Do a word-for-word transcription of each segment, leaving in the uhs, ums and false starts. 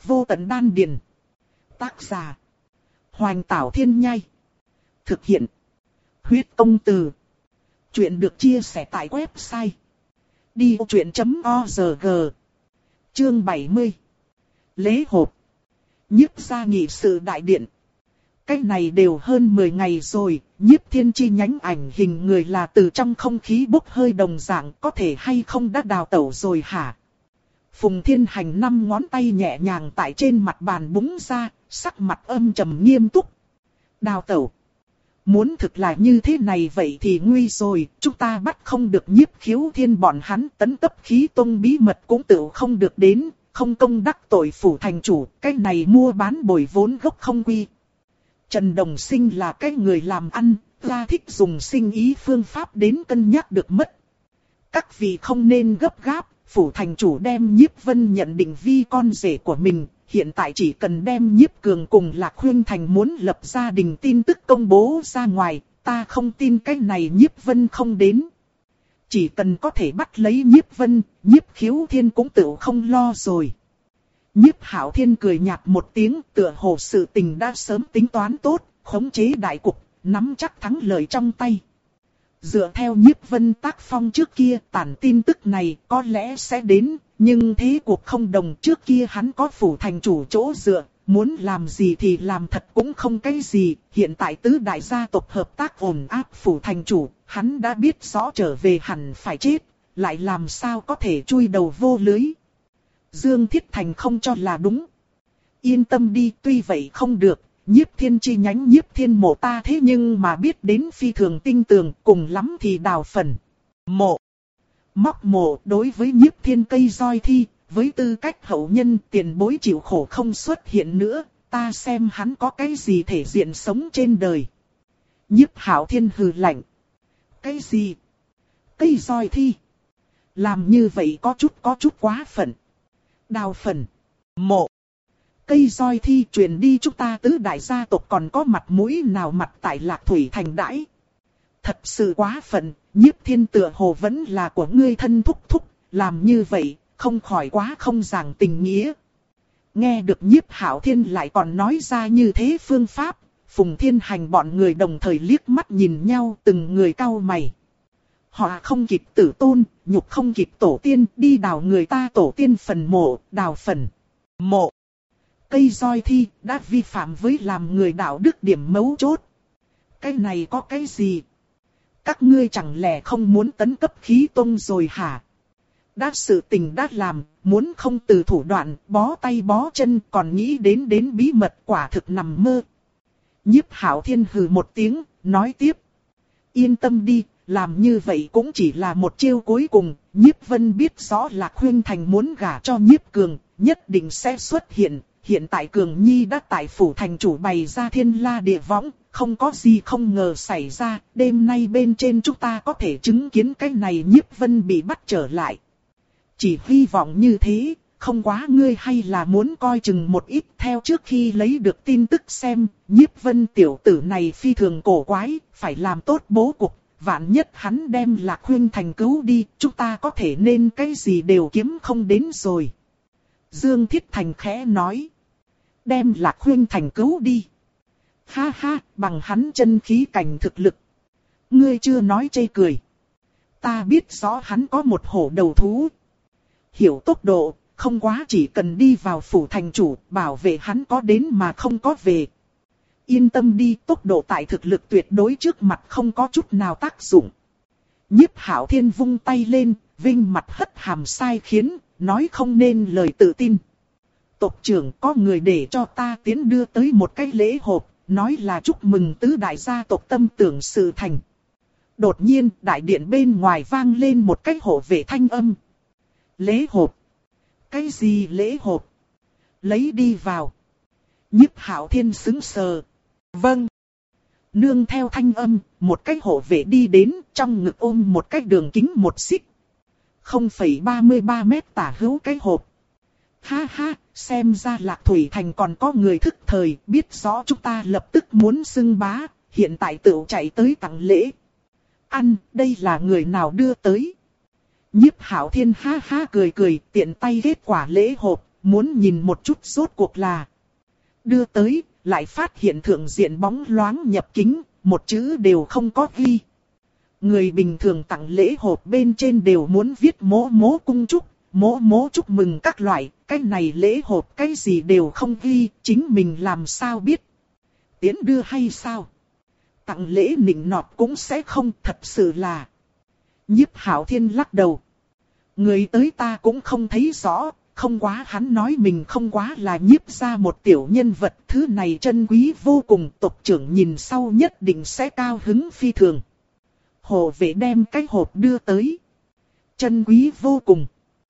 Vô tận đan điền. Tác giả. Hoành Tảo Thiên Nhai. Thực hiện. Huyết Công Từ. Chuyện được chia sẻ tại website đi vô chuyện chấm org. Chương bảy mươi. Lễ hộp. Nhiếp gia nghị sự đại điện. Cái này đều hơn mười ngày rồi, Nhiếp Thiên chi nhánh ảnh hình người là từ trong không khí bốc hơi đồng dạng, có thể hay không đã đào tẩu rồi hả? Phùng Thiên Hành năm ngón tay nhẹ nhàng tại trên mặt bàn búng ra, sắc mặt âm trầm nghiêm túc. Đào tẩu. Muốn thực là như thế này vậy thì nguy rồi, chúng ta bắt không được Nhiếp Khiếu Thiên bọn hắn, tấn cấp khí tông bí mật cũng tự không được đến, không công đắc tội phủ thành chủ, cái này mua bán bồi vốn gốc không quy. Trần Đồng Sinh là cái người làm ăn, ra thích dùng sinh ý phương pháp đến cân nhắc được mất. Các vị không nên gấp gáp, phủ thành chủ đem Nhiếp Vân nhận định vi con rể của mình, hiện tại chỉ cần đem Nhiếp Cường cùng Lạc Khuyên Thành muốn lập gia đình tin tức công bố ra ngoài, ta không tin cái này Nhiếp Vân không đến. Chỉ cần có thể bắt lấy Nhiếp Vân, Nhiếp Khiếu Thiên cũng tự không lo rồi. Nhiếp Hạo Thiên cười nhạt một tiếng, tựa hồ sự tình đã sớm tính toán tốt, khống chế đại cục, nắm chắc thắng lợi trong tay. Dựa theo Nhiếp Vân tác phong trước kia, tản tin tức này có lẽ sẽ đến, nhưng thế cuộc không đồng, trước kia hắn có phủ thành chủ chỗ dựa, muốn làm gì thì làm thật cũng không cái gì, hiện tại tứ đại gia tộc hợp tác ổn áp phủ thành chủ, hắn đã biết rõ trở về hẳn phải chết, lại làm sao có thể chui đầu vô lưới. Dương Thiết Thành không cho là đúng. Yên tâm đi, tuy vậy không được, Nhiếp Thiên chi nhánh Nhiếp Thiên mộ ta thế nhưng mà biết đến phi thường tinh tường, cùng lắm thì đào phần. Mộ. Móc mộ đối với Nhiếp Thiên cây roi thi, với tư cách hậu nhân tiền bối chịu khổ không xuất hiện nữa, ta xem hắn có cái gì thể diện sống trên đời. Nhiếp Hạo Thiên hừ lạnh. Cái gì? Cây roi thi? Làm như vậy có chút có chút quá phận. Đào phần. Mộ. Cây roi thi truyền đi chúng ta tứ đại gia tộc còn có mặt mũi nào mặt tại Lạc Thủy Thành đãi. Thật sự quá phận, Nhiếp Thiên tựa hồ vẫn là của ngươi thân thúc thúc, làm như vậy, không khỏi quá không giảng tình nghĩa. Nghe được Nhiếp Hạo Thiên lại còn nói ra như thế phương pháp, Phùng Thiên Hành bọn người đồng thời liếc mắt nhìn nhau từng người cau mày. Họ không kịp tử tôn, nhục không kịp tổ tiên, đi đào người ta tổ tiên phần mộ, đào phần mộ. Cây roi thi đã vi phạm với làm người đạo đức điểm mấu chốt. Cái này có cái gì? Các ngươi chẳng lẽ không muốn tấn cấp khí tông rồi hả? Đã sự tình đã làm, muốn không từ thủ đoạn, bó tay bó chân còn nghĩ đến đến bí mật quả thực nằm mơ. Nhiếp Hạo Thiên hừ một tiếng, nói tiếp. Yên tâm đi. Làm như vậy cũng chỉ là một chiêu cuối cùng, Nhiếp Vân biết rõ là Khuyên Thành muốn gả cho Nhiếp Cường, nhất định sẽ xuất hiện. Hiện tại Cường Nhi đã tại phủ thành chủ bày ra thiên la địa võng, không có gì không ngờ xảy ra, đêm nay bên trên chúng ta có thể chứng kiến cái này Nhiếp Vân bị bắt trở lại. Chỉ hy vọng như thế, không quá ngươi hay là muốn coi chừng một ít theo trước khi lấy được tin tức xem, Nhiếp Vân tiểu tử này phi thường cổ quái, phải làm tốt bố cục. Vạn nhất hắn đem Lạc Khuyên Thành cứu đi, chúng ta có thể nên cái gì đều kiếm không đến rồi. Dương Thiết Thành khẽ nói. Đem Lạc Khuyên Thành cứu đi. Ha ha, bằng hắn chân khí cảnh thực lực. Ngươi chưa nói chê cười. Ta biết rõ hắn có một hổ đầu thú. Hiểu tốc độ, không quá chỉ cần đi vào phủ thành chủ, bảo vệ hắn có đến mà không có về. Yên tâm đi, tốc độ tại thực lực tuyệt đối trước mặt không có chút nào tác dụng. Nhiếp Hạo Thiên vung tay lên, vinh mặt hất hàm sai khiến, nói không nên lời tự tin. Tộc trưởng có người để cho ta tiến đưa tới một cái lễ hộp, nói là chúc mừng tứ đại gia tộc tâm tưởng sự thành. Đột nhiên, đại điện bên ngoài vang lên một cái hộ vệ thanh âm. Lễ hộp? Cái gì lễ hộp? Lấy đi vào. Nhiếp Hạo Thiên sững sờ. Vâng. Nương theo thanh âm, một cái hộ vệ đi đến, trong ngực ôm một cái đường kính một xích. không phẩy ba mươi ba mét tả hữu cái hộp. Ha ha, xem ra Lạc Thủy Thành còn có người thức thời, biết rõ chúng ta lập tức muốn xưng bá, hiện tại tự chạy tới tặng lễ. Ăn, đây là người nào đưa tới? Nhiếp Hạo Thiên ha ha cười cười, tiện tay kết quả lễ hộp, muốn nhìn một chút rốt cuộc là. Đưa tới, lại phát hiện thượng diện bóng loáng nhập kính, một chữ đều không có ghi. Người bình thường tặng lễ hộp bên trên đều muốn viết mỗ mỗ cung chúc, mỗ mỗ chúc mừng các loại, cái này lễ hộp cái gì đều không ghi, chính mình làm sao biết. Tiến đưa hay sao? Tặng lễ nịnh nọt cũng sẽ không, thật sự là. Nhiếp Hạo Thiên lắc đầu. Người tới ta cũng không thấy rõ, không quá hắn nói mình không quá là nhiếp ra một tiểu nhân vật, thứ này chân quý vô cùng, tộc trưởng nhìn sau nhất định sẽ cao hứng phi thường. Hộ vệ đem cái hộp đưa tới. Chân quý vô cùng.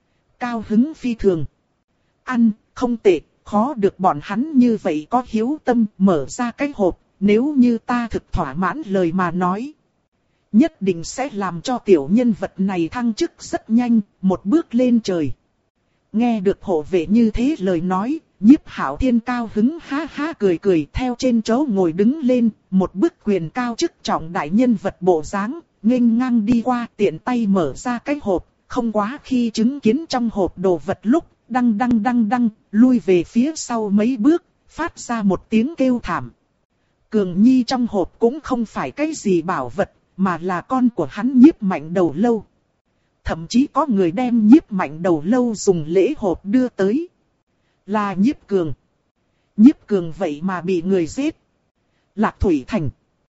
Cao hứng phi thường. Ăn, không tệ, khó được bọn hắn như vậy có hiếu tâm mở ra cái hộp, nếu như ta thực thỏa mãn lời mà nói. Nhất định sẽ làm cho tiểu nhân vật này thăng chức rất nhanh, một bước lên trời. Nghe được hộ vệ như thế lời nói, Nhiếp Hạo Thiên cao hứng ha ha cười cười theo trên chỗ ngồi đứng lên, một bức quyền cao chức trọng đại nhân vật bộ dáng, nghênh ngang đi qua tiện tay mở ra cái hộp, không quá khi chứng kiến trong hộp đồ vật lúc, đăng đăng đăng đăng, lui về phía sau mấy bước, phát ra một tiếng kêu thảm. Cường Nhi trong hộp cũng không phải cái gì bảo vật, mà là con của hắn Nhiếp Mạnh Đầu Lâu. Thậm chí có người đem Nhiếp Mạnh Đầu Lâu dùng lễ hộp đưa tới. Là Nhiếp Cường. Nhiếp Cường vậy mà bị người giết. Lạc Thủy Thành.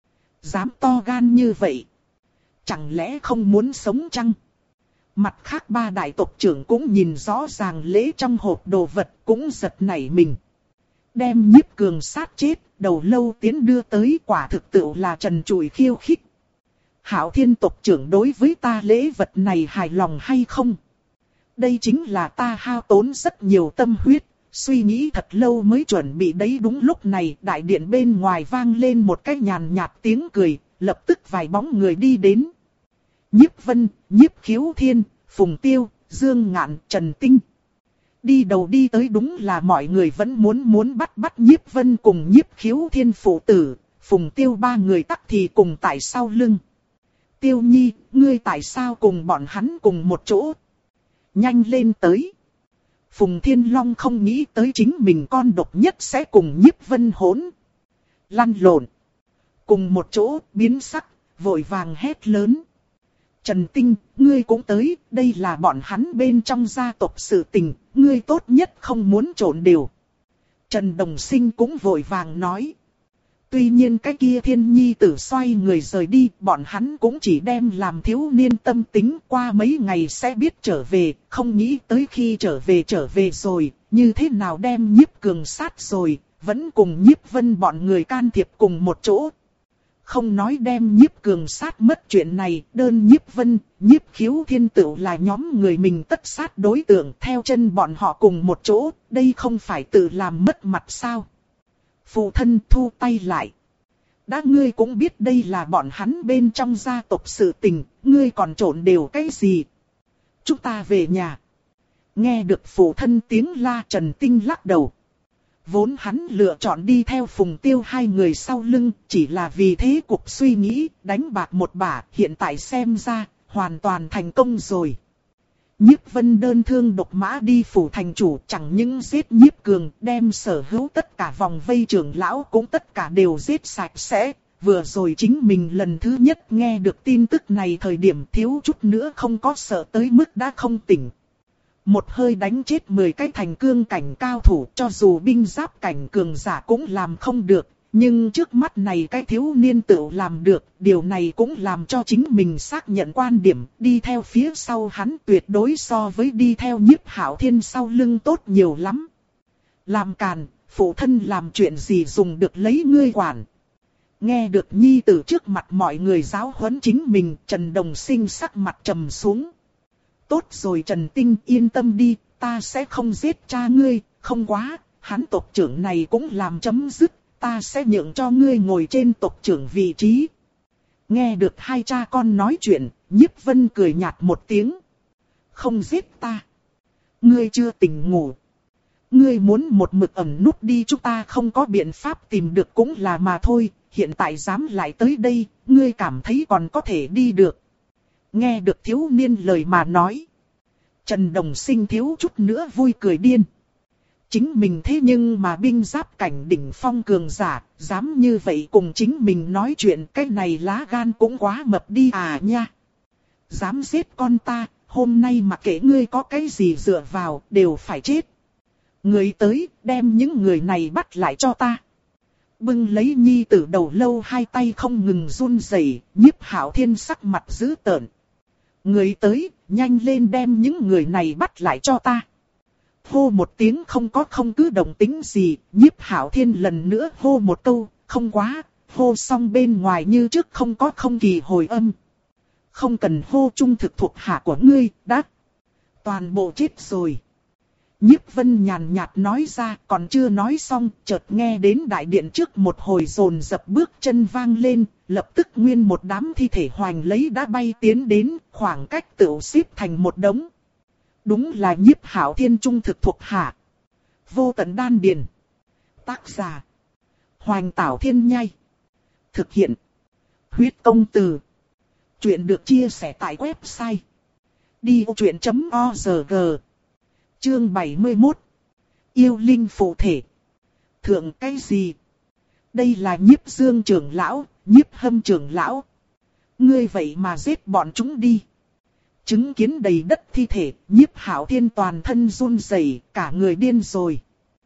Dám to gan như vậy. Chẳng lẽ không muốn sống chăng? Mặt khác ba đại tộc trưởng cũng nhìn rõ ràng lễ trong hộp đồ vật cũng giật nảy mình. Đem Nhiếp Cường sát chết, Đầu Lâu tiến đưa tới quả thực tự là trần trụi khiêu khích. Hạo Thiên tộc trưởng đối với ta lễ vật này hài lòng hay không? Đây chính là ta hao tốn rất nhiều tâm huyết, suy nghĩ thật lâu mới chuẩn bị đấy. Đúng lúc này đại điện bên ngoài vang lên một cái nhàn nhạt tiếng cười, lập tức vài bóng người đi đến. Nhiếp Vân, Nhiếp Khiếu Thiên, Phùng Tiêu, Dương Ngạn, Trần Tinh. Đi đầu đi tới đúng là mọi người vẫn muốn muốn bắt bắt Nhiếp Vân cùng Nhiếp Khiếu Thiên phụ tử, Phùng Tiêu ba người tắc thì cùng tại sau lưng. Tiêu Nhi, ngươi tại sao cùng bọn hắn cùng một chỗ? Nhanh lên tới. Phùng Thiên Long không nghĩ tới chính mình con độc nhất sẽ cùng Nhiếp Vân hỗn. Lăn lộn. Cùng một chỗ, biến sắc, vội vàng hét lớn. Trần Tinh, ngươi cũng tới, đây là bọn hắn bên trong gia tộc sự tình, ngươi tốt nhất không muốn trộn đều. Trần Đồng Sinh cũng vội vàng nói. Tuy nhiên cái kia Thiên Nhi tử xoay người rời đi, bọn hắn cũng chỉ đem làm thiếu niên tâm tính, qua mấy ngày sẽ biết trở về, không nghĩ tới khi trở về trở về rồi, như thế nào đem Nhiếp Cường sát rồi, vẫn cùng Nhiếp Vân bọn người can thiệp cùng một chỗ. Không nói đem Nhiếp Cường sát mất chuyện này, đơn Nhiếp Vân, Nhiếp Khiếu Thiên tựu là nhóm người mình tất sát đối tượng, theo chân bọn họ cùng một chỗ, đây không phải tự làm mất mặt sao? Phụ thân thu tay lại. Đã ngươi cũng biết đây là bọn hắn bên trong gia tộc sự tình, ngươi còn trộn đều cái gì? Chúng ta về nhà. Nghe được phụ thân tiếng la, Trần Tinh lắc đầu. Vốn hắn lựa chọn đi theo Phùng Tiêu hai người sau lưng, chỉ là vì thế cuộc suy nghĩ, đánh bạc một bả, hiện tại xem ra, hoàn toàn thành công rồi. Nhiếp Vân đơn thương độc mã đi phủ thành chủ, chẳng những giết Nhiếp Cường, đem sở hữu tất cả vòng vây trưởng lão cũng tất cả đều giết sạch sẽ. Vừa rồi chính mình lần thứ nhất nghe được tin tức này thời điểm thiếu chút nữa không có sợ tới mức đã không tỉnh. Một hơi đánh chết mười cái thành cương cảnh cao thủ, cho dù binh giáp cảnh cường giả cũng làm không được. Nhưng trước mắt này cái thiếu niên tự làm được, điều này cũng làm cho chính mình xác nhận quan điểm, đi theo phía sau hắn tuyệt đối so với đi theo Nhiếp Hạo Thiên sau lưng tốt nhiều lắm. Làm càn, phụ thân làm chuyện gì dùng được lấy ngươi quản. Nghe được nhi tử trước mặt mọi người giáo huấn chính mình, Trần Đồng Sinh sắc mặt trầm xuống. Tốt rồi Trần Tinh, yên tâm đi, ta sẽ không giết cha ngươi, không quá, hắn tộc trưởng này cũng làm chấm dứt. Ta sẽ nhượng cho ngươi ngồi trên tộc trưởng vị trí. Nghe được hai cha con nói chuyện, Nhiếp Vân cười nhạt một tiếng. Không giết ta. Ngươi chưa tỉnh ngủ. Ngươi muốn một mực ẩn núp đi, chúng ta không có biện pháp tìm được cũng là mà thôi. Hiện tại dám lại tới đây, ngươi cảm thấy còn có thể đi được. Nghe được thiếu niên lời mà nói. Trần Đồng Sinh thiếu chút nữa vui cười điên. chính mình thế nhưng mà binh giáp cảnh đỉnh phong cường giả, dám như vậy cùng chính mình nói chuyện, cái này lá gan cũng quá mập đi à nha. Dám giết con ta, hôm nay mặc kệ ngươi có cái gì dựa vào, đều phải chết. Người tới, đem những người này bắt lại cho ta. Bưng lấy nhi tử đầu lâu, hai tay không ngừng run rẩy, Nhiếp Hạo Thiên sắc mặt dữ tợn. Người tới, nhanh lên đem những người này bắt lại cho ta. Hô một tiếng không có không cứ động tĩnh gì, Nhiếp Hạo Thiên lần nữa hô một câu, không quá, hô xong bên ngoài như trước không có không kỳ hồi âm. Không cần hô trung thực thuộc hạ của ngươi, đã. Toàn bộ chết rồi. Nhiếp Vân nhàn nhạt nói ra, còn chưa nói xong, chợt nghe đến đại điện trước một hồi dồn dập bước chân vang lên, lập tức nguyên một đám thi thể hoành lấy đã bay tiến đến, khoảng cách tựu xếp thành một đống. Đúng là Nhiếp Hạo Thiên trung thực thuộc hạ. Vô tận đan điền. Tác giả: Hoành Tảo Thiên Nhai. Thực hiện: Huyết Công Từ. Chuyện được chia sẻ tại website đi ô truyện chấm org. Chương bảy mươi mốt. Yêu linh phụ thể. Thượng cái gì? Đây là Nhiếp Dương trưởng lão, Nhiếp Hâm trưởng lão. Ngươi vậy mà giết bọn chúng đi. Chứng kiến đầy đất thi thể, Nhiếp Hạo Thiên toàn thân run rẩy, cả người điên rồi.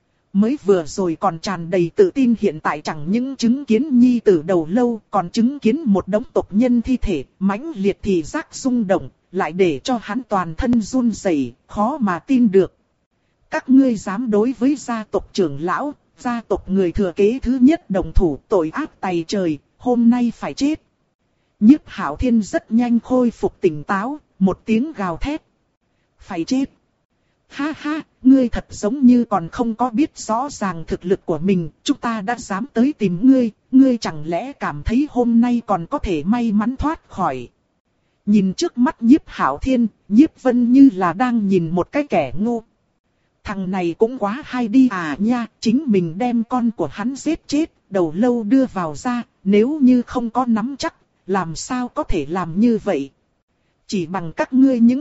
Mới vừa rồi còn tràn đầy tự tin, hiện tại chẳng những chứng kiến nhi tử đầu lâu, còn chứng kiến một đống tộc nhân thi thể, mãnh liệt thì giác rung động, lại để cho hắn toàn thân run rẩy, khó mà tin được. Các ngươi dám đối với gia tộc trưởng lão, gia tộc người thừa kế thứ nhất đồng thủ, tội ác tày trời, hôm nay phải chết. Nhiếp Hạo Thiên rất nhanh khôi phục tỉnh táo, một tiếng gào thét. Phải chết. Ha ha, ngươi thật giống như còn không có biết rõ ràng thực lực của mình, chúng ta đã dám tới tìm ngươi, ngươi chẳng lẽ cảm thấy hôm nay còn có thể may mắn thoát khỏi. Nhìn trước mắt Nhiếp Hạo Thiên, Nhiếp Vân như là đang nhìn một cái kẻ ngu. Thằng này cũng quá hay đi à nha, chính mình đem con của hắn giết chết, đầu lâu đưa vào ra, nếu như không có nắm chắc, làm sao có thể làm như vậy. Chỉ bằng các ngươi những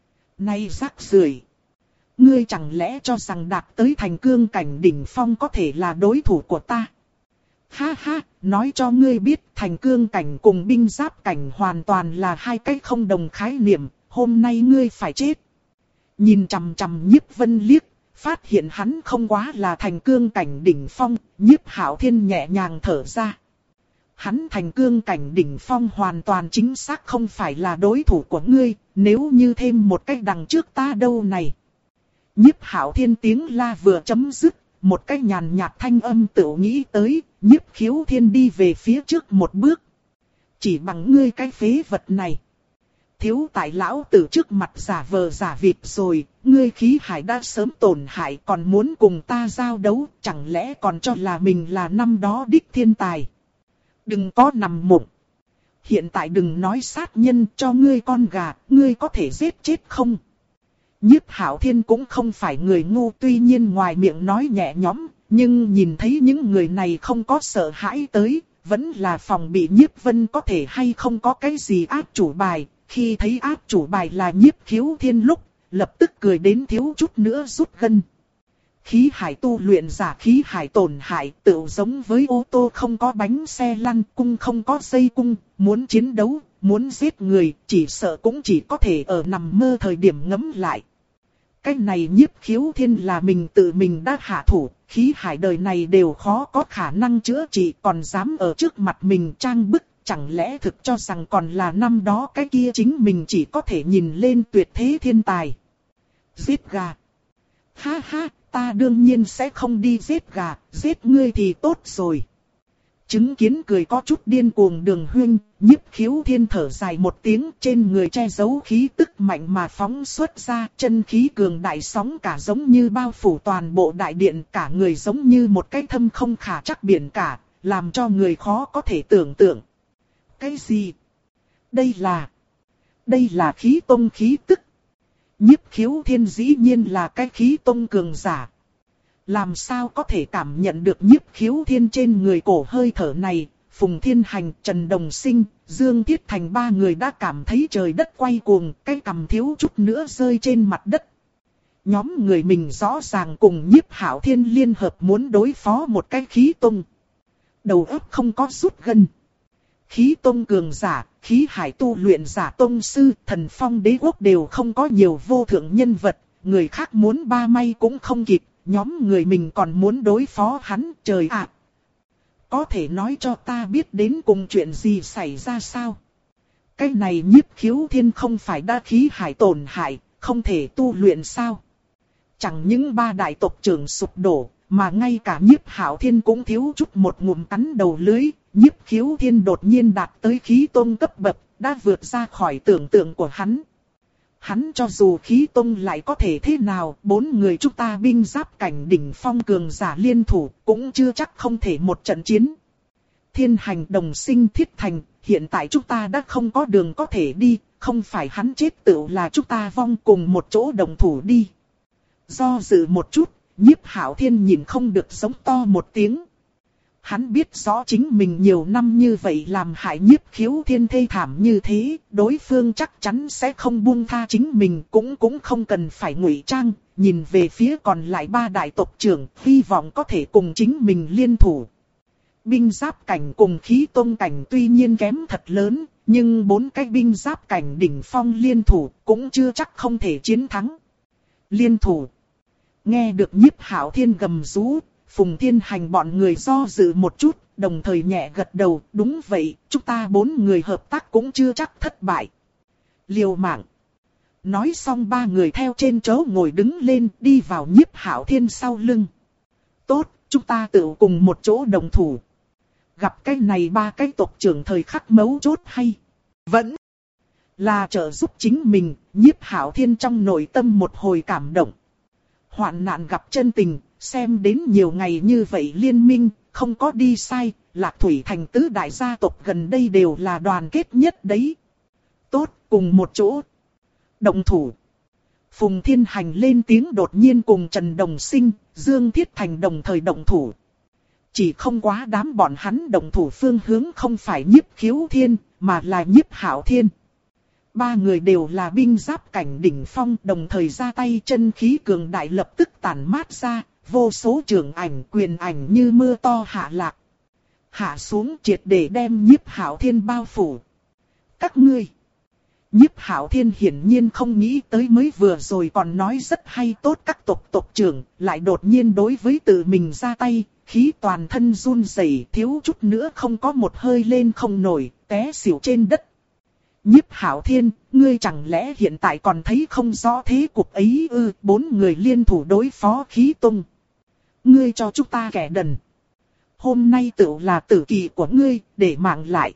này rác rưởi. Ngươi chẳng lẽ cho rằng đạt tới thành cương cảnh đỉnh phong có thể là đối thủ của ta? Ha ha, nói cho ngươi biết thành cương cảnh cùng binh giáp cảnh hoàn toàn là hai cái không đồng khái niệm, hôm nay ngươi phải chết. Nhìn chằm chằm Nhiếp Vân liếc, phát hiện hắn không quá là thành cương cảnh đỉnh phong, Nhiếp Hạo Thiên nhẹ nhàng thở ra. Hắn thành cương cảnh đỉnh phong hoàn toàn chính xác không phải là đối thủ của ngươi, nếu như thêm một cách đằng trước ta đâu này. Nhiếp Hạo Thiên tiếng la vừa chấm dứt, một cái nhàn nhạt thanh âm tự nghĩ tới, Nhiếp Khiếu Thiên đi về phía trước một bước. Chỉ bằng ngươi cái phế vật này. Thiếu tại lão tử trước mặt giả vờ giả vịt rồi, ngươi khí hải đã sớm tổn hại còn muốn cùng ta giao đấu, chẳng lẽ còn cho là mình là năm đó đích thiên tài. Đừng có nằm mộng. Hiện tại đừng nói sát nhân cho ngươi con gà, ngươi có thể giết chết không? Nhiếp Hạo Thiên cũng không phải người ngu, tuy nhiên ngoài miệng nói nhẹ nhõm, nhưng nhìn thấy những người này không có sợ hãi tới, vẫn là phòng bị Nhiếp Vân có thể hay không có cái gì áp chủ bài. Khi thấy áp chủ bài là Nhiếp Khiếu Thiên lúc, lập tức cười đến thiếu chút nữa rút gân. Khí hải tu luyện giả khí hải tổn hại tự giống với ô tô không có bánh xe lăn, cung không có dây cung, muốn chiến đấu, muốn giết người, chỉ sợ cũng chỉ có thể ở nằm mơ thời điểm ngấm lại. Cái này Nhiếp Khiếu Thiên là mình tự mình đã hạ thủ, khí hải đời này đều khó có khả năng chữa trị, còn dám ở trước mặt mình trang bức, chẳng lẽ thực cho rằng còn là năm đó cái kia chính mình chỉ có thể nhìn lên tuyệt thế thiên tài. Giết gà. Ha ha, ta đương nhiên sẽ không đi giết gà, giết ngươi thì tốt rồi. Chứng kiến cười có chút điên cuồng Đường Huynh, Nhiếp Khiếu Thiên thở dài một tiếng, trên người che giấu khí tức mạnh mà phóng xuất ra, chân khí cường đại sóng cả giống như bao phủ toàn bộ đại điện, cả người giống như một cái thâm không khả chắc biển cả, làm cho người khó có thể tưởng tượng. Cái gì? Đây là... Đây là khí tông khí tức. Nhiếp Khiếu Thiên dĩ nhiên là cái khí tông cường giả. Làm sao có thể cảm nhận được Nhiếp Khiếu Thiên trên người cổ hơi thở này, Phùng Thiên Hành, Trần Đồng Sinh, Dương Thiết Thành ba người đã cảm thấy trời đất quay cuồng, cái cằm thiếu chút nữa rơi trên mặt đất. Nhóm người mình rõ ràng cùng Nhiếp Hạo Thiên liên hợp muốn đối phó một cái khí tông. Đầu óc không có rút gân. Khí tông cường giả, khí hải tu luyện giả tông sư, thần phong đế quốc đều không có nhiều vô thượng nhân vật. Người khác muốn ba may cũng không kịp, nhóm người mình còn muốn đối phó hắn, trời ạ. Có thể nói cho ta biết đến cùng chuyện gì xảy ra sao? Cái này Nhiếp Khiếu Thiên không phải đã khí hải tổn hại, không thể tu luyện sao? Chẳng những ba đại tộc trưởng sụp đổ, mà ngay cả Nhiếp Hạo Thiên cũng thiếu chút một ngụm cắn đầu lưới. Nhiếp Khiếu Thiên đột nhiên đạt tới khí tôn cấp bậc, đã vượt ra khỏi tưởng tượng của hắn. Hắn cho dù khí tôn lại có thể thế nào, bốn người chúng ta binh giáp cảnh đỉnh phong cường giả liên thủ, cũng chưa chắc không thể một trận chiến. Thiên hành đồng sinh thiết thành, hiện tại chúng ta đã không có đường có thể đi, không phải hắn chết tựu là chúng ta vong cùng một chỗ đồng thủ đi. Do dự một chút, Nhiếp Hạo Thiên nhìn không được giống to một tiếng. Hắn biết rõ chính mình nhiều năm như vậy làm hại Nhiếp Khiếu Thiên thê thảm như thế, đối phương chắc chắn sẽ không buông tha chính mình, cũng cũng không cần phải ngụy trang, nhìn về phía còn lại ba đại tộc trưởng, hy vọng có thể cùng chính mình liên thủ. Binh giáp cảnh cùng khí tôn cảnh tuy nhiên kém thật lớn, nhưng bốn cái binh giáp cảnh đỉnh phong liên thủ cũng chưa chắc không thể chiến thắng. Liên thủ. Nghe được Nhiếp Hạo Thiên gầm rú, Phùng Thiên Hành bọn người do dự một chút, đồng thời nhẹ gật đầu, đúng vậy, chúng ta bốn người hợp tác cũng chưa chắc thất bại. Liều mạng. Nói xong ba người theo trên chỗ ngồi đứng lên, đi vào Nhiếp Hạo Thiên sau lưng. Tốt, chúng ta tự cùng một chỗ đồng thủ. Gặp cái này ba cái tộc trưởng thời khắc mấu chốt hay. Vẫn là trợ giúp chính mình, Nhiếp Hạo Thiên trong nội tâm một hồi cảm động. Hoạn nạn gặp chân tình, xem đến nhiều ngày như vậy liên minh, không có đi sai, Lạc Thủy Thành tứ đại gia tộc gần đây đều là đoàn kết nhất đấy. Tốt, cùng một chỗ. Động thủ. Phùng Thiên Hành lên tiếng đột nhiên cùng Trần Đồng Sinh, Dương Thiết Thành đồng thời động thủ. Chỉ không quá đám bọn hắn động thủ phương hướng không phải Nhiếp Khiếu Thiên, mà là Nhiếp Hạo Thiên. Ba người đều là binh giáp cảnh đỉnh phong, đồng thời ra tay, chân khí cường đại lập tức tản mát ra, vô số trường ảnh quyền ảnh như mưa to hạ lạc. Hạ xuống triệt để đem Nhiếp Hạo Thiên bao phủ. Các ngươi. Nhiếp Hạo Thiên hiển nhiên không nghĩ tới, mới vừa rồi còn nói rất hay tốt các tộc tộc trưởng, lại đột nhiên đối với tự mình ra tay, khí toàn thân run rẩy, thiếu chút nữa không có một hơi lên không nổi, té xỉu trên đất. Nhiếp Hạo Thiên, ngươi chẳng lẽ hiện tại còn thấy không rõ thế cục ấy ư? Bốn người liên thủ đối phó khí tung. Ngươi cho chúng ta kẻ đần. Hôm nay tựu là tử kỳ của ngươi, để mạng lại.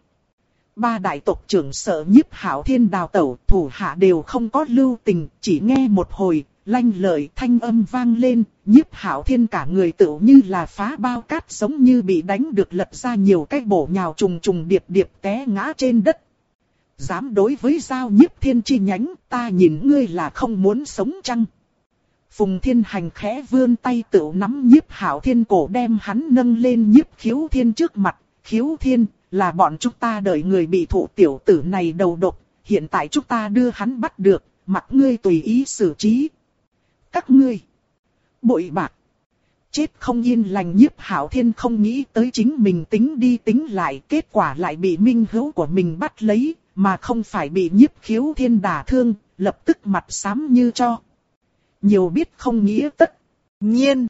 Ba đại tộc trưởng sợ Nhiếp Hạo Thiên đào tẩu, thủ hạ đều không có lưu tình, chỉ nghe một hồi, lanh lợi thanh âm vang lên, Nhiếp Hạo Thiên cả người tựu như là phá bao cát, giống như bị đánh được lật ra nhiều cái bổ nhào trùng trùng điệp điệp té ngã trên đất. Dám đối với Giao Nhiếp Thiên chi nhánh, ta nhìn ngươi là không muốn sống chăng? Phùng Thiên Hành khẽ vươn tay tựu nắm Nhiếp Hạo Thiên cổ, đem hắn nâng lên Nhiếp Khiếu Thiên trước mặt. Khiếu Thiên, là bọn chúng ta đợi người bị thụ tiểu tử này đầu độc, hiện tại chúng ta đưa hắn bắt được, mặc ngươi tùy ý xử trí. Các ngươi, bội bạc, chết không yên lành. Nhiếp Hạo Thiên không nghĩ tới chính mình tính đi tính lại, kết quả lại bị minh hữu của mình bắt lấy, mà không phải bị Nhiếp Khiếu Thiên đả thương, lập tức mặt xám như cho. Nhiều biết không nghĩa tất nhiên,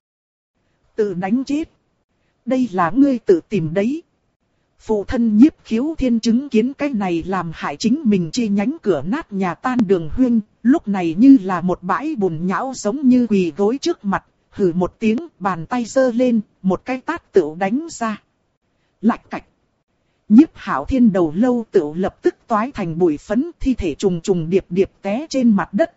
tự đánh chết. Đây là ngươi tự tìm đấy. Phụ thân Nhiếp Khiếu Thiên chứng kiến cái này làm hại chính mình chi nhánh cửa nát nhà tan đường huynh, lúc này như là một bãi bùn nhão, giống như quỳ gối trước mặt, hừ một tiếng, bàn tay giơ lên, một cái tát tựu đánh ra. Lạch cạch. Nhiếp Hạo Thiên đầu lâu tựu lập tức toái thành bụi phấn, thi thể trùng trùng điệp điệp té trên mặt đất.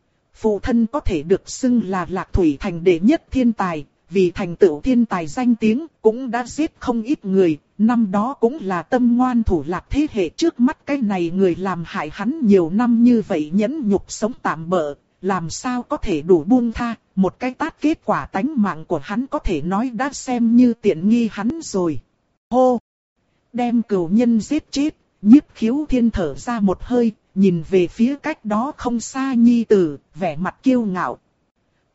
Phụ thân có thể được xưng là Lạc Thủy Thành đệ nhất thiên tài, vì thành tựu thiên tài danh tiếng, cũng đã giết không ít người, năm đó cũng là tâm ngoan thủ lạc thế hệ trước mắt cái này người làm hại hắn nhiều năm như vậy nhẫn nhục sống tạm bợ, làm sao có thể đủ buông tha, một cái tát kết quả tánh mạng của hắn có thể nói đã xem như tiện nghi hắn rồi. Hô! Đem cừu nhân giết chết, Nhiếp Khiếu Thiên thở ra một hơi, nhìn về phía cách đó không xa nhi tử, vẻ mặt kiêu ngạo.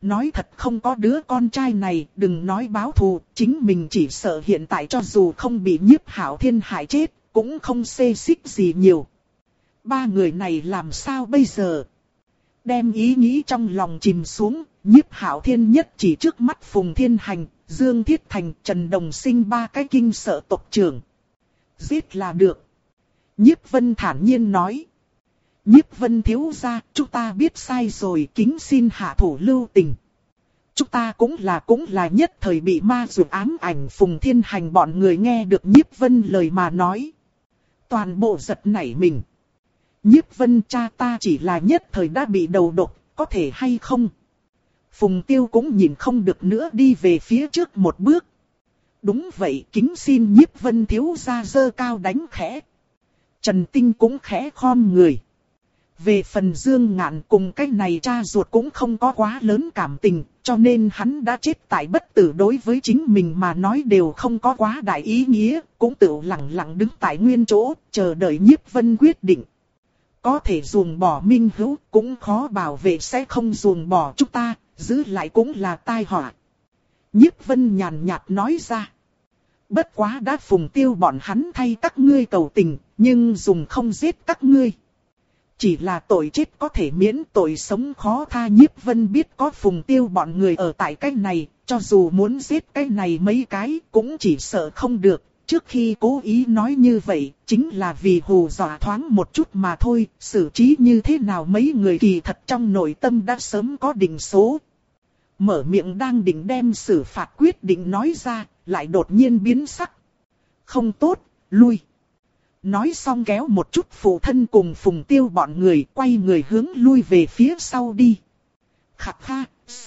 nói thật không có đứa con trai này, đừng nói báo thù, chính mình chỉ sợ hiện tại cho dù không bị Nhiếp Hạo Thiên hại chết, cũng không xê xích gì nhiều. Ba người này làm sao bây giờ? Đem ý nghĩ trong lòng chìm xuống, Nhiếp Hạo Thiên nhất chỉ trước mắt Phùng Thiên Hành, Dương Thiết Thành, Trần Đồng Sinh ba cái kinh sợ tộc trưởng. Giết là được. Nhiếp Vân thản nhiên nói. Nhiếp Vân thiếu gia, chúng ta biết sai rồi, kính xin hạ thủ lưu tình. Chúng ta cũng là cũng là nhất thời bị ma dược ám ảnh. Phùng Thiên Hành bọn người nghe được Nhiếp Vân lời mà nói. Toàn bộ giật nảy mình. Nhiếp Vân cha ta chỉ là nhất thời đã bị đầu độc, có thể hay không? Phùng Tiêu cũng nhìn không được nữa đi về phía trước một bước. Đúng vậy, kính xin Nhiếp Vân thiếu gia giơ cao đánh khẽ. Trần Tinh cũng khẽ khom người. Về phần Dương Ngạn cùng cái này cha ruột cũng không có quá lớn cảm tình, cho nên hắn đã chết tại bất tử đối với chính mình mà nói đều không có quá đại ý nghĩa, cũng tự lặng lặng đứng tại nguyên chỗ, chờ đợi Nhiếp Vân quyết định. Có thể ruồng bỏ Minh Hữu, cũng khó bảo vệ sẽ không ruồng bỏ chúng ta, giữ lại cũng là tai họa. Nhiếp Vân nhàn nhạt nói ra. Bất quá đã Phùng Tiêu bọn hắn thay các ngươi cầu tình, nhưng dùng không giết các ngươi. Chỉ là tội chết có thể miễn, tội sống khó tha. Nhiếp Vân biết có Phùng Tiêu bọn người ở tại cái này, cho dù muốn giết cái này mấy cái cũng chỉ sợ không được. Trước khi cố ý nói như vậy, chính là vì hù dọa thoáng một chút mà thôi, xử trí như thế nào mấy người kỳ thật trong nội tâm đã sớm có định số. Mở miệng đang định đem xử phạt quyết định nói ra, lại đột nhiên biến sắc. Không tốt, lui. Nói xong kéo một chút phụ thân cùng Phùng Tiêu bọn người, quay người hướng lui về phía sau đi. Khạc kha,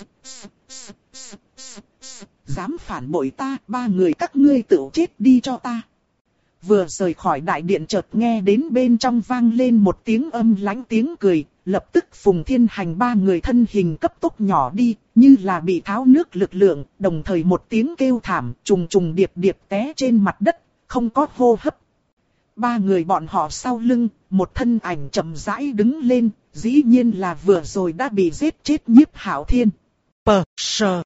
dám phản bội ta, ba người các ngươi tự chết đi cho ta. Vừa rời khỏi đại điện chợt nghe đến bên trong vang lên một tiếng âm lãnh tiếng cười, lập tức Phùng Thiên Hành ba người thân hình cấp tốc nhỏ đi, như là bị tháo nước lực lượng, đồng thời một tiếng kêu thảm, trùng trùng điệp điệp té trên mặt đất, không có hô hấp. Ba người bọn họ sau lưng, một thân ảnh chậm rãi đứng lên, dĩ nhiên là vừa rồi đã bị giết chết Nhiếp Hạo Thiên. Pờ sờ.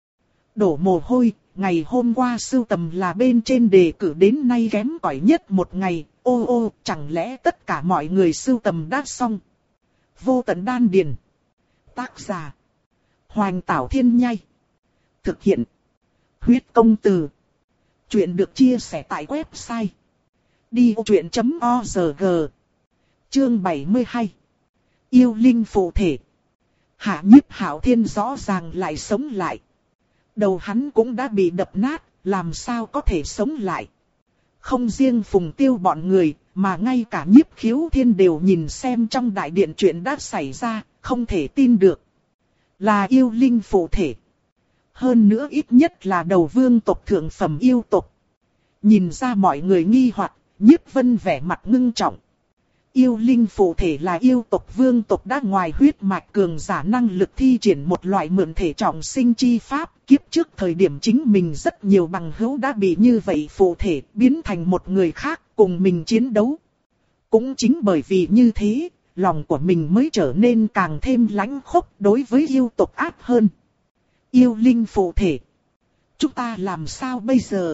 Đổ mồ hôi, ngày hôm qua sưu tầm là bên trên đề cử đến nay kém cỏi nhất một ngày, ô ô, chẳng lẽ tất cả mọi người sưu tầm đã xong. Vô tận đan điền. Tác giả. Hoành Tảo Thiên Nhai. Thực hiện. Huyết công từ. Chuyện được chia sẻ tại website. đi ô chuyện chấm o rờ giê. Chương bảy mươi hai. Yêu linh phụ thể. Hạ Nhiếp Hạo Thiên rõ ràng lại sống lại. Đầu hắn cũng đã bị đập nát, làm sao có thể sống lại. Không riêng Phùng Tiêu bọn người, mà ngay cả Nhiếp Khiếu Thiên đều nhìn xem trong đại điện chuyện đã xảy ra, không thể tin được. Là yêu linh phụ thể. Hơn nữa ít nhất là đầu vương tộc thượng phẩm yêu tộc. Nhìn ra mọi người nghi hoặc, Nhiếp Vân vẻ mặt ngưng trọng. Yêu linh phụ thể là yêu tộc vương tộc đã ngoài huyết mạch cường giả năng lực thi triển một loại mượn thể trọng sinh chi pháp. Kiếp trước thời điểm chính mình rất nhiều bằng hữu đã bị như vậy phụ thể biến thành một người khác cùng mình chiến đấu. Cũng chính bởi vì như thế, lòng của mình mới trở nên càng thêm lãnh khốc đối với yêu tộc ác hơn. Yêu linh phụ thể. Chúng ta làm sao bây giờ?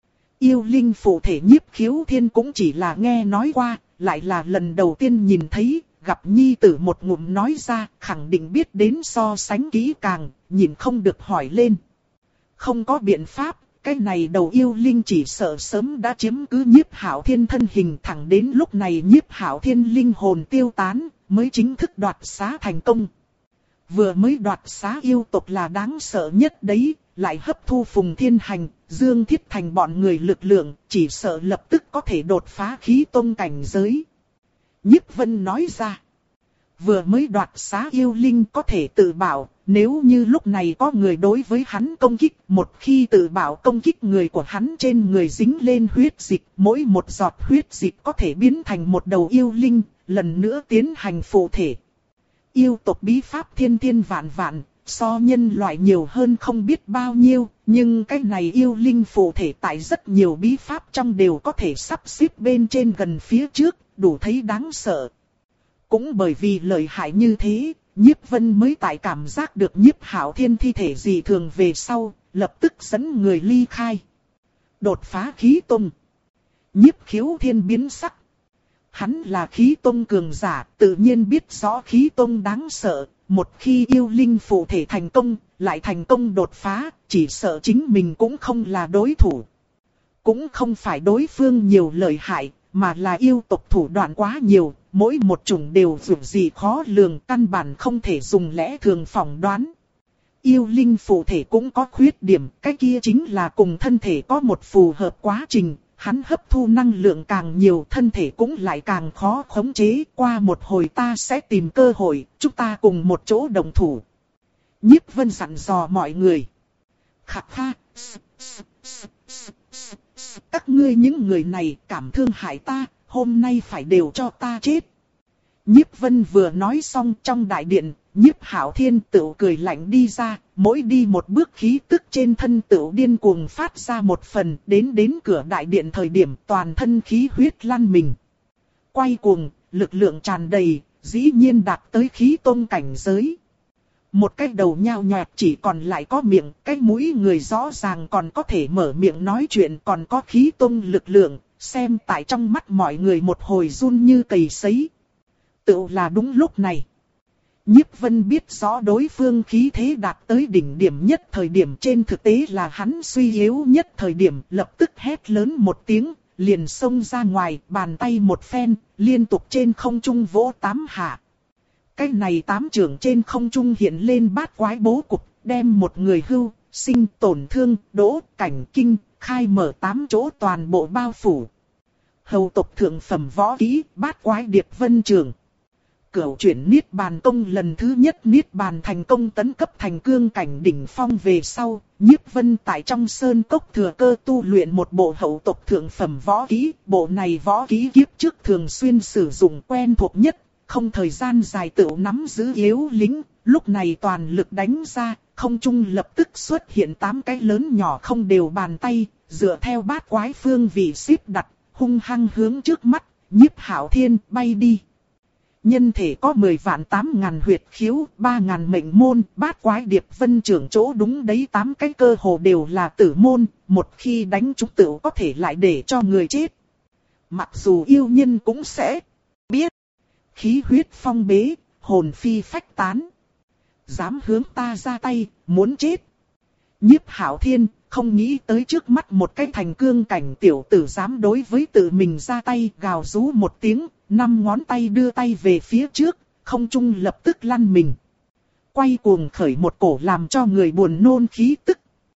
Yêu linh phụ thể Nhiếp Khiếu Thiên cũng chỉ là nghe nói qua, lại là lần đầu tiên nhìn thấy, gặp nhi tử một ngụm nói ra, khẳng định biết đến so sánh kỹ càng, nhìn không được hỏi lên. Không có biện pháp, cái này đầu yêu linh chỉ sợ sớm đã chiếm cứ Nhiếp Hạo Thiên thân hình, thẳng đến lúc này Nhiếp Hạo Thiên linh hồn tiêu tán, mới chính thức đoạt xá thành công. Vừa mới đoạt xá yêu tộc là đáng sợ nhất đấy, lại hấp thu Phùng Thiên Hành, Dương Thiết Thành bọn người lực lượng, chỉ sợ lập tức có thể đột phá khí tông cảnh giới. Nhiếp Vân nói ra, vừa mới đoạt xá yêu linh có thể tự bảo, nếu như lúc này có người đối với hắn công kích, một khi tự bảo công kích người của hắn trên người dính lên huyết dịch, mỗi một giọt huyết dịch có thể biến thành một đầu yêu linh, lần nữa tiến hành phụ thể. Yêu tộc bí pháp thiên thiên vạn vạn, so nhân loại nhiều hơn không biết bao nhiêu, nhưng cái này yêu linh phụ thể tại rất nhiều bí pháp trong đều có thể sắp xếp bên trên gần phía trước, đủ thấy đáng sợ. Cũng bởi vì lợi hại như thế, Nhiếp Vân mới tại cảm giác được Nhiếp Hạo Thiên thi thể dị thường về sau, lập tức dẫn người ly khai. Đột phá khí tông. Nhiếp Khiếu Thiên biến sắc. Hắn là khí tông cường giả, tự nhiên biết rõ khí tông đáng sợ. Một khi yêu linh phụ thể thành công, lại thành công đột phá, chỉ sợ chính mình cũng không là đối thủ. Cũng không phải đối phương nhiều lợi hại, mà là yêu tộc thủ đoạn quá nhiều, mỗi một chủng đều dù gì khó lường, căn bản không thể dùng lẽ thường phỏng đoán. Yêu linh phụ thể cũng có khuyết điểm, cái kia chính là cùng thân thể có một phù hợp quá trình, hắn hấp thu năng lượng càng nhiều, thân thể cũng lại càng khó khống chế, qua một hồi ta sẽ tìm cơ hội, chúng ta cùng một chỗ đồng thủ. Nhiếp Vân dặn dò mọi người. Khắc kha, các ngươi những người này cảm thương hại ta, hôm nay phải đều cho ta chết. Nhiếp Vân vừa nói xong trong đại điện, Nhiếp Hạo Thiên tựu cười lạnh đi ra, mỗi đi một bước khí tức trên thân tựu điên cuồng phát ra một phần, đến đến cửa đại điện thời điểm toàn thân khí huyết lăn mình. Quay cuồng, lực lượng tràn đầy, dĩ nhiên đạt tới khí tôn cảnh giới. Một cái đầu nhao nhọt chỉ còn lại có miệng, cái mũi người rõ ràng còn có thể mở miệng nói chuyện, còn có khí tôn lực lượng, xem tại trong mắt mọi người một hồi run như cầy sấy. Tựu là đúng lúc này. Nhiếp Vân biết rõ đối phương khí thế đạt tới đỉnh điểm nhất thời điểm, trên thực tế là hắn suy yếu nhất thời điểm, lập tức hét lớn một tiếng, liền xông ra ngoài, bàn tay một phen, liên tục trên không trung vỗ tám hạ. Cái này tám trường trên không trung hiện lên bát quái bố cục, đem một người hưu, sinh, tổn thương, đỗ, cảnh, kinh, khai mở tám chỗ toàn bộ bao phủ. Hầu tộc thượng phẩm võ kỹ, bát quái điệp vân trường. Cửu chuyển niết bàn công lần thứ nhất niết bàn thành công tấn cấp thành cương cảnh đỉnh phong về sau, Nhiếp Vân tại trong sơn cốc thừa cơ tu luyện một bộ hậu tộc thượng phẩm võ kỹ, bộ này võ kỹ kiếp trước thường xuyên sử dụng quen thuộc nhất, không thời gian dài tự nắm giữ yếu lĩnh, lúc này toàn lực đánh ra, không trung lập tức xuất hiện tám cái lớn nhỏ không đều bàn tay, dựa theo bát quái phương vị xếp đặt, hung hăng hướng trước mắt, Nhiếp Hạo Thiên bay đi. Nhân thể có mười vạn tám ngàn huyệt khiếu, ba ngàn mệnh môn, bát quái điệp vân trưởng chỗ đúng đấy tám cái cơ hồ đều là tử môn, một khi đánh trúng tử có thể lại để cho người chết. Mặc dù yêu nhân cũng sẽ biết, khí huyết phong bế, hồn phi phách tán. Dám hướng ta ra tay, muốn chết. Nhiếp Hạo Thiên không nghĩ tới trước mắt một cái thành cương cảnh tiểu tử dám đối với tự mình ra tay, gào rú một tiếng. Năm ngón tay đưa tay về phía trước, không trung lập tức lăn mình. Quay cuồng khởi một cổ làm cho người buồn nôn khí tức.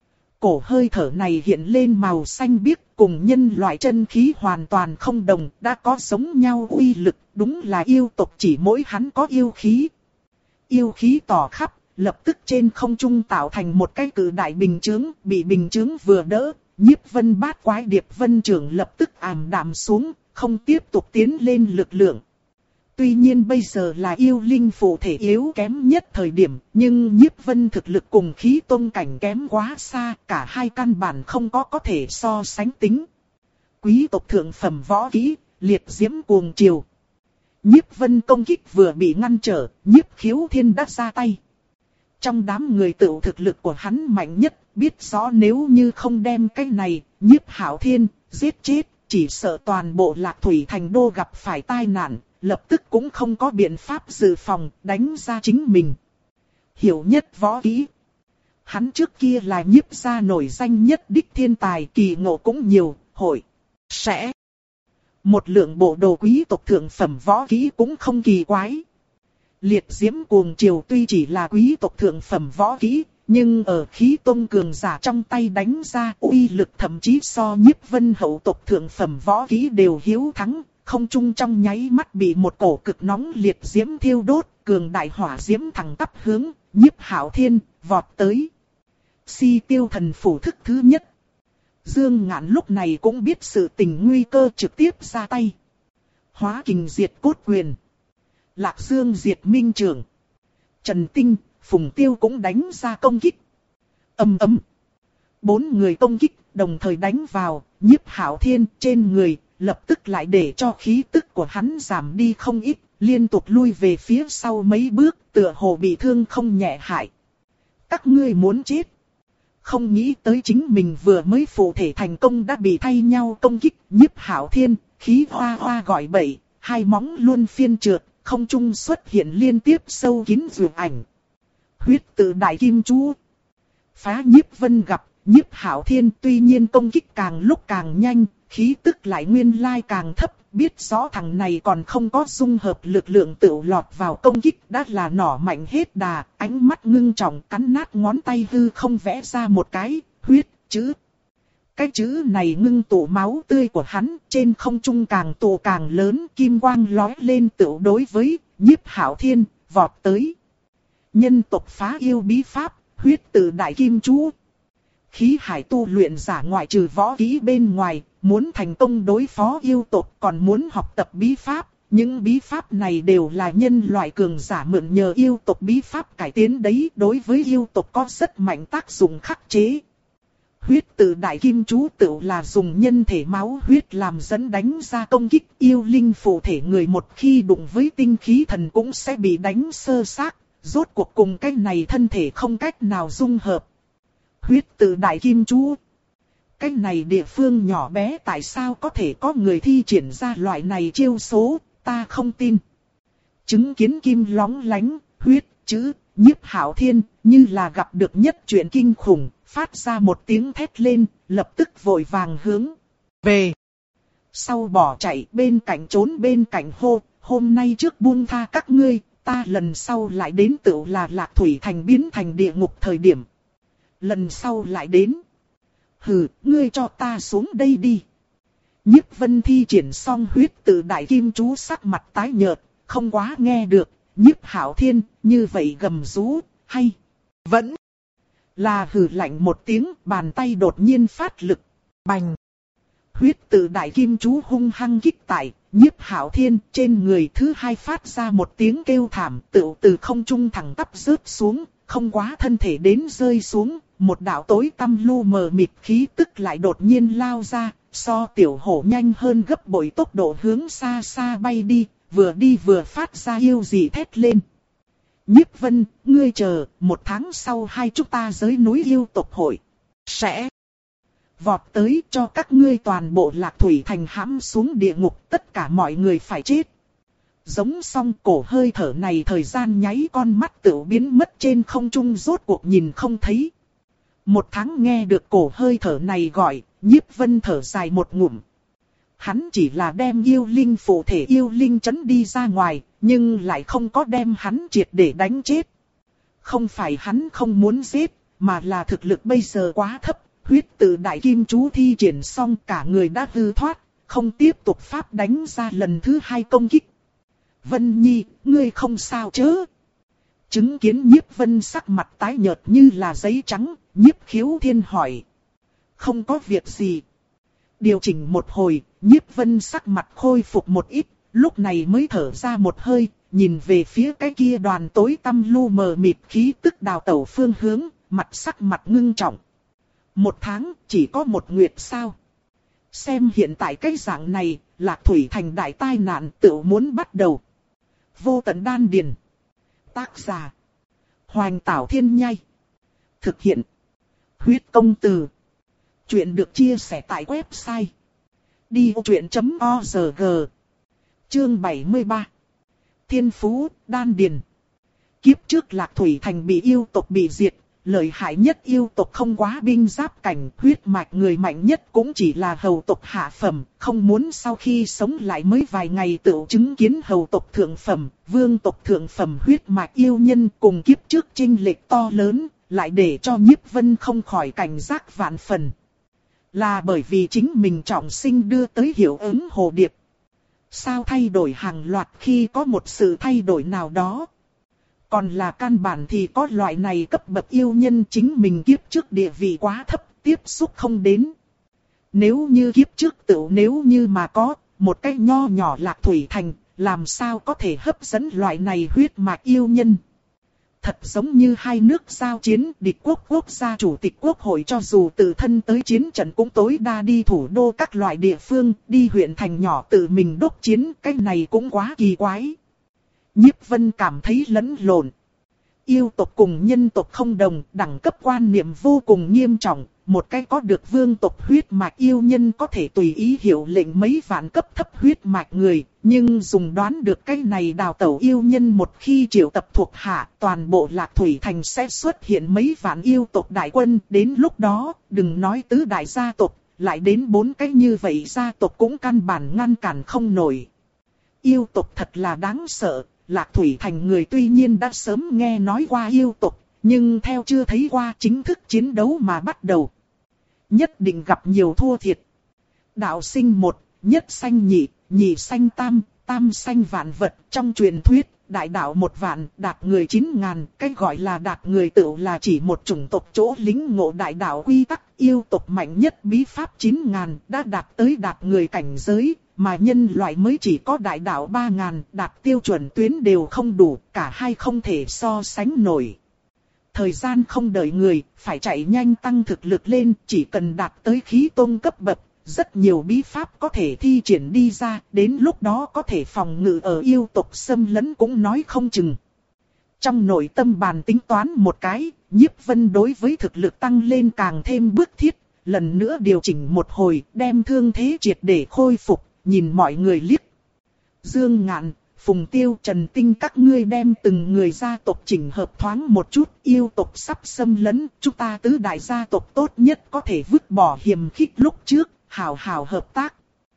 Cổ hơi thở này hiện lên màu xanh biếc, cùng nhân loại chân khí hoàn toàn không đồng, đã có giống nhau uy lực, đúng là yêu tộc chỉ mỗi hắn có yêu khí. Yêu khí tỏ khắp, lập tức trên không trung tạo thành một cái cự đại bình chướng, bị bình chướng vừa đỡ, Nhiếp Vân bát quái điệp vân trưởng lập tức ảm đạm xuống. Không tiếp tục tiến lên lực lượng. Tuy nhiên bây giờ là yêu linh phụ thể yếu kém nhất thời điểm, nhưng Nhiếp Vân thực lực cùng khí tôn cảnh kém quá xa, cả hai căn bản không có có thể so sánh tính. Quý tộc thượng phẩm võ kỹ, liệt diễm cuồng triều. Nhiếp Vân công kích vừa bị ngăn trở, Nhiếp Khiếu Thiên đã ra tay. Trong đám người tự thực lực của hắn mạnh nhất, biết rõ nếu như không đem cái này, Nhiếp Hạo Thiên, giết chết. Chỉ sợ toàn bộ Lạc Thủy Thành Đô gặp phải tai nạn, lập tức cũng không có biện pháp dự phòng, đánh ra chính mình. Hiểu nhất võ kỹ. Hắn trước kia là Nhiếp gia nổi danh nhất đích thiên tài, kỳ ngộ cũng nhiều, hội, sẽ. Một lượng bộ đồ quý tộc thượng phẩm võ kỹ cũng không kỳ quái. Liệt diễm cuồng triều tuy chỉ là quý tộc thượng phẩm võ kỹ, nhưng ở khí tôn cường giả trong tay đánh ra uy lực thậm chí so Nhiếp Vân hậu tộc thượng phẩm võ kỹ đều hiếu thắng, không trung trong nháy mắt bị một cổ cực nóng liệt diễm thiêu đốt, cường đại hỏa diễm thẳng tắp hướng, Nhiếp Hạo Thiên, vọt tới. Si tiêu thần phủ thức thứ nhất. Dương Ngạn lúc này cũng biết sự tình nguy cơ trực tiếp ra tay. Hóa kình diệt cốt quyền. Lạc Dương diệt minh trường. Trần Tinh, Phùng Tiêu cũng đánh ra công kích. Ầm ầm. Bốn người công kích đồng thời đánh vào, Nhiếp Hạo Thiên trên người, lập tức lại để cho khí tức của hắn giảm đi không ít, liên tục lui về phía sau mấy bước, tựa hồ bị thương không nhẹ hại. Các ngươi muốn chết. Không nghĩ tới chính mình vừa mới phụ thể thành công đã bị thay nhau công kích. Nhiếp Hạo Thiên, khí hoa hoa gọi bậy, hai móng luôn phiên trượt, không trung xuất hiện liên tiếp sâu kín dược ảnh. Huyết tự đại kim chú. Phá Nhiếp Vân gặp, Nhiếp Hạo Thiên tuy nhiên công kích càng lúc càng nhanh, khí tức lại nguyên lai càng thấp, biết rõ thằng này còn không có dung hợp lực lượng tự lọt vào công kích đã là nỏ mạnh hết đà, ánh mắt ngưng trọng cắn nát ngón tay hư không vẽ ra một cái, huyết, chữ. Cái chữ này ngưng tụ máu tươi của hắn, trên không trung càng tụ càng lớn, kim quang lói lên tự đối với Nhiếp Hạo Thiên, vọt tới. Nhân tộc phá yêu bí pháp, huyết tự đại kim chú. Khí hải tu luyện giả ngoại trừ võ kỹ bên ngoài, muốn thành công đối phó yêu tộc còn muốn học tập bí pháp. Những bí pháp này đều là nhân loại cường giả mượn nhờ yêu tộc bí pháp cải tiến đấy, đối với yêu tộc có rất mạnh tác dụng khắc chế. Huyết tự đại kim chú tự là dùng nhân thể máu huyết làm dẫn đánh ra công kích, yêu linh phụ thể người một khi đụng với tinh khí thần cũng sẽ bị đánh sơ xác, rốt cuộc cùng cái này thân thể không cách nào dung hợp. Huyết tự đại kim chú. Cái này địa phương nhỏ bé tại sao có thể có người thi triển ra loại này chiêu số, ta không tin. Chứng kiến kim lóng lánh, huyết, chữ, Nhiếp Hạo Thiên, như là gặp được nhất chuyện kinh khủng, phát ra một tiếng thét lên, lập tức vội vàng hướng về. Sau bỏ chạy bên cạnh trốn bên cạnh hô, hôm nay trước buông tha các ngươi, ta lần sau lại đến tựu là Lạc Thủy Thành biến thành địa ngục thời điểm. Lần sau lại đến. Hừ, ngươi cho ta xuống đây đi. Nhiếp Vân thi triển xong huyết tự đại kim chú sắc mặt tái nhợt, không quá nghe được. Nhiếp Hạo Thiên, như vậy gầm rú, hay, vẫn là hừ lạnh một tiếng, bàn tay đột nhiên phát lực, bành. Huyết tự đại kim chú hung hăng kích tại, Nhiếp Hạo Thiên trên người thứ hai phát ra một tiếng kêu thảm, tự từ không trung thẳng tắp rớt xuống, không quá thân thể đến rơi xuống, một đạo tối tăm lu mờ mịt khí tức lại đột nhiên lao ra, so tiểu hổ nhanh hơn gấp bội tốc độ hướng xa xa bay đi. Vừa đi vừa phát ra yêu dị thét lên. Nhiếp Vân, ngươi chờ, một tháng sau hai chúng ta giới núi yêu tộc hội. Sẽ vọt tới cho các ngươi toàn bộ Lạc Thủy Thành hãm xuống địa ngục, tất cả mọi người phải chết. Giống xong cổ hơi thở này thời gian nháy con mắt tự biến mất trên không trung rốt cuộc nhìn không thấy. Một tháng nghe được cổ hơi thở này gọi, Nhiếp Vân thở dài một ngụm. Hắn chỉ là đem yêu linh phụ thể yêu linh chấn đi ra ngoài, nhưng lại không có đem hắn triệt để đánh chết. Không phải hắn không muốn giết, mà là thực lực bây giờ quá thấp, huyết tự đại kim chú thi triển xong cả người đã hư thoát, không tiếp tục pháp đánh ra lần thứ hai công kích. Vân Nhi, ngươi không sao chứ? Chứng kiến Nhiếp Vân sắc mặt tái nhợt như là giấy trắng, Nhiếp Khiếu Thiên hỏi. Không có việc gì. Điều chỉnh một hồi, Nhiếp Vân sắc mặt khôi phục một ít, lúc này mới thở ra một hơi, nhìn về phía cái kia đoàn tối tăm lu mờ mịt khí tức đào tẩu phương hướng, mặt sắc mặt ngưng trọng. Một tháng, chỉ có một nguyệt sao? Xem hiện tại cái dạng này, Lạc Thủy Thành đại tai nạn tự muốn bắt đầu. Vô tận đan điền. Tác giả. Hoành Tảo Thiên Nhai. Thực hiện. Huyết công từ. Chuyện được chia sẻ tại website đi vô chuyện chấm org. Chương bảy mươi ba. Thiên Phú, Đan Điền. Kiếp trước Lạc Thủy Thành bị yêu tộc bị diệt, lợi hại nhất yêu tộc không quá binh giáp cảnh, huyết mạch người mạnh nhất cũng chỉ là hầu tộc hạ phẩm, không muốn sau khi sống lại mới vài ngày tự chứng kiến hầu tộc thượng phẩm, vương tộc thượng phẩm huyết mạch yêu nhân cùng kiếp trước chênh lệch to lớn, lại để cho Nhiếp Vân không khỏi cảnh giác vạn phần. Là bởi vì chính mình trọng sinh đưa tới hiệu ứng hồ điệp. Sao thay đổi hàng loạt khi có một sự thay đổi nào đó? Còn là căn bản thì có loại này cấp bậc yêu nhân chính mình kiếp trước địa vị quá thấp, tiếp xúc không đến. Nếu như kiếp trước tự nếu như mà có một cái nho nhỏ Lạc Thủy Thành, làm sao có thể hấp dẫn loại này huyết mạch yêu nhân? Thật giống như hai nước giao chiến, địch quốc quốc gia chủ tịch quốc hội cho dù tự thân tới chiến trận cũng tối đa đi thủ đô các loại địa phương, đi huyện thành nhỏ tự mình đốc chiến, cái này cũng quá kỳ quái. Nhiếp Vân cảm thấy lẫn lộn. Yêu tộc cùng nhân tộc không đồng, đẳng cấp quan niệm vô cùng nghiêm trọng. Một cái có được vương tộc huyết mạch yêu nhân có thể tùy ý hiệu lệnh mấy vạn cấp thấp huyết mạch người, nhưng dùng đoán được cái này đào tẩu yêu nhân một khi triệu tập thuộc hạ, toàn bộ Lạc Thủy Thành sẽ xuất hiện mấy vạn yêu tộc đại quân. Đến lúc đó, đừng nói tứ đại gia tộc, lại đến bốn cái như vậy gia tộc cũng căn bản ngăn cản không nổi. Yêu tộc thật là đáng sợ, Lạc Thủy Thành người tuy nhiên đã sớm nghe nói qua yêu tộc, nhưng theo chưa thấy qua chính thức chiến đấu mà bắt đầu. Nhất định gặp nhiều thua thiệt. Đạo sinh một, nhất sanh nhị, nhị sanh tam, tam sanh vạn vật. Trong truyền thuyết, đại đạo một vạn, đạt người chín ngàn. Cái gọi là đạt người tựu là chỉ một chủng tộc chỗ lính ngộ đại đạo quy tắc. Yêu tộc mạnh nhất bí pháp chín ngàn, đã đạt tới đạt người cảnh giới. Mà nhân loại mới chỉ có đại đạo ba ngàn, đạt tiêu chuẩn tuyến đều không đủ, cả hai không thể so sánh nổi. Thời gian không đợi người, phải chạy nhanh tăng thực lực lên, chỉ cần đạt tới khí tôn cấp bậc, rất nhiều bí pháp có thể thi triển đi ra, đến lúc đó có thể phòng ngự ở yêu tộc xâm lấn cũng nói không chừng. Trong nội tâm bàn tính toán một cái, Nhiếp Vân đối với thực lực tăng lên càng thêm bức thiết, lần nữa điều chỉnh một hồi, đem thương thế triệt để khôi phục, nhìn mọi người liếc. Dương Ngạn, Phùng Tiêu, Trần Tinh các ngươi đem từng người gia tộc chỉnh hợp thoáng một chút, yêu tộc sắp xâm lấn, chúng ta tứ đại gia tộc tốt nhất có thể vứt bỏ hiềm khích lúc trước, hào hào hợp tác.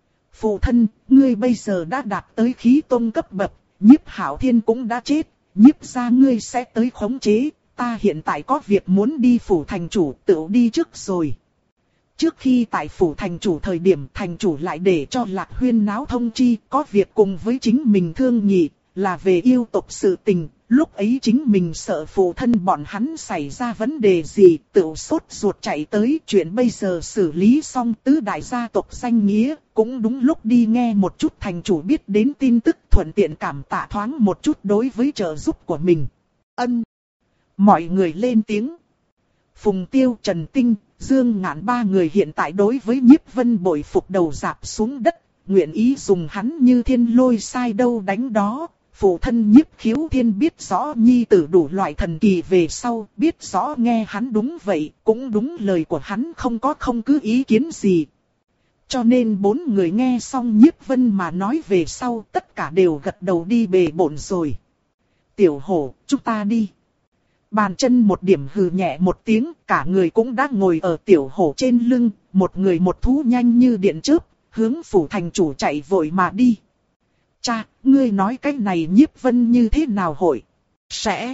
Phụ thân, ngươi bây giờ đã đạt tới khí tôn cấp bậc, Nhiếp Hạo Thiên cũng đã chết, Nhiếp gia ngươi sẽ tới khống chế, ta hiện tại có việc muốn đi phủ thành chủ, tự đi trước rồi. Trước khi tại phủ thành chủ thời điểm, thành chủ lại để cho Lạc Huyên náo thông chi, có việc cùng với chính mình thương nghị, là về yêu tộc sự tình. Lúc ấy chính mình sợ phụ thân bọn hắn xảy ra vấn đề gì, tự sốt ruột chạy tới. Chuyện bây giờ xử lý xong, tứ đại gia tộc danh nghĩa, cũng đúng lúc đi nghe một chút thành chủ biết đến tin tức, thuận tiện cảm tạ thoáng một chút đối với trợ giúp của mình. Ân. Mọi người lên tiếng. Phùng Tiêu, Trần Tinh, Dương Ngạn ba người hiện tại đối với Nhiếp Vân bội phục đầu rạp xuống đất, nguyện ý dùng hắn như thiên lôi sai đâu đánh đó. Phụ thân Nhiếp Khiếu Thiên biết rõ nhi tử đủ loại thần kỳ về sau, biết rõ nghe hắn đúng vậy, cũng đúng lời của hắn không có không cứ ý kiến gì. Cho nên bốn người nghe xong Nhiếp Vân mà nói về sau, tất cả đều gật đầu đi bề bộn rồi. Tiểu Hổ, chúng ta đi. Bàn chân một điểm hừ nhẹ một tiếng, cả người cũng đã ngồi ở Tiểu Hổ trên lưng, một người một thú nhanh như điện chớp, hướng phủ thành chủ chạy vội mà đi. Cha, ngươi nói cái này Nhiếp Vân như thế nào hội? Sẽ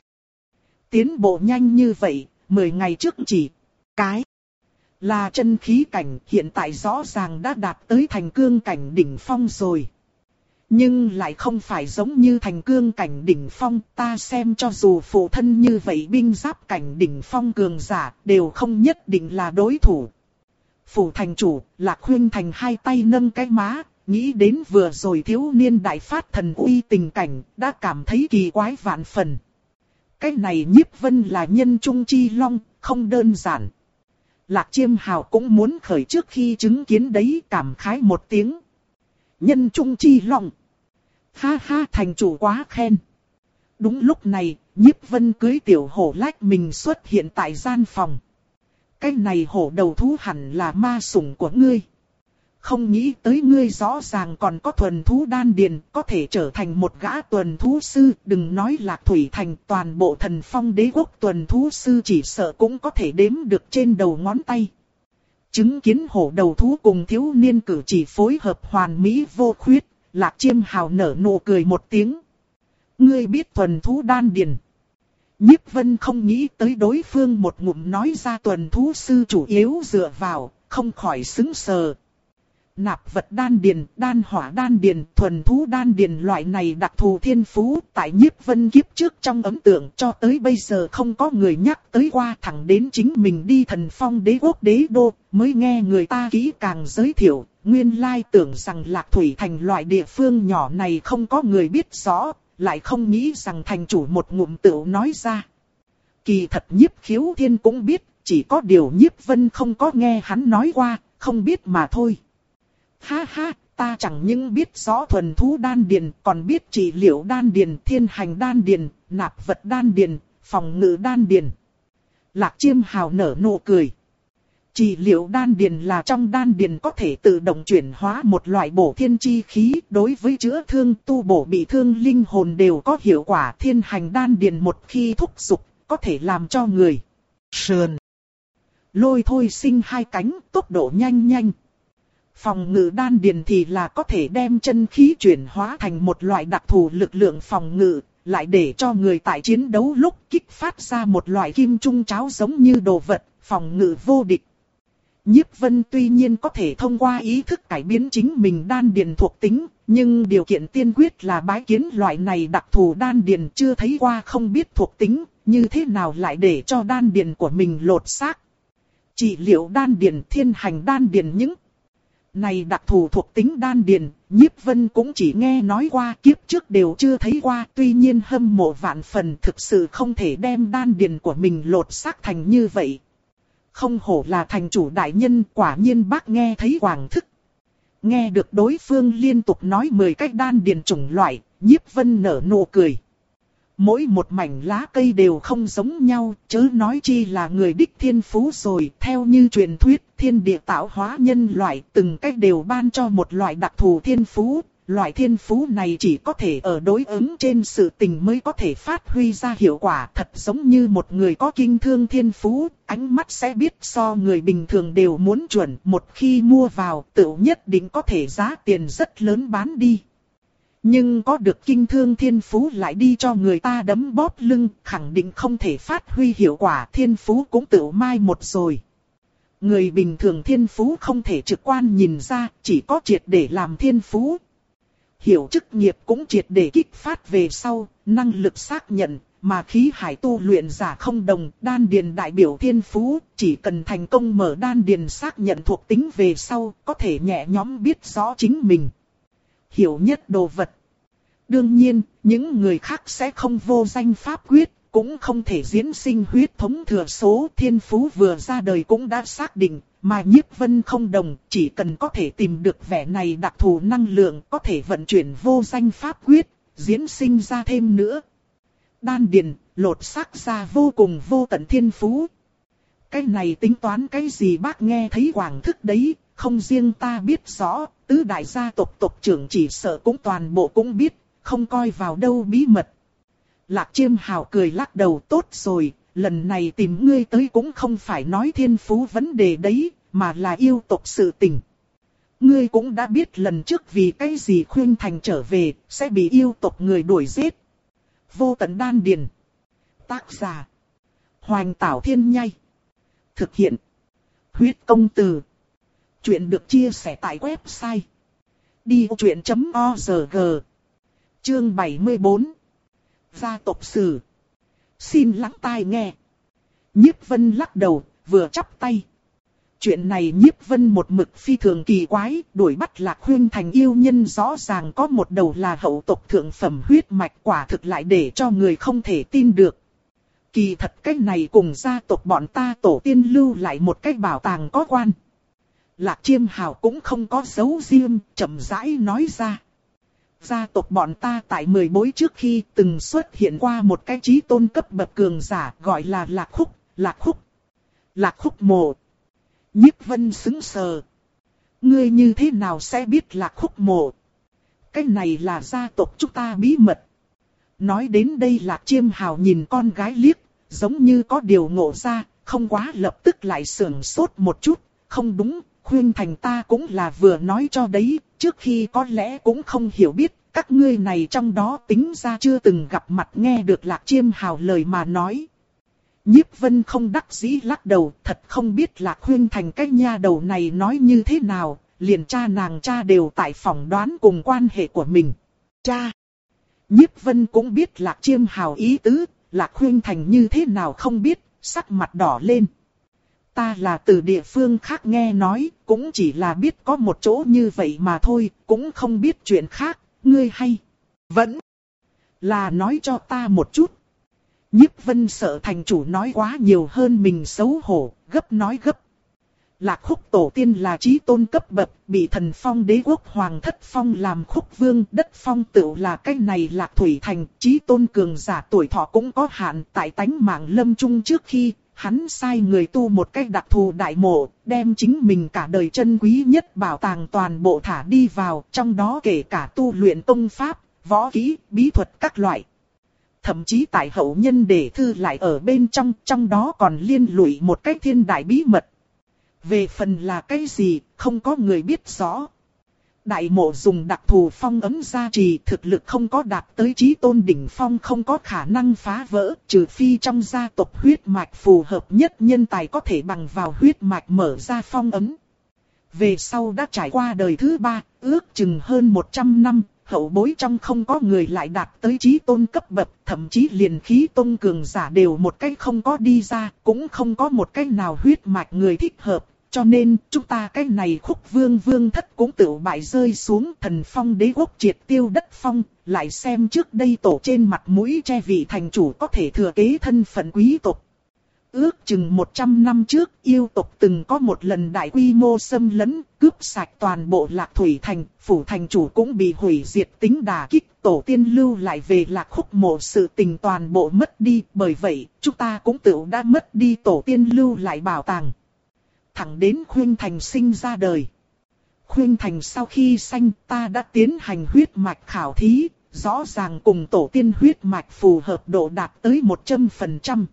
tiến bộ nhanh như vậy, mười ngày trước chỉ cái là chân khí cảnh, hiện tại rõ ràng đã đạt tới thành cương cảnh đỉnh phong rồi. Nhưng lại không phải giống như thành cương cảnh đỉnh phong, ta xem cho dù phụ thân như vậy binh giáp cảnh đỉnh phong cường giả, đều không nhất định là đối thủ. Phủ thành chủ, Lạc Huyên Thành hai tay nâng cái má, nghĩ đến vừa rồi thiếu niên đại phát thần uy tình cảnh, đã cảm thấy kỳ quái vạn phần. Cái này Nhiếp Vân là nhân trung chi long, không đơn giản. Lạc Chiêm Hào cũng muốn khởi trước khi chứng kiến đấy, cảm khái một tiếng. Nhân trung chi long. Ha ha, thành chủ quá khen. Đúng lúc này, Nhiếp Vân cưới Tiểu Hổ lách mình xuất hiện tại gian phòng. Cái này hổ đầu thú hẳn là ma sủng của ngươi. Không nghĩ tới ngươi rõ ràng còn có thuần thú đan điền, có thể trở thành một gã tuần thú sư. Đừng nói Lạc Thủy Thành, toàn bộ Thần Phong Đế quốc tuần thú sư chỉ sợ cũng có thể đếm được trên đầu ngón tay. Chứng kiến hổ đầu thú cùng thiếu niên cử chỉ phối hợp hoàn mỹ vô khuyết, Lạc Chiêm Hào nở nụ cười một tiếng. Ngươi biết thuần thú đan điền. Nhiếp Vân không nghĩ tới đối phương một ngụm nói ra tuần thú sư chủ yếu dựa vào, không khỏi sững sờ. Nạp vật đan điền, đan hỏa đan điền, thuần thú đan điền loại này đặc thù thiên phú, tại Nhiếp Vân kiếp trước trong ấn tượng cho tới bây giờ không có người nhắc tới qua, thẳng đến chính mình đi Thần Phong Đế quốc đế đô, mới nghe người ta kỹ càng giới thiệu, nguyên lai tưởng rằng Lạc Thủy Thành loại địa phương nhỏ này không có người biết rõ, lại không nghĩ rằng thành chủ một ngụm tựu nói ra. Kỳ thật Nhiếp Khiếu Thiên cũng biết, chỉ có điều Nhiếp Vân không có nghe hắn nói qua, không biết mà thôi. Ha ha, ta chẳng những biết rõ thuần thú đan điền, còn biết trị liệu đan điền, thiên hành đan điền, nạp vật đan điền, Phòng ngự đan điền. Lạc Chiêm Hào nở nụ cười. Trị liệu đan điền là trong đan điền có thể tự động chuyển hóa một loại bổ thiên chi khí, đối với chữa thương tu bổ bị thương linh hồn đều có hiệu quả. Thiên hành đan điền một khi thúc dục, có thể làm cho người sườn lôi thôi sinh hai cánh, tốc độ nhanh nhanh. Phòng ngự đan điền thì là có thể đem chân khí chuyển hóa thành một loại đặc thù lực lượng phòng ngự, lại để cho người tại chiến đấu lúc kích phát ra một loại kim trung cháo giống như đồ vật, phòng ngự vô địch. Nhiếp Vân tuy nhiên có thể thông qua ý thức cải biến chính mình đan điền thuộc tính, nhưng điều kiện tiên quyết là bái kiến loại này đặc thù đan điền chưa thấy qua không biết thuộc tính, như thế nào lại để cho đan điền của mình lột xác. Trị liệu đan điền, thiên hành đan điền những này đặc thù thuộc tính đan điền, Nhiếp Vân cũng chỉ nghe nói qua, kiếp trước đều chưa thấy qua, tuy nhiên hâm mộ vạn phần, thực sự không thể đem đan điền của mình lột xác thành như vậy. Không hổ là thành chủ đại nhân, quả nhiên bác nghe thấy quảng thức. Nghe được đối phương liên tục nói mười cách đan điền chủng loại, Nhiếp Vân nở nụ cười. Mỗi một mảnh lá cây đều không giống nhau, chớ nói chi là người đích thiên phú rồi. Theo như truyền thuyết, thiên địa tạo hóa nhân loại từng cách đều ban cho một loại đặc thù thiên phú. Loại thiên phú này chỉ có thể ở đối ứng trên sự tình mới có thể phát huy ra hiệu quả. Thật giống như một người có kinh thương thiên phú, ánh mắt sẽ biết so người bình thường đều muốn chuẩn. Một khi mua vào, tự nhất định có thể giá tiền rất lớn bán đi. Nhưng có được kinh thương thiên phú lại đi cho người ta đấm bóp lưng, khẳng định không thể phát huy hiệu quả, thiên phú cũng tự mai một rồi. Người bình thường thiên phú không thể trực quan nhìn ra, chỉ có triệt để làm thiên phú. Hiểu chức nghiệp cũng triệt để kích phát về sau, năng lực xác nhận, mà khí hải tu luyện giả không đồng, đan điền đại biểu thiên phú, chỉ cần thành công mở đan điền xác nhận thuộc tính về sau, có thể nhẹ nhõm biết rõ chính mình hiểu nhất đồ vật. Đương nhiên, những người khác sẽ không vô danh pháp quyết, cũng không thể diễn sinh huyết thống thừa số. Thiên phú vừa ra đời cũng đã xác định, mà Nhiếp Vân không đồng, chỉ cần có thể tìm được vẻ này đặc thù năng lượng, có thể vận chuyển vô danh pháp quyết, diễn sinh ra thêm nữa. Đan điền, lột xác ra vô cùng vô tận thiên phú. Cái này tính toán cái gì bác nghe thấy quảng thức đấy, không riêng ta biết rõ, tứ đại gia tộc tộc trưởng chỉ sợ cũng toàn bộ cũng biết, không coi vào đâu bí mật. Lạc Chiêm Hào cười lắc đầu, tốt rồi, lần này tìm ngươi tới cũng không phải nói thiên phú vấn đề đấy, mà là yêu tộc sự tình. Ngươi cũng đã biết lần trước vì cái gì Khuyên Thành trở về, sẽ bị yêu tộc người đuổi giết. Vô tận đan điền. Tác giả: Hoành Tảo Thiên Nhai. Thực hiện: Huyết Công Từ. Chuyện được chia sẻ tại website đi ô chuyện chấm org. Chương bảy mươi bốn. Gia tộc sử. Xin lắng tai nghe. Nhiếp Vân lắc đầu, vừa chắp tay. Chuyện này Nhiếp Vân một mực phi thường kỳ quái, đuổi bắt Lạc Khuyên Thành yêu nhân rõ ràng có một đầu là hậu tộc thượng phẩm huyết mạch, quả thực lại để cho người không thể tin được. Kỳ thật cái này cùng gia tộc bọn ta tổ tiên lưu lại một cái bảo tàng có quan. Lạc Chiêm Hào cũng không có giấu riêng, chậm rãi nói ra. Gia tộc bọn ta tại mười bối trước khi từng xuất hiện qua một cái chí tôn cấp bậc cường giả gọi là Lạc Khúc, Lạc Khúc, Lạc Khúc Mộ. Nhiếp Vân sững sờ. Ngươi như thế nào sẽ biết Lạc Khúc Mộ? Cái này là gia tộc chúng ta bí mật. Nói đến đây Lạc Chiêm Hào nhìn con gái liếc, giống như có điều ngộ ra, không quá lập tức lại sưởng sốt một chút. Không đúng, Khuyên Thành ta cũng là vừa nói cho đấy, trước khi có lẽ cũng không hiểu biết, các ngươi này trong đó tính ra chưa từng gặp mặt. Nghe được Lạc Chiêm Hào lời mà nói. Nhiếp Vân không đắc dĩ lắc đầu, thật không biết Lạc Khuyên Thành cái nha đầu này nói như thế nào, liền cha nàng cha đều tại phỏng đoán cùng quan hệ của mình. Cha! Nhiếp Vân cũng biết Lạc Chiêm Hào ý tứ, Lạc Khuyên Thành như thế nào không biết, sắc mặt đỏ lên. Ta là từ địa phương khác nghe nói, cũng chỉ là biết có một chỗ như vậy mà thôi, cũng không biết chuyện khác, ngươi hay vẫn là nói cho ta một chút. Nhiếp Vân sợ thành chủ nói quá nhiều hơn mình xấu hổ, gấp nói gấp. Lạc Khúc tổ tiên là chí tôn cấp bậc, bị thần phong đế quốc hoàng thất phong làm khúc vương, đất phong tựu là cái này Lạc Thủy Thành, chí tôn cường giả tuổi thọ cũng có hạn, tại tánh mạng lâm chung trước khi, hắn sai người tu một cách đặc thù đại mộ, đem chính mình cả đời chân quý nhất bảo tàng toàn bộ thả đi vào, trong đó kể cả tu luyện tông pháp, võ kỹ, bí thuật các loại. Thậm chí tại hậu nhân để thư lại ở bên trong, trong đó còn liên lụy một cách thiên đại bí mật. Về phần là cái gì, không có người biết rõ. Đại mộ dùng đặc thù phong ấm gia trì, thực lực không có đạt tới chí tôn đỉnh phong không có khả năng phá vỡ, trừ phi trong gia tộc huyết mạch phù hợp nhất nhân tài có thể bằng vào huyết mạch mở ra phong ấm. Về sau đã trải qua đời thứ ba, ước chừng hơn một trăm năm, hậu bối trong không có người lại đạt tới chí tôn cấp bậc, thậm chí liền khí tôn cường giả đều một cách không có đi ra, cũng không có một cách nào huyết mạch người thích hợp. Cho nên, chúng ta cái này Khúc Vương Vương thất cũng tự bại rơi xuống, thần phong đế quốc triệt tiêu đất phong, lại xem trước đây tổ trên mặt mũi che vị thành chủ có thể thừa kế thân phận quý tộc. Ước chừng một trăm năm trước, yêu tộc từng có một lần đại quy mô xâm lấn, cướp sạch toàn bộ Lạc Thủy Thành, phủ thành chủ cũng bị hủy diệt tính đả kích, tổ tiên lưu lại về Lạc Khúc mộ sự tình toàn bộ mất đi, bởi vậy, chúng ta cũng tự đã mất đi tổ tiên lưu lại bảo tàng. Thẳng đến Khuynh Thành sinh ra đời. Khuynh Thành sau khi sanh ta đã tiến hành huyết mạch khảo thí, rõ ràng cùng tổ tiên huyết mạch phù hợp độ đạt tới một trăm phần trăm.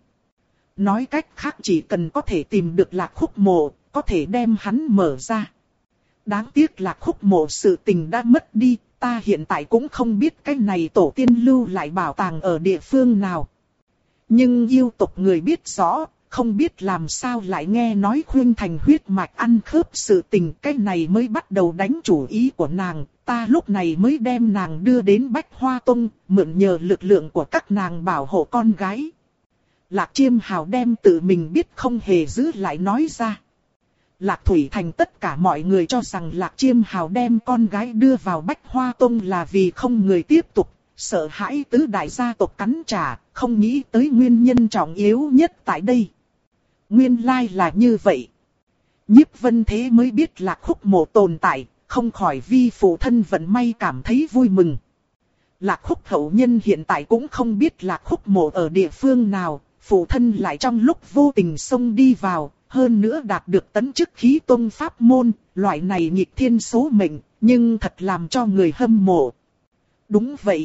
Nói cách khác chỉ cần có thể tìm được Lạc Khúc mộ, có thể đem hắn mở ra. Đáng tiếc Lạc Khúc mộ sự tình đã mất đi, ta hiện tại cũng không biết cái này tổ tiên lưu lại bảo tàng ở địa phương nào. Nhưng yêu tộc người biết rõ. Không biết làm sao lại nghe nói Khuynh Thành huyết mạch ăn khớp sự tình, cái này mới bắt đầu đánh chủ ý của nàng, ta lúc này mới đem nàng đưa đến Bách Hoa Tông, mượn nhờ lực lượng của các nàng bảo hộ con gái. Lạc Chiêm Hào đem tự mình biết không hề giữ lại nói ra. Lạc Thủy Thành tất cả mọi người cho rằng Lạc Chiêm Hào đem con gái đưa vào Bách Hoa Tông là vì không người tiếp tục. Sợ hãi tứ đại gia tộc cắn trả, không nghĩ tới nguyên nhân trọng yếu nhất tại đây. Nguyên lai là như vậy. Nhiếp Vân Thế mới biết Lạc Khúc mộ tồn tại, không khỏi vi phụ thân vận may cảm thấy vui mừng. Lạc Khúc hậu nhân hiện tại cũng không biết Lạc Khúc mộ ở địa phương nào, phụ thân lại trong lúc vô tình xông đi vào, hơn nữa đạt được tấn chức khí tôn pháp môn, loại này nghịch thiên số mệnh, nhưng thật làm cho người hâm mộ. Đúng vậy.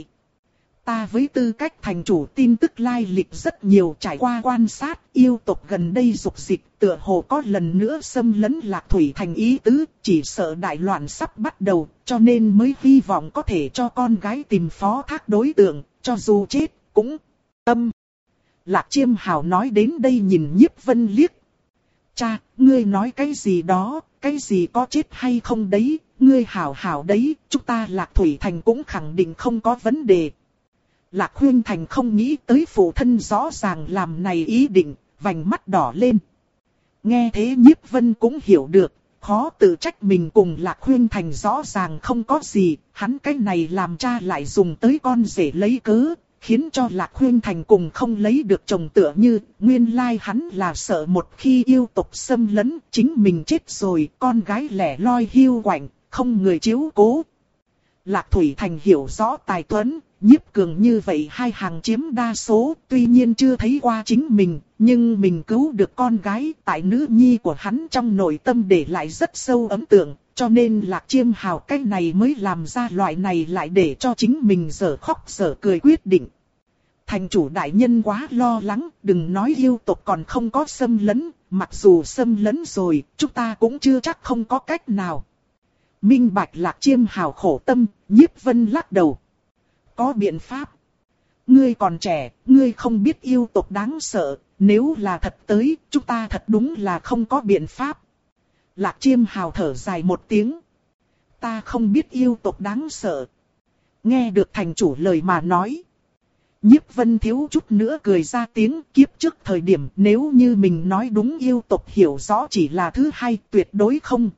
Ta với tư cách thành chủ tin tức lai lịch rất nhiều, trải qua quan sát, yêu tộc gần đây dục dịch tựa hồ có lần nữa xâm lấn Lạc Thủy Thành ý tứ, chỉ sợ đại loạn sắp bắt đầu, cho nên mới hy vọng có thể cho con gái tìm phó thác đối tượng, cho dù chết, cũng tâm. Lạc Chiêm Hào nói đến đây nhìn Nhiếp Vân liếc. Cha, ngươi nói cái gì đó, cái gì có chết hay không đấy, ngươi hảo hảo đấy, chúng ta Lạc Thủy Thành cũng khẳng định không có vấn đề. Lạc Khuynh Thành không nghĩ tới phụ thân rõ ràng làm này ý định, vành mắt đỏ lên. Nghe thế Nhiếp Vân cũng hiểu được, khó tự trách mình cùng Lạc Khuynh Thành rõ ràng không có gì, hắn cái này làm cha lại dùng tới con rể lấy cớ, khiến cho Lạc Khuynh Thành cùng không lấy được chồng tựa như, nguyên lai hắn là sợ một khi yêu tộc xâm lấn, chính mình chết rồi, con gái lẻ loi hiu quạnh, không người chiếu cố. Lạc Thủy Thành hiểu rõ tài tuấn, Nhiếp Cường như vậy hai hàng chiếm đa số, tuy nhiên chưa thấy qua chính mình, nhưng mình cứu được con gái, tại nữ nhi của hắn trong nội tâm để lại rất sâu ấn tượng, cho nên Lạc Chiêm Hào cách này mới làm ra loại này lại để cho chính mình dở khóc dở cười quyết định. Thành chủ đại nhân quá lo lắng, đừng nói yêu tộc còn không có xâm lấn, mặc dù xâm lấn rồi, chúng ta cũng chưa chắc không có cách nào. Minh bạch Lạc Chiêm Hào khổ tâm, Nhiếp Vân lắc đầu. Có biện pháp. Ngươi còn trẻ, ngươi không biết yêu tộc đáng sợ, nếu là thật tới, chúng ta thật đúng là không có biện pháp. Lạc Chiêm Hào thở dài một tiếng. Ta không biết yêu tộc đáng sợ. Nghe được thành chủ lời mà nói. Nhiếp Vân thiếu chút nữa cười ra tiếng, kiếp trước thời điểm nếu như mình nói đúng yêu tộc hiểu rõ chỉ là thứ hai, tuyệt đối không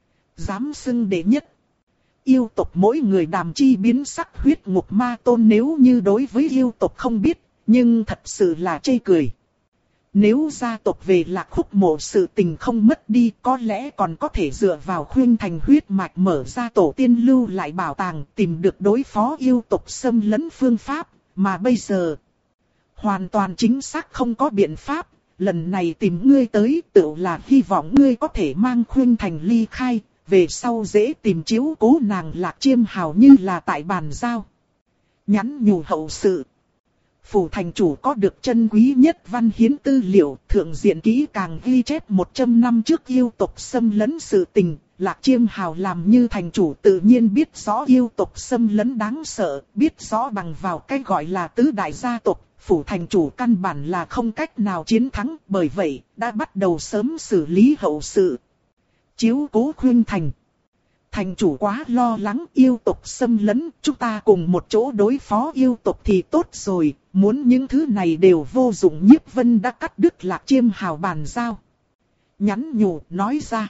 dám xưng đệ nhất. Yêu tộc mỗi người đàm chi biến sắc, huyết ngục ma tôn nếu như đối với yêu tộc không biết, nhưng thật sự là chê cười. Nếu gia tộc về Lạc Khúc Mộ sự tình không mất đi, có lẽ còn có thể dựa vào Khuynh Thành huyết mạch mở ra tổ tiên lưu lại bảo tàng, tìm được đối phó yêu tộc xâm lấn phương pháp, mà bây giờ hoàn toàn chính xác không có biện pháp. Lần này tìm ngươi tới tự là hy vọng ngươi có thể mang Khuynh Thành ly khai, về sau dễ tìm chiếu cố nàng Lạc Chiêm Hào như là tại bàn giao. Nhắn nhủ hậu sự. Phủ thành chủ có được chân quý nhất văn hiến tư liệu, thượng diện kỹ càng ghi chép một trăm năm trước yêu tộc xâm lấn sự tình. Lạc Chiêm Hào làm như thành chủ tự nhiên biết rõ yêu tộc xâm lấn đáng sợ, biết rõ bằng vào cái gọi là tứ đại gia tộc. Phủ thành chủ căn bản là không cách nào chiến thắng, bởi vậy đã bắt đầu sớm xử lý hậu sự. Chiếu cố Khuynh Thành. Thành chủ quá lo lắng yêu tộc xâm lấn, chúng ta cùng một chỗ đối phó yêu tộc thì tốt rồi, muốn những thứ này đều vô dụng. Nhiếp Vân đã cắt đứt Lạc Chiêm Hào bàn giao. Nhắn nhủ nói ra.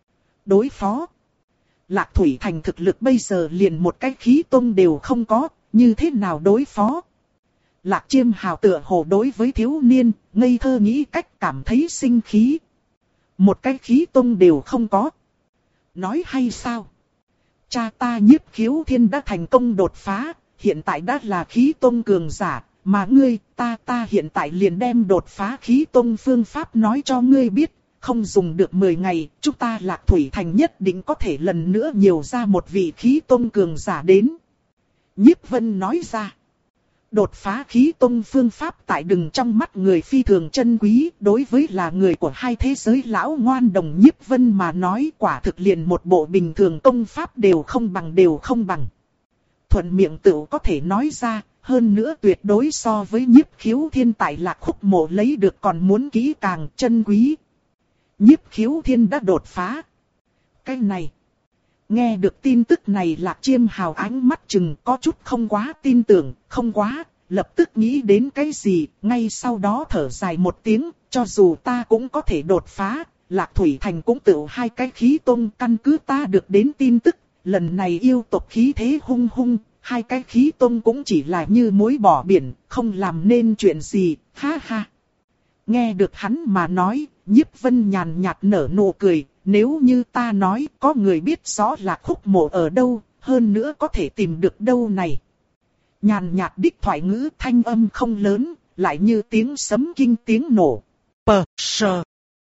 Đối phó. Lạc Thủy Thành thực lực bây giờ liền một cái khí tông đều không có, như thế nào đối phó? Lạc Chiêm Hào tựa hồ đối với thiếu niên, ngây thơ nghĩ cách cảm thấy sinh khí. Một cái khí tông đều không có. Nói hay sao? Cha ta Nhiếp Khiếu Thiên đã thành công đột phá, hiện tại đã là khí tông cường giả, mà ngươi, ta ta hiện tại liền đem đột phá khí tông phương pháp nói cho ngươi biết, không dùng được mười ngày, chúng ta Lạc Thủy Thành nhất định có thể lần nữa nhiều ra một vị khí tông cường giả đến. Nhiếp Vân nói ra. Đột phá khí tông phương pháp tại đừng trong mắt người phi thường chân quý, đối với là người của hai thế giới lão ngoan đồng Nhiếp Vân mà nói quả thực liền một bộ bình thường công pháp đều không bằng đều không bằng. Thuận miệng tự có thể nói ra, hơn nữa tuyệt đối so với Nhiếp Khiếu Thiên tại Lạc Khúc Mộ lấy được còn muốn kỹ càng chân quý. Nhiếp Khiếu Thiên đã đột phá. Cái này. Nghe được tin tức này Lạc Chiêm Hào ánh mắt chừng có chút không quá tin tưởng, không quá, lập tức nghĩ đến cái gì, ngay sau đó thở dài một tiếng, cho dù ta cũng có thể đột phá, Lạc Thủy Thành cũng tự hai cái khí tông căn cứ ta được đến tin tức, lần này yêu tộc khí thế hung hung, hai cái khí tông cũng chỉ là như muối bỏ biển, không làm nên chuyện gì, ha ha. Nghe được hắn mà nói, Nhiếp Vân nhàn nhạt nở nụ cười. Nếu như ta nói có người biết rõ Lạc Khúc Mộ ở đâu, hơn nữa có thể tìm được đâu này. Nhàn nhạt đích thoại ngữ thanh âm không lớn, lại như tiếng sấm kinh tiếng nổ. Pờ, sờ.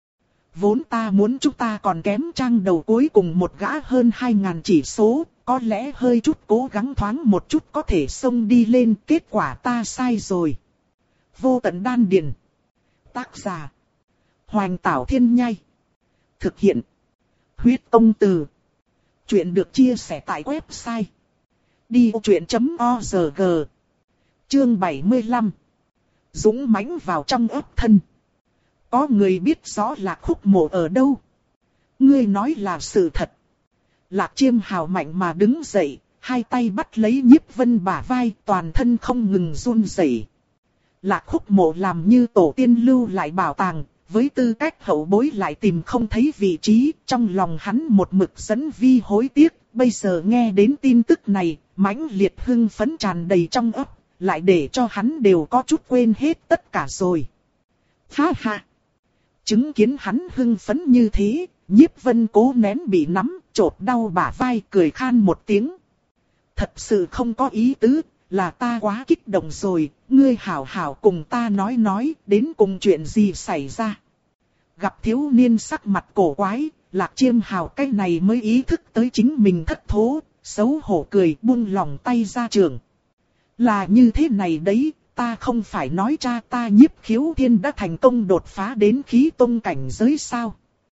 Vốn ta muốn chúng ta còn kém trang đầu cuối cùng một gã hơn hai ngàn chỉ số, có lẽ hơi chút cố gắng thoáng một chút có thể xông đi lên, kết quả ta sai rồi. Vô Tận Đan Điền. Tác giả. Hoành Tảo Thiên Nhai. Thực hiện. Huyết Tông Từ. Chuyện được chia sẻ tại website. đi ô chuyện chấm o rờ giê. Chương bảy mươi lăm. Dũng mãnh vào trong ấp thân. Có người biết rõ Lạc Khúc Mộ ở đâu. Ngươi nói là sự thật. Lạc Chiêm Hào mạnh mà đứng dậy, hai tay bắt lấy Nhiếp Vân bả vai, toàn thân không ngừng run rẩy. Lạc Khúc Mộ làm như tổ tiên lưu lại bảo tàng. Với tư cách hậu bối lại tìm không thấy vị trí, trong lòng hắn một mực dẫn vi hối tiếc, bây giờ nghe đến tin tức này, mãnh liệt hưng phấn tràn đầy trong ấp, lại để cho hắn đều có chút quên hết tất cả rồi. Ha ha! Chứng kiến hắn hưng phấn như thế, Nhiếp Vân cố nén bị nắm, chột đau bả vai cười khan một tiếng. Thật sự không có ý tứ, là ta quá kích động rồi, ngươi hảo hảo cùng ta nói nói, đến cùng chuyện gì xảy ra. Gặp thiếu niên sắc mặt cổ quái, Lạc Chiêm Hào cái này mới ý thức tới chính mình thất thố, xấu hổ cười buông lòng tay ra trường. Là như thế này đấy, ta không phải nói cha ta Nhiếp Khiếu Thiên đã thành công đột phá đến khí tông cảnh giới sao.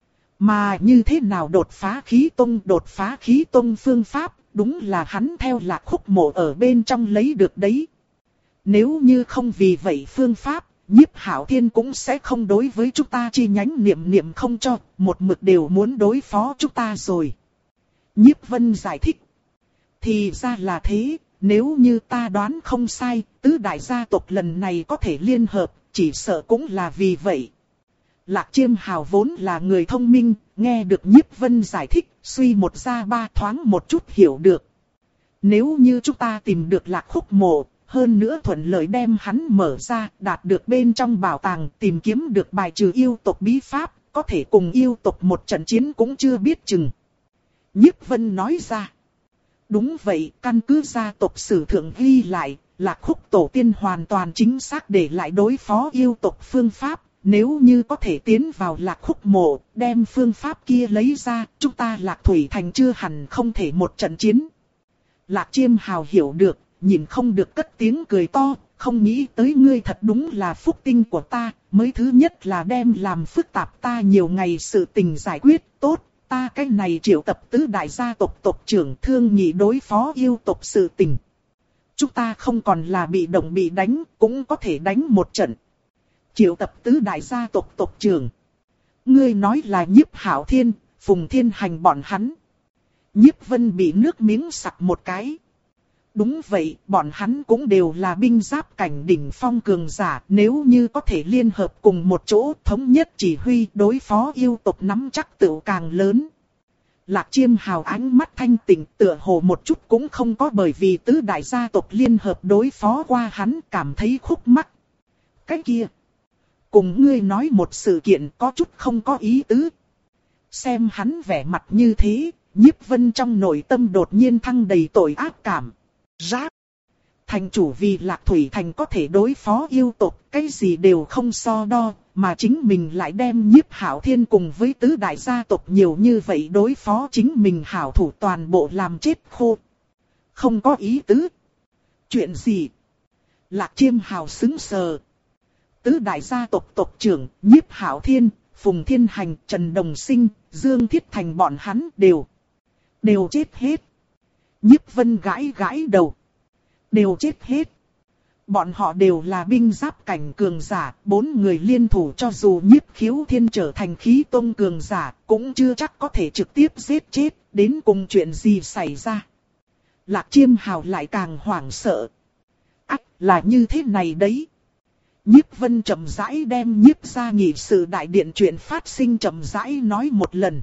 Mà như thế nào đột phá khí tông, đột phá khí tông phương pháp, đúng là hắn theo Lạc Khúc Mộ ở bên trong lấy được đấy. Nếu như không vì vậy phương pháp, Nhiếp Hạo Thiên cũng sẽ không đối với chúng ta chi nhánh niệm niệm không cho, một mực đều muốn đối phó chúng ta rồi. Nhiếp Vân giải thích. Thì ra là thế, nếu như ta đoán không sai, tứ đại gia tộc lần này có thể liên hợp, chỉ sợ cũng là vì vậy. Lạc Chiêm Hào vốn là người thông minh, nghe được Nhiếp Vân giải thích, suy một ra ba thoáng một chút hiểu được. Nếu như chúng ta tìm được Lạc Khúc Mộ, hơn nữa thuận lợi đem hắn mở ra, đạt được bên trong bảo tàng, tìm kiếm được bài trừ yêu tộc bí pháp, có thể cùng yêu tộc một trận chiến cũng chưa biết chừng. Nhiếp Vân nói ra. Đúng vậy, căn cứ gia tộc sử thượng ghi lại, Lạc Khúc tổ tiên hoàn toàn chính xác để lại đối phó yêu tộc phương pháp. Nếu như có thể tiến vào Lạc Khúc mộ, đem phương pháp kia lấy ra, chúng ta Lạc Thủy Thành chưa hẳn không thể một trận chiến. Lạc Chiêm Hào hiểu được, nhìn không được cất tiếng cười to, không nghĩ tới ngươi thật đúng là phúc tinh của ta, mới thứ nhất là đem làm phức tạp ta nhiều ngày sự tình giải quyết, tốt, ta cái này triệu tập tứ đại gia tộc tộc trưởng thương nghị đối phó yêu tộc sự tình. Chúng ta không còn là bị động bị đánh, cũng có thể đánh một trận. Triệu tập tứ đại gia tộc tộc trưởng. Ngươi nói là Nhiếp Hạo Thiên, Phùng Thiên Hành bọn hắn. Nhiếp Vân bị nước miếng sặc một cái. Đúng vậy, bọn hắn cũng đều là binh giáp cảnh đỉnh phong cường giả. Nếu như có thể liên hợp cùng một chỗ thống nhất chỉ huy đối phó yêu tộc nắm chắc tựu càng lớn. Lạc Chiêm Hào ánh mắt thanh tịnh tựa hồ một chút cũng không có bởi vì tứ đại gia tộc liên hợp đối phó qua hắn cảm thấy khúc mắc. Cái kia, cùng ngươi nói một sự kiện có chút không có ý tứ. Xem hắn vẻ mặt như thế, Nhiếp Vân trong nội tâm đột nhiên thăng đầy tội ác cảm. Rác! Thành chủ vì Lạc Thủy Thành có thể đối phó yêu tộc, cái gì đều không so đo, mà chính mình lại đem Nhiếp Hạo Thiên cùng với tứ đại gia tộc nhiều như vậy đối phó chính mình hảo thủ toàn bộ làm chết khô. Không có ý tứ. Chuyện gì? Lạc Chiêm Hào sững sờ. Tứ đại gia tộc tộc trưởng, Nhiếp Hạo Thiên, Phùng Thiên Hành, Trần Đồng Sinh, Dương Thiết Thành bọn hắn đều, đều chết hết. Nhiếp Vân gãi gãi đầu. Đều chết hết. Bọn họ đều là binh giáp cảnh cường giả, bốn người liên thủ cho dù Nhiếp Khiếu Thiên trở thành khí tông cường giả, cũng chưa chắc có thể trực tiếp giết chết, đến cùng chuyện gì xảy ra. Lạc Chiêm Hào lại càng hoảng sợ. Ách, là như thế này đấy. Nhiếp Vân chậm rãi đem Nhiếp gia nghị sự đại điện chuyện phát sinh chậm rãi nói một lần.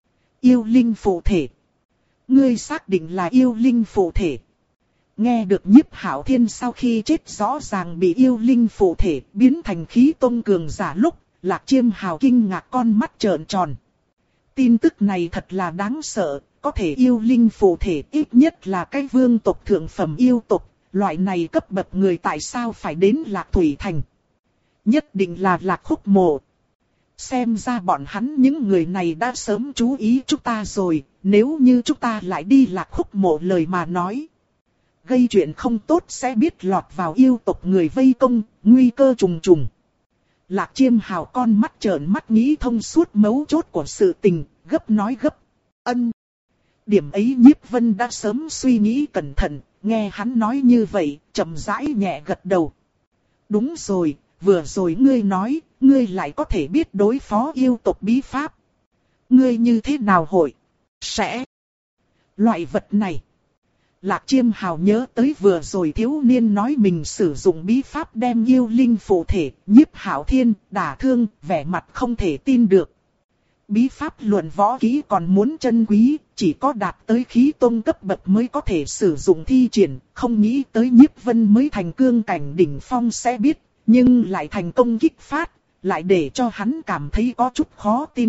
Yêu linh phụ thể. Ngươi xác định là yêu linh phụ thể. Nghe được Nhiếp Hạo Thiên sau khi chết rõ ràng bị yêu linh phụ thể biến thành khí tông cường giả lúc, Lạc Chiêm Hào kinh ngạc con mắt trợn tròn. Tin tức này thật là đáng sợ, có thể yêu linh phụ thể ít nhất là cái vương tộc thượng phẩm yêu tộc, loại này cấp bậc người tại sao phải đến Lạc Thủy Thành. Nhất định là Lạc Khúc mộ. Xem ra bọn hắn những người này đã sớm chú ý chúng ta rồi, nếu như chúng ta lại đi Lạc Khúc mộ lời mà nói. Gây chuyện không tốt sẽ biết lọt vào yêu tộc người vây công, nguy cơ trùng trùng. Lạc Chiêm Hào con mắt trợn mắt nghĩ thông suốt mấu chốt của sự tình, gấp nói gấp. Ân. Điểm ấy Nhiếp Vân đã sớm suy nghĩ cẩn thận, nghe hắn nói như vậy, chậm rãi nhẹ gật đầu. Đúng rồi, vừa rồi ngươi nói, ngươi lại có thể biết đối phó yêu tộc bí pháp. Ngươi như thế nào hội? Sẽ. Loại vật này. Lạc Chiêm Hào nhớ tới vừa rồi thiếu niên nói mình sử dụng bí pháp đem yêu linh phụ thể, Nhiếp Hạo Thiên, đả thương, vẻ mặt không thể tin được. Bí pháp luận võ kỹ còn muốn chân quý, chỉ có đạt tới khí tông cấp bậc mới có thể sử dụng thi triển, không nghĩ tới Nhiếp Vân mới thành cương cảnh đỉnh phong sẽ biết, nhưng lại thành công kích phát, lại để cho hắn cảm thấy có chút khó tin.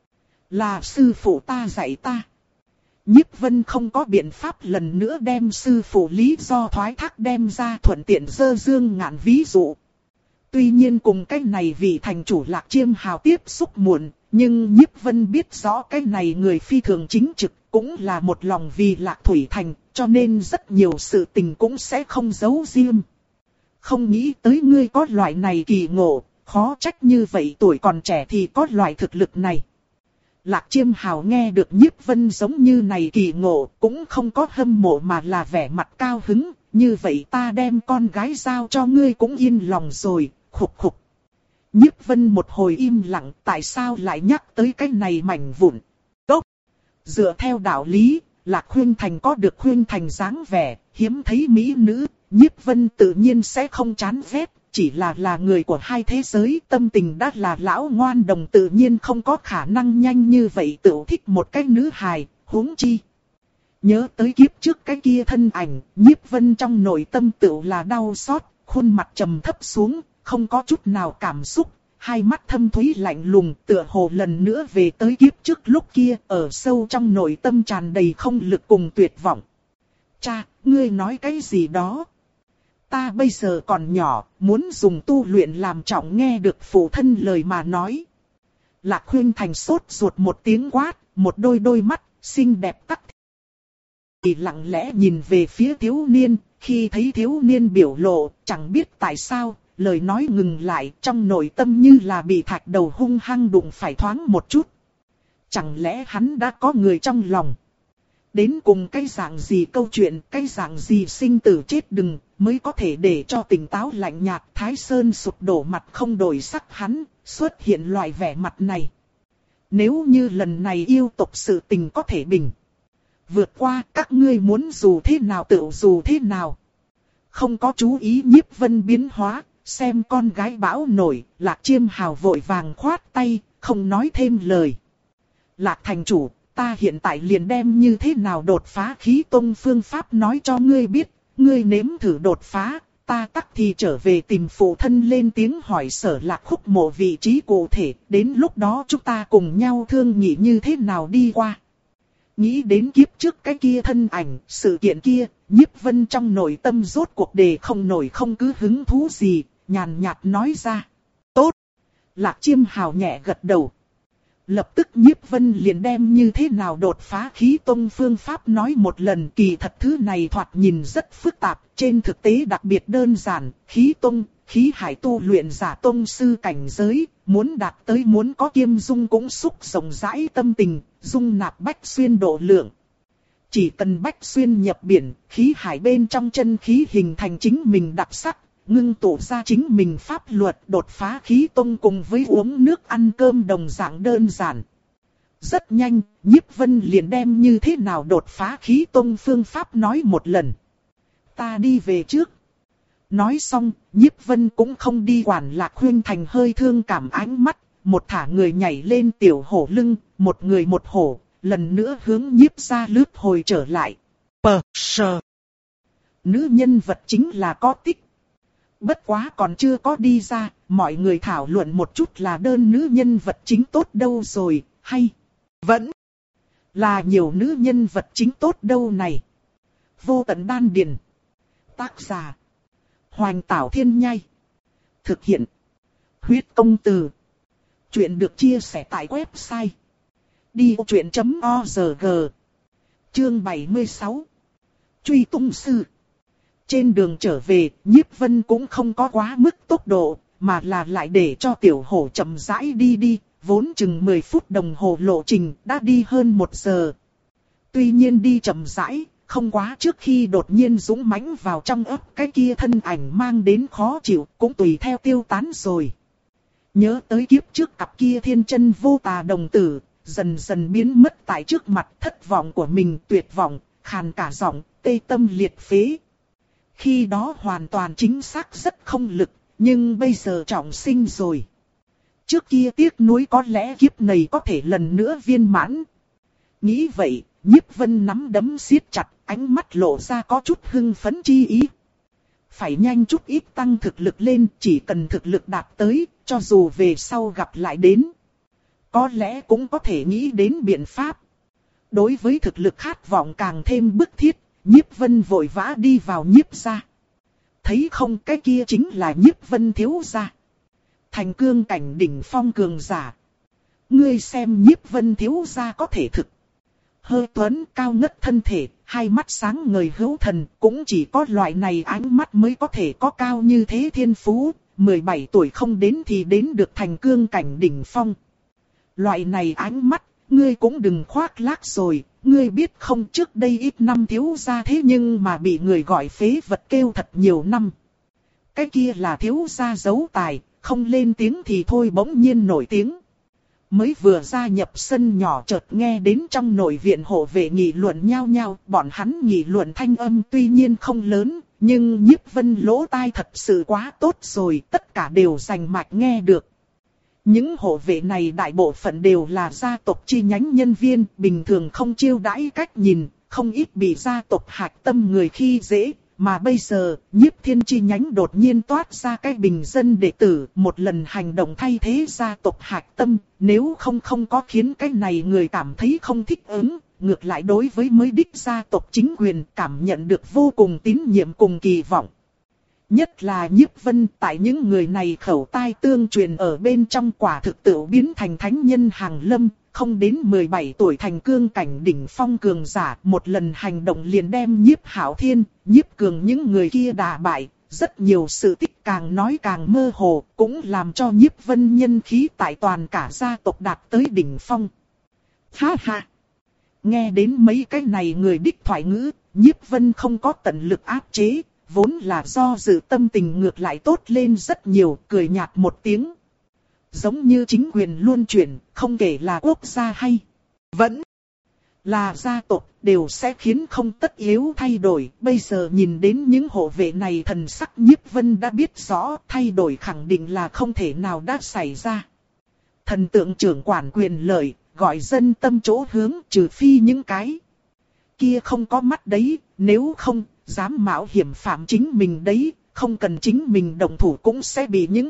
Là sư phụ ta dạy ta. Nhiếp Vân không có biện pháp lần nữa đem sư phụ lý do thoái thác đem ra thuận tiện dơ dương ngạn ví dụ. Tuy nhiên cùng cái này vị thành chủ Lạc Chiêm Hào tiếp xúc muộn, nhưng Nhiếp Vân biết rõ cái này người phi thường chính trực, cũng là một lòng vì Lạc Thủy Thành, cho nên rất nhiều sự tình cũng sẽ không giấu riêng. Không nghĩ tới ngươi có loại này kỳ ngộ, khó trách như vậy tuổi còn trẻ thì có loại thực lực này. Lạc Chiêm Hào nghe được Nhiếp Vân giống như này kỳ ngộ, cũng không có hâm mộ mà là vẻ mặt cao hứng, như vậy ta đem con gái giao cho ngươi cũng yên lòng rồi, khục khục. Nhiếp Vân một hồi im lặng, tại sao lại nhắc tới cái này mảnh vụn. Đốc! Dựa theo đạo lý, Lạc Khuyên Thành có được Khuyên Thành dáng vẻ, hiếm thấy mỹ nữ, Nhiếp Vân tự nhiên sẽ không chán ghét. Chỉ là là người của hai thế giới, tâm tình đã là lão ngoan đồng tự nhiên không có khả năng nhanh như vậy tự thích một cái nữ hài, huống chi. Nhớ tới kiếp trước cái kia thân ảnh, Nhiếp Vân trong nội tâm tựu là đau xót, khuôn mặt trầm thấp xuống, không có chút nào cảm xúc, hai mắt thâm thúy lạnh lùng, tựa hồ lần nữa về tới kiếp trước lúc kia, ở sâu trong nội tâm tràn đầy không lực cùng tuyệt vọng. Cha, ngươi nói cái gì đó? Ta bây giờ còn nhỏ, muốn dùng tu luyện làm trọng, nghe được phụ thân lời mà nói. Lạc Khuynh Thành sốt ruột một tiếng quát, một đôi đôi mắt, xinh đẹp tắc thì lặng lẽ nhìn về phía thiếu niên, khi thấy thiếu niên biểu lộ, chẳng biết tại sao, lời nói ngừng lại, trong nội tâm như là bị thạch đầu hung hăng đụng phải thoáng một chút. Chẳng lẽ hắn đã có người trong lòng? Đến cùng cái dạng gì câu chuyện, cái dạng gì sinh tử chết đừng, mới có thể để cho tỉnh táo lạnh nhạt Thái Sơn sụp đổ mặt không đổi sắc hắn, xuất hiện loại vẻ mặt này. Nếu như lần này yêu tộc sự tình có thể bình vượt qua, các ngươi muốn dù thế nào tự dù thế nào. Không có chú ý Nhiếp Vân biến hóa, xem con gái bão nổi, Lạc Chiêm Hào vội vàng khoát tay, không nói thêm lời. Lạc thành chủ, ta hiện tại liền đem như thế nào đột phá khí tông phương pháp nói cho ngươi biết, ngươi nếm thử đột phá, ta tắc thì trở về tìm phụ thân lên tiếng hỏi Sở Lạc Khúc Mộ vị trí cụ thể, đến lúc đó chúng ta cùng nhau thương nghị như thế nào đi qua. Nghĩ đến kiếp trước cái kia thân ảnh, sự kiện kia, Nhiếp Vân trong nội tâm rốt cuộc đề không nổi không cứ hứng thú gì, nhàn nhạt nói ra. Tốt! Lạc Chiêm Hào nhẹ gật đầu. Lập tức Nhiếp Vân liền đem như thế nào đột phá khí tông phương pháp nói một lần. Kỳ thật thứ này thoạt nhìn rất phức tạp, trên thực tế đặc biệt đơn giản. Khí tông, khí hải tu luyện giả tông sư cảnh giới, muốn đạt tới muốn có kiêm dung cũng xúc rộng rãi tâm tình, dung nạp bách xuyên độ lượng. Chỉ cần bách xuyên nhập biển, khí hải bên trong chân khí hình thành chính mình đặc sắc, ngưng tụ ra chính mình pháp luật, đột phá khí tông cùng với uống nước ăn cơm đồng dạng đơn giản. Rất nhanh, Nhiếp Vân liền đem như thế nào đột phá khí tông phương pháp nói một lần. Ta đi về trước. Nói xong, Nhiếp Vân cũng không đi quản Lạc Khuynh Thành hơi thương cảm ánh mắt, một thả người nhảy lên tiểu hổ lưng, một người một hổ, lần nữa hướng Nhiếp gia lướt hồi trở lại. Pờ sờ. Nữ nhân vật chính là có tích. Bất quá còn chưa có đi ra, mọi người thảo luận một chút là đơn nữ nhân vật chính tốt đâu rồi, hay vẫn là nhiều nữ nhân vật chính tốt đâu này. Vô tận đan điền. Tác giả Hoành Tảo Thiên Nhai. Thực hiện Huyết Công Từ. Chuyện được chia sẻ tại website đi ô chuyện chấm org. Chương bảy mươi sáu. Truy tung sư. Trên đường trở về, Nhiếp Vân cũng không có quá mức tốc độ, mà là lại để cho tiểu hổ chậm rãi đi đi, vốn chừng mười phút đồng hồ lộ trình, đã đi hơn một giờ. Tuy nhiên đi chậm rãi, không quá trước khi đột nhiên dũng mãnh vào trong ấp cái kia thân ảnh mang đến khó chịu, cũng tùy theo tiêu tán rồi. Nhớ tới kiếp trước cặp kia thiên chân vô tà đồng tử, dần dần biến mất tại trước mặt, thất vọng của mình tuyệt vọng, khàn cả giọng, tê tâm liệt phế. Khi đó hoàn toàn chính xác rất không lực, nhưng bây giờ trọng sinh rồi. Trước kia tiếc nuối có lẽ kiếp này có thể lần nữa viên mãn. Nghĩ vậy, Nhiếp Vân nắm đấm siết chặt, ánh mắt lộ ra có chút hưng phấn chi ý. Phải nhanh chút ít tăng thực lực lên, chỉ cần thực lực đạt tới, cho dù về sau gặp lại đến. Có lẽ cũng có thể nghĩ đến biện pháp. Đối với thực lực khát vọng càng thêm bức thiết, Nhiếp Vân vội vã đi vào Nhiếp gia. Thấy không, cái kia chính là Nhiếp Vân thiếu gia. Thành cương cảnh đỉnh phong cường giả. Ngươi xem Nhiếp Vân thiếu gia có thể thực. Hơi tuấn cao ngất thân thể, hai mắt sáng ngời hữu thần, cũng chỉ có loại này ánh mắt mới có thể có cao như thế thiên phú. mười bảy tuổi không đến thì đến được thành cương cảnh đỉnh phong. Loại này ánh mắt, ngươi cũng đừng khoác lác rồi. Ngươi biết không, trước đây ít năm thiếu gia thế nhưng mà bị người gọi phế vật kêu thật nhiều năm. Cái kia là thiếu gia giấu tài, không lên tiếng thì thôi bỗng nhiên nổi tiếng. Mới vừa gia nhập sân nhỏ chợt nghe đến trong nội viện hộ vệ nghị luận nhau nhau, bọn hắn nghị luận thanh âm tuy nhiên không lớn, nhưng Nhiếp Vân lỗ tai thật sự quá tốt rồi, tất cả đều rành mạch nghe được. Những hộ vệ này đại bộ phận đều là gia tộc chi nhánh nhân viên, bình thường không chiêu đãi cách nhìn, không ít bị gia tộc hạch tâm người khi dễ. Mà bây giờ, Nhiếp Thiên chi nhánh đột nhiên toát ra cái bình dân đệ tử, một lần hành động thay thế gia tộc hạch tâm, nếu không không có khiến cái này người cảm thấy không thích ứng, ngược lại đối với mới đích gia tộc chính quyền cảm nhận được vô cùng tín nhiệm cùng kỳ vọng. Nhất là Nhiếp Vân tại những người này khẩu tai tương truyền ở bên trong quả thực tự biến thành thánh nhân hàng lâm, không đến mười bảy tuổi thành cương cảnh đỉnh phong cường giả, một lần hành động liền đem Nhiếp Hạo Thiên, Nhiếp Cường những người kia đả bại, rất nhiều sự tích càng nói càng mơ hồ, cũng làm cho Nhiếp Vân nhân khí tại toàn cả gia tộc đạt tới đỉnh phong. Ha ha! Nghe đến mấy cái này người đích thoại ngữ, Nhiếp Vân không có tận lực áp chế, vốn là do dự tâm tình ngược lại tốt lên rất nhiều, cười nhạt một tiếng. Giống như chính quyền luôn chuyển, không kể là quốc gia hay vẫn là gia tộc, đều sẽ khiến không tất yếu thay đổi. Bây giờ nhìn đến những hộ vệ này thần sắc Nhiếp Vân đã biết rõ, thay đổi khẳng định là không thể nào đã xảy ra. Thần tượng trưởng quản quyền lợi, gọi dân tâm chỗ hướng, trừ phi những cái kia không có mắt đấy, nếu không, dám mạo hiểm phạm chính mình đấy, không cần chính mình động thủ cũng sẽ bị những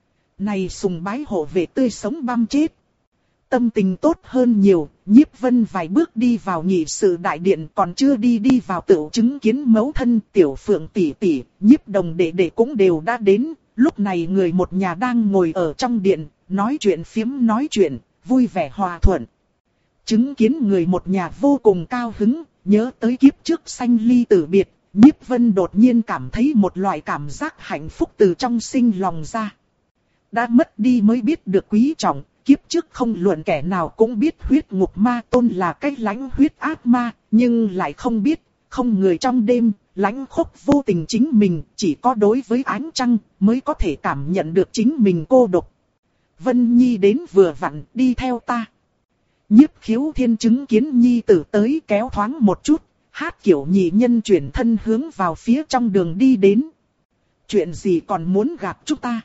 này sùng bái hộ vệ tươi sống băm chết. Tâm tình tốt hơn nhiều, Nhiếp Vân vài bước đi vào nghị sự đại điện, còn chưa đi đi vào tựu chứng kiến mẫu thân Tiểu Phượng tỷ tỷ, Nhiếp Đồng đệ đệ cũng đều đã đến. Lúc này người một nhà đang ngồi ở trong điện, nói chuyện phiếm nói chuyện, vui vẻ hòa thuận. Chứng kiến người một nhà vô cùng cao hứng, nhớ tới kiếp trước sanh ly tử biệt, Nhiếp Vân đột nhiên cảm thấy một loại cảm giác hạnh phúc từ trong sinh lòng ra. Đã mất đi mới biết được quý trọng, kiếp trước không luận kẻ nào cũng biết huyết ngục ma tôn là cái lãnh huyết ác ma, nhưng lại không biết, không người trong đêm, lãnh khốc vô tình chính mình, chỉ có đối với ánh trăng mới có thể cảm nhận được chính mình cô độc. Vân Nhi đến vừa vặn, đi theo ta. Nhiếp Khiếu Thiên chứng kiến Nhi tử tới kéo thoáng một chút, Hát Kiểu nhị nhân chuyển thân hướng vào phía trong đường đi đến. Chuyện gì còn muốn gặp chúng ta?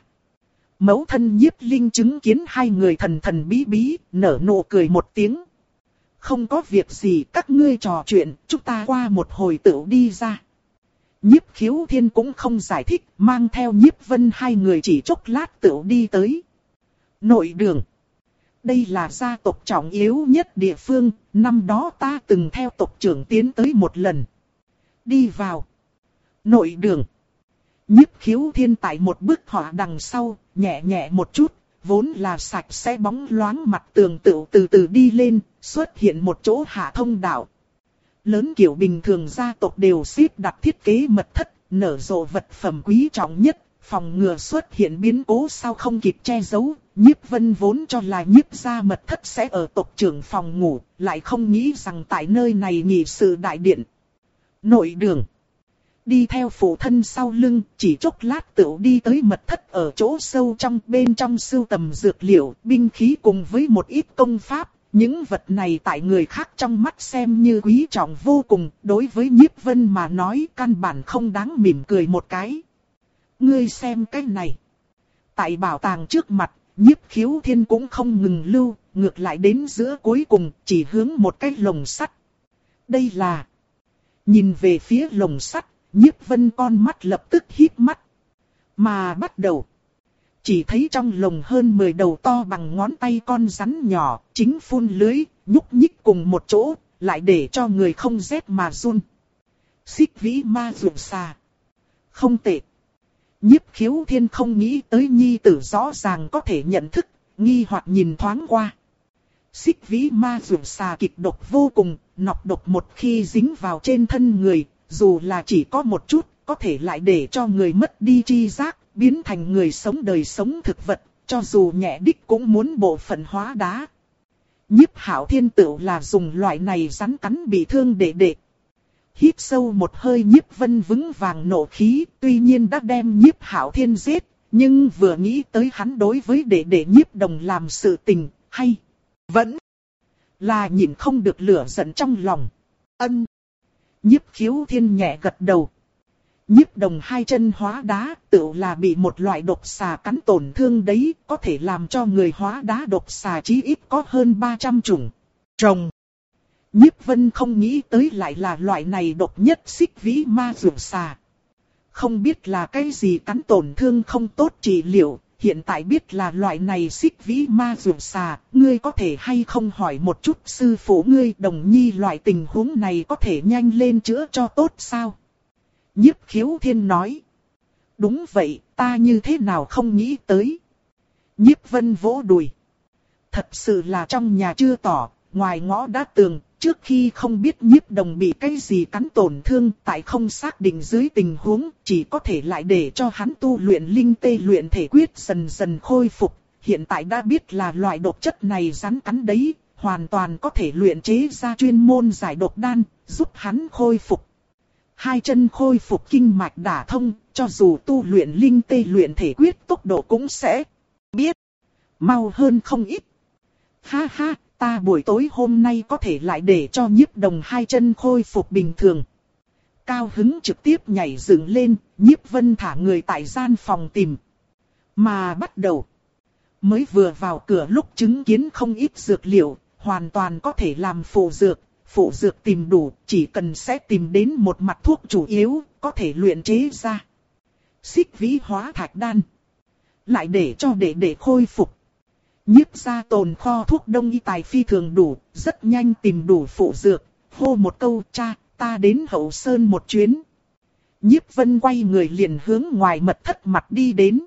Mẫu thân Nhiếp Linh chứng kiến hai người thần thần bí bí, nở nụ cười một tiếng. Không có việc gì, các ngươi trò chuyện, chúng ta qua một hồi tựu đi ra. Nhiếp Khiếu Thiên cũng không giải thích, mang theo Nhiếp Vân hai người chỉ chốc lát tựu đi tới nội đường. Đây là gia tộc trọng yếu nhất địa phương, năm đó ta từng theo tộc trưởng tiến tới một lần. Đi vào nội đường. Nhiếp Khiếu Thiên tại một bức họa đằng sau, nhẹ nhẹ một chút, vốn là sạch sẽ bóng loáng mặt tường tựu từ từ đi lên, xuất hiện một chỗ hạ thông đạo. Lớn kiểu bình thường gia tộc đều xếp đặt thiết kế mật thất, nở rộ vật phẩm quý trọng nhất, phòng ngừa xuất hiện biến cố sau không kịp che giấu. Nhiếp Vân vốn cho là Nhiếp gia mật thất sẽ ở tộc trưởng phòng ngủ, lại không nghĩ rằng tại nơi này nghị sự đại điện. Nội đường. Đi theo phụ thân sau lưng, chỉ chốc lát tựu đi tới mật thất ở chỗ sâu trong, bên trong sưu tầm dược liệu, binh khí cùng với một ít công pháp. Những vật này tại người khác trong mắt xem như quý trọng vô cùng, đối với Nhiếp Vân mà nói căn bản không đáng mỉm cười một cái. Ngươi xem cái này. Tại bảo tàng trước mặt, Nhiếp Khiếu Thiên cũng không ngừng lưu, ngược lại đến giữa cuối cùng, chỉ hướng một cái lồng sắt. Đây là... Nhìn về phía lồng sắt, Nhiếp Vân con mắt lập tức híp mắt. Mà bắt đầu, chỉ thấy trong lồng hơn mười đầu to bằng ngón tay con rắn nhỏ, chính phun lưới, nhúc nhích cùng một chỗ, lại để cho người không rét mà run. Xích vĩ ma rượu xà. Không tệ. Nhiếp Khiếu Thiên không nghĩ tới nhi tử rõ ràng có thể nhận thức, nghi hoặc nhìn thoáng qua. Xích vĩ ma rượu xà kịch độc vô cùng, nọc độc một khi dính vào trên thân người, dù là chỉ có một chút, có thể lại để cho người mất đi tri giác, biến thành người sống đời sống thực vật, cho dù nhẹ đích cũng muốn bộ phận hóa đá. Nhiếp Hạo Thiên tựu là dùng loại này rắn cắn bị thương đệ đệ. Hít sâu một hơi, Nhiếp Vân vững vàng nộ khí, tuy nhiên đã đem Nhiếp Hạo Thiên giết, nhưng vừa nghĩ tới hắn đối với đệ đệ Nhiếp Đồng làm sự tình, hay vẫn là nhịn không được lửa giận trong lòng. Ân. Nhiếp Khiếu Thiên nhẹ gật đầu. Nhiếp Đồng hai chân hóa đá, tựu là bị một loại độc xà cắn tổn thương đấy, có thể làm cho người hóa đá độc xà chí ít có hơn ba trăm chủng. Trồng. Nhiếp Vân không nghĩ tới lại là loại này độc nhất xích vĩ ma dược xà. Không biết là cái gì cắn tổn thương không tốt trị liệu, hiện tại biết là loại này xích vĩ ma dược xà, ngươi có thể hay không hỏi một chút sư phụ ngươi Đồng Nhi loại tình huống này có thể nhanh lên chữa cho tốt sao? Nhiếp Khiếu Thiên nói. Đúng vậy, ta như thế nào không nghĩ tới. Nhiếp Vân vỗ đùi. Thật sự là trong nhà chưa tỏ, ngoài ngõ đã tường, trước khi không biết Nhiếp Đồng bị cái gì cắn tổn thương, tại không xác định dưới tình huống, chỉ có thể lại để cho hắn tu luyện linh tê luyện thể quyết dần dần khôi phục. Hiện tại đã biết là loại độc chất này rắn cắn đấy, hoàn toàn có thể luyện chế ra chuyên môn giải độc đan, giúp hắn khôi phục. Hai chân khôi phục kinh mạch đả thông, cho dù tu luyện linh tê luyện thể quyết tốc độ cũng sẽ biết mau hơn không ít. Ha ha, ta buổi tối hôm nay có thể lại để cho Nhiếp Đồng hai chân khôi phục bình thường. Cao hứng trực tiếp nhảy dựng lên, Nhiếp Vân thả người tại gian phòng tìm. Mà bắt đầu, mới vừa vào cửa lúc chứng kiến không ít dược liệu, hoàn toàn có thể làm phụ dược. Phụ dược tìm đủ, chỉ cần sẽ tìm đến một mặt thuốc chủ yếu, có thể luyện chế ra. Xích vĩ hóa thạch đan. Lại để cho để để khôi phục. Nhiếp gia tồn kho thuốc đông y tài phi thường đủ, rất nhanh tìm đủ phụ dược. Hô một câu, cha, ta đến Hậu Sơn một chuyến. Nhiếp Vân quay người liền hướng ngoài mật thất mặt đi đến.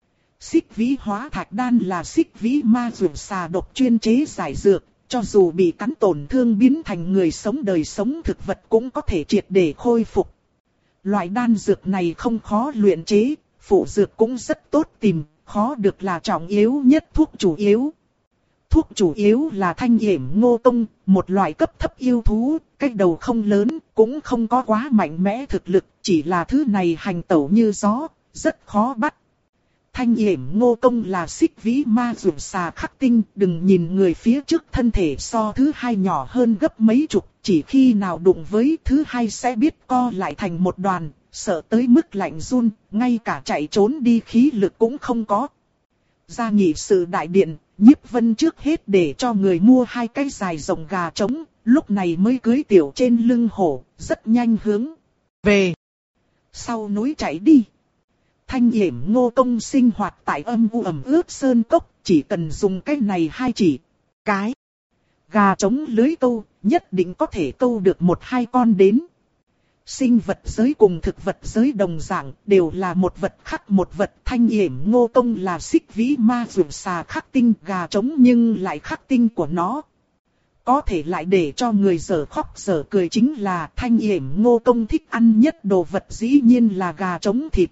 Xích vĩ hóa thạch đan là xích vĩ ma dược xà độc chuyên chế giải dược. Cho dù bị cắn tổn thương biến thành người sống đời sống thực vật cũng có thể triệt để khôi phục. Loại đan dược này không khó luyện chế, phụ dược cũng rất tốt tìm, khó được là trọng yếu nhất thuốc chủ yếu. Thuốc chủ yếu là thanh yểm ngô tông, một loại cấp thấp yêu thú, cách đầu không lớn, cũng không có quá mạnh mẽ thực lực, chỉ là thứ này hành tẩu như gió, rất khó bắt. Thanh yểm ngô công là xích vĩ ma dược xà khắc tinh, đừng nhìn người phía trước thân thể so thứ hai nhỏ hơn gấp mấy chục, chỉ khi nào đụng với thứ hai sẽ biết co lại thành một đoàn, sợ tới mức lạnh run, ngay cả chạy trốn đi khí lực cũng không có. Ra nghị sự đại điện, Nhiếp Vân trước hết để cho người mua hai cái dài rộng gà trống, lúc này mới cưới tiểu trên lưng hổ, rất nhanh hướng về sau núi chạy đi. Thanh yểm ngô công sinh hoạt tại âm u ẩm ướt sơn cốc, chỉ cần dùng cái này hai chỉ cái gà trống lưới câu, nhất định có thể câu được một hai con đến. Sinh vật giới cùng thực vật giới đồng dạng, đều là một vật khắc một vật. Thanh yểm ngô công là xích vĩ ma dược xà khắc tinh, gà trống nhưng lại khắc tinh của nó. Có thể lại để cho người dở khóc dở cười chính là thanh yểm ngô công thích ăn nhất đồ vật dĩ nhiên là gà trống thịt.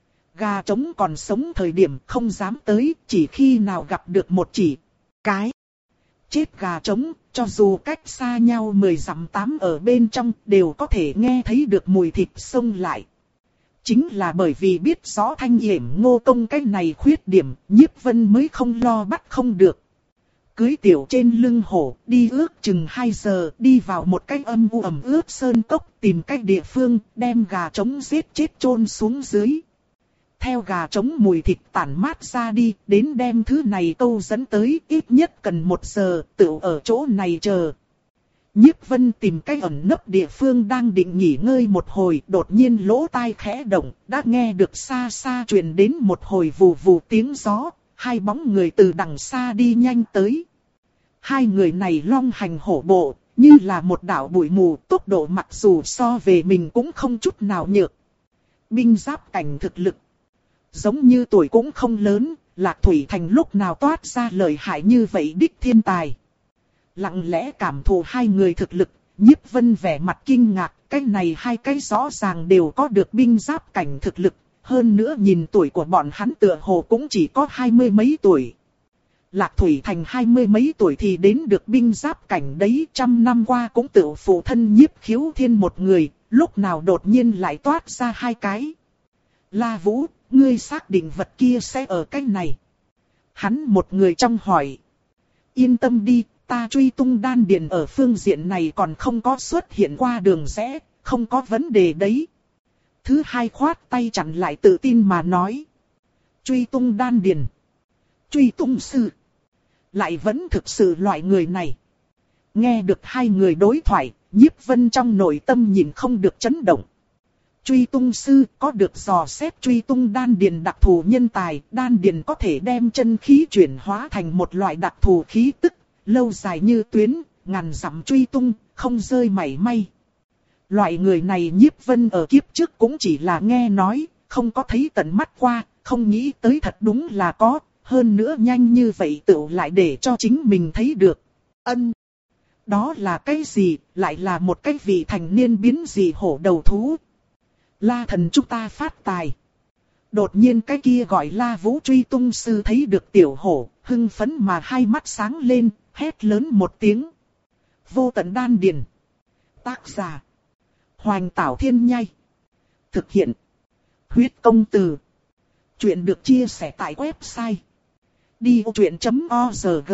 Gà trống còn sống thời điểm không dám tới, chỉ khi nào gặp được một chỉ cái chết gà trống, cho dù cách xa nhau mười dặm tám ở bên trong đều có thể nghe thấy được mùi thịt xông lại. Chính là bởi vì biết rõ thanh yểm ngô công cái này khuyết điểm, Nhiếp Vân mới không lo bắt không được. Cưới tiểu trên lưng hổ, đi ước chừng hai giờ, đi vào một cái âm u ẩm ướt sơn cốc, tìm cách địa phương, đem gà trống giết chết chôn xuống dưới. Theo gà trống mùi thịt tản mát ra đi, đến đem thứ này câu dẫn tới, ít nhất cần một giờ, tự ở chỗ này chờ. Nhiếp Vân tìm cái ẩn nấp địa phương đang định nghỉ ngơi một hồi, đột nhiên lỗ tai khẽ động, đã nghe được xa xa truyền đến một hồi vù vù tiếng gió, hai bóng người từ đằng xa đi nhanh tới. Hai người này long hành hổ bộ, như là một đạo bụi mù, tốc độ mặc dù so về mình cũng không chút nào nhược. Binh giáp cảnh thực lực. Giống như tuổi cũng không lớn, Lạc Thủy Thành lúc nào toát ra lợi hại như vậy đích thiên tài. Lặng lẽ cảm thụ hai người thực lực, Nhiếp Vân vẻ mặt kinh ngạc, cái này hai cái rõ ràng đều có được binh giáp cảnh thực lực, hơn nữa nhìn tuổi của bọn hắn tựa hồ cũng chỉ có hai mươi mấy tuổi. Lạc Thủy Thành hai mươi mấy tuổi thì đến được binh giáp cảnh đấy, trăm năm qua cũng tự phụ thân Nhiếp Khiếu Thiên một người, lúc nào đột nhiên lại toát ra hai cái. La Vũ, ngươi xác định vật kia sẽ ở cái này. Hắn một người trong hỏi. Yên tâm đi, ta truy tung đan điền ở phương diện này còn không có xuất hiện qua đường rẽ, không có vấn đề đấy. Thứ hai khoát tay chặn lại tự tin mà nói. Truy tung đan điền. Truy tung sư. Lại vẫn thực sự loại người này. Nghe được hai người đối thoại, Nhiếp Vân trong nội tâm nhìn không được chấn động. Truy tung sư có được dò xét truy tung đan điền đặc thù nhân tài, đan điền có thể đem chân khí chuyển hóa thành một loại đặc thù khí tức, lâu dài như tuyến, ngàn dặm truy tung, không rơi mảy may. Loại người này Nhiếp Vân ở kiếp trước cũng chỉ là nghe nói, không có thấy tận mắt qua, không nghĩ tới thật đúng là có, hơn nữa nhanh như vậy tựu lại để cho chính mình thấy được. Ân. Đó là cái gì, lại là một cái vị thành niên biến dị hổ đầu thú. La thần chúng ta phát tài. Đột nhiên cái kia gọi La Vũ truy tung sư thấy được tiểu hổ, hưng phấn mà hai mắt sáng lên, hét lớn một tiếng. Vô tận đan điền. Tác giả. Hoành Tảo Thiên Nhai. Thực hiện. Huyết công từ. Chuyện được chia sẻ tại website. đi ô truyện chấm org.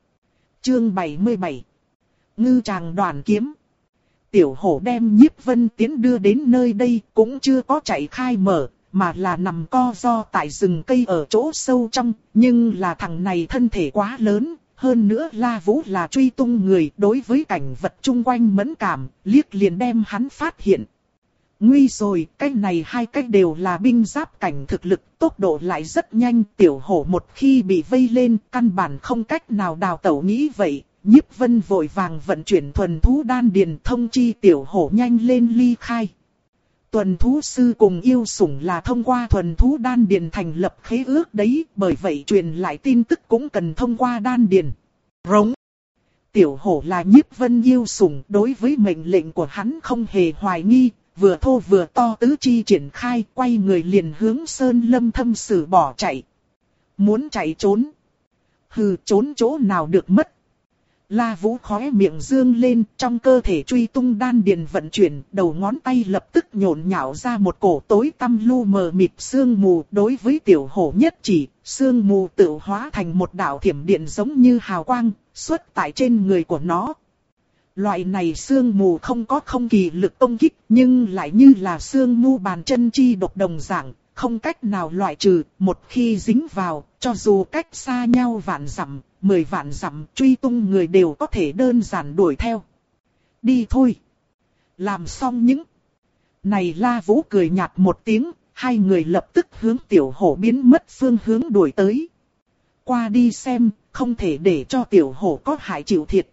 Chương bảy mươi bảy. Ngư tràng đoàn kiếm. Tiểu hổ đem Nhiếp Vân Tiến đưa đến nơi đây cũng chưa có chạy khai mở, mà là nằm co ro tại rừng cây ở chỗ sâu trong, nhưng là thằng này thân thể quá lớn, hơn nữa La Vũ là truy tung người, đối với cảnh vật chung quanh mẫn cảm, liếc liền đem hắn phát hiện. Nguy rồi, cái này hai cái đều là binh giáp cảnh thực lực, tốc độ lại rất nhanh, tiểu hổ một khi bị vây lên, căn bản không cách nào đào tẩu nghĩ vậy. Nhiếp Vân vội vàng vận chuyển thuần thú đan điền thông chi tiểu hổ nhanh lên ly khai. Thuần thú sư cùng yêu sủng là thông qua thuần thú đan điền thành lập khế ước đấy, bởi vậy truyền lại tin tức cũng cần thông qua đan điền. Rống. Tiểu hổ là Nhiếp Vân yêu sủng, đối với mệnh lệnh của hắn không hề hoài nghi, vừa thô vừa to tứ chi triển khai, quay người liền hướng sơn lâm thâm sử bỏ chạy. Muốn chạy trốn. Hừ, trốn chỗ nào được mất. La Vũ khóe miệng dương lên, trong cơ thể truy tung đan điền vận chuyển, đầu ngón tay lập tức nhộn nhạo ra một cổ tối tăm lu mờ mịt sương mù, đối với tiểu hổ nhất chỉ, sương mù tự hóa thành một đạo thiểm điện giống như hào quang, xuất tại trên người của nó. Loại này sương mù không có không kỳ lực công kích, nhưng lại như là sương mù bàn chân chi độc đồng dạng, không cách nào loại trừ, một khi dính vào, cho dù cách xa nhau vạn dặm, mười vạn dặm truy tung người đều có thể đơn giản đuổi theo. Đi thôi. Làm xong những này La Vũ cười nhạt một tiếng, hai người lập tức hướng tiểu hổ biến mất phương hướng đuổi tới. Qua đi xem, không thể để cho tiểu hổ có hại chịu thiệt.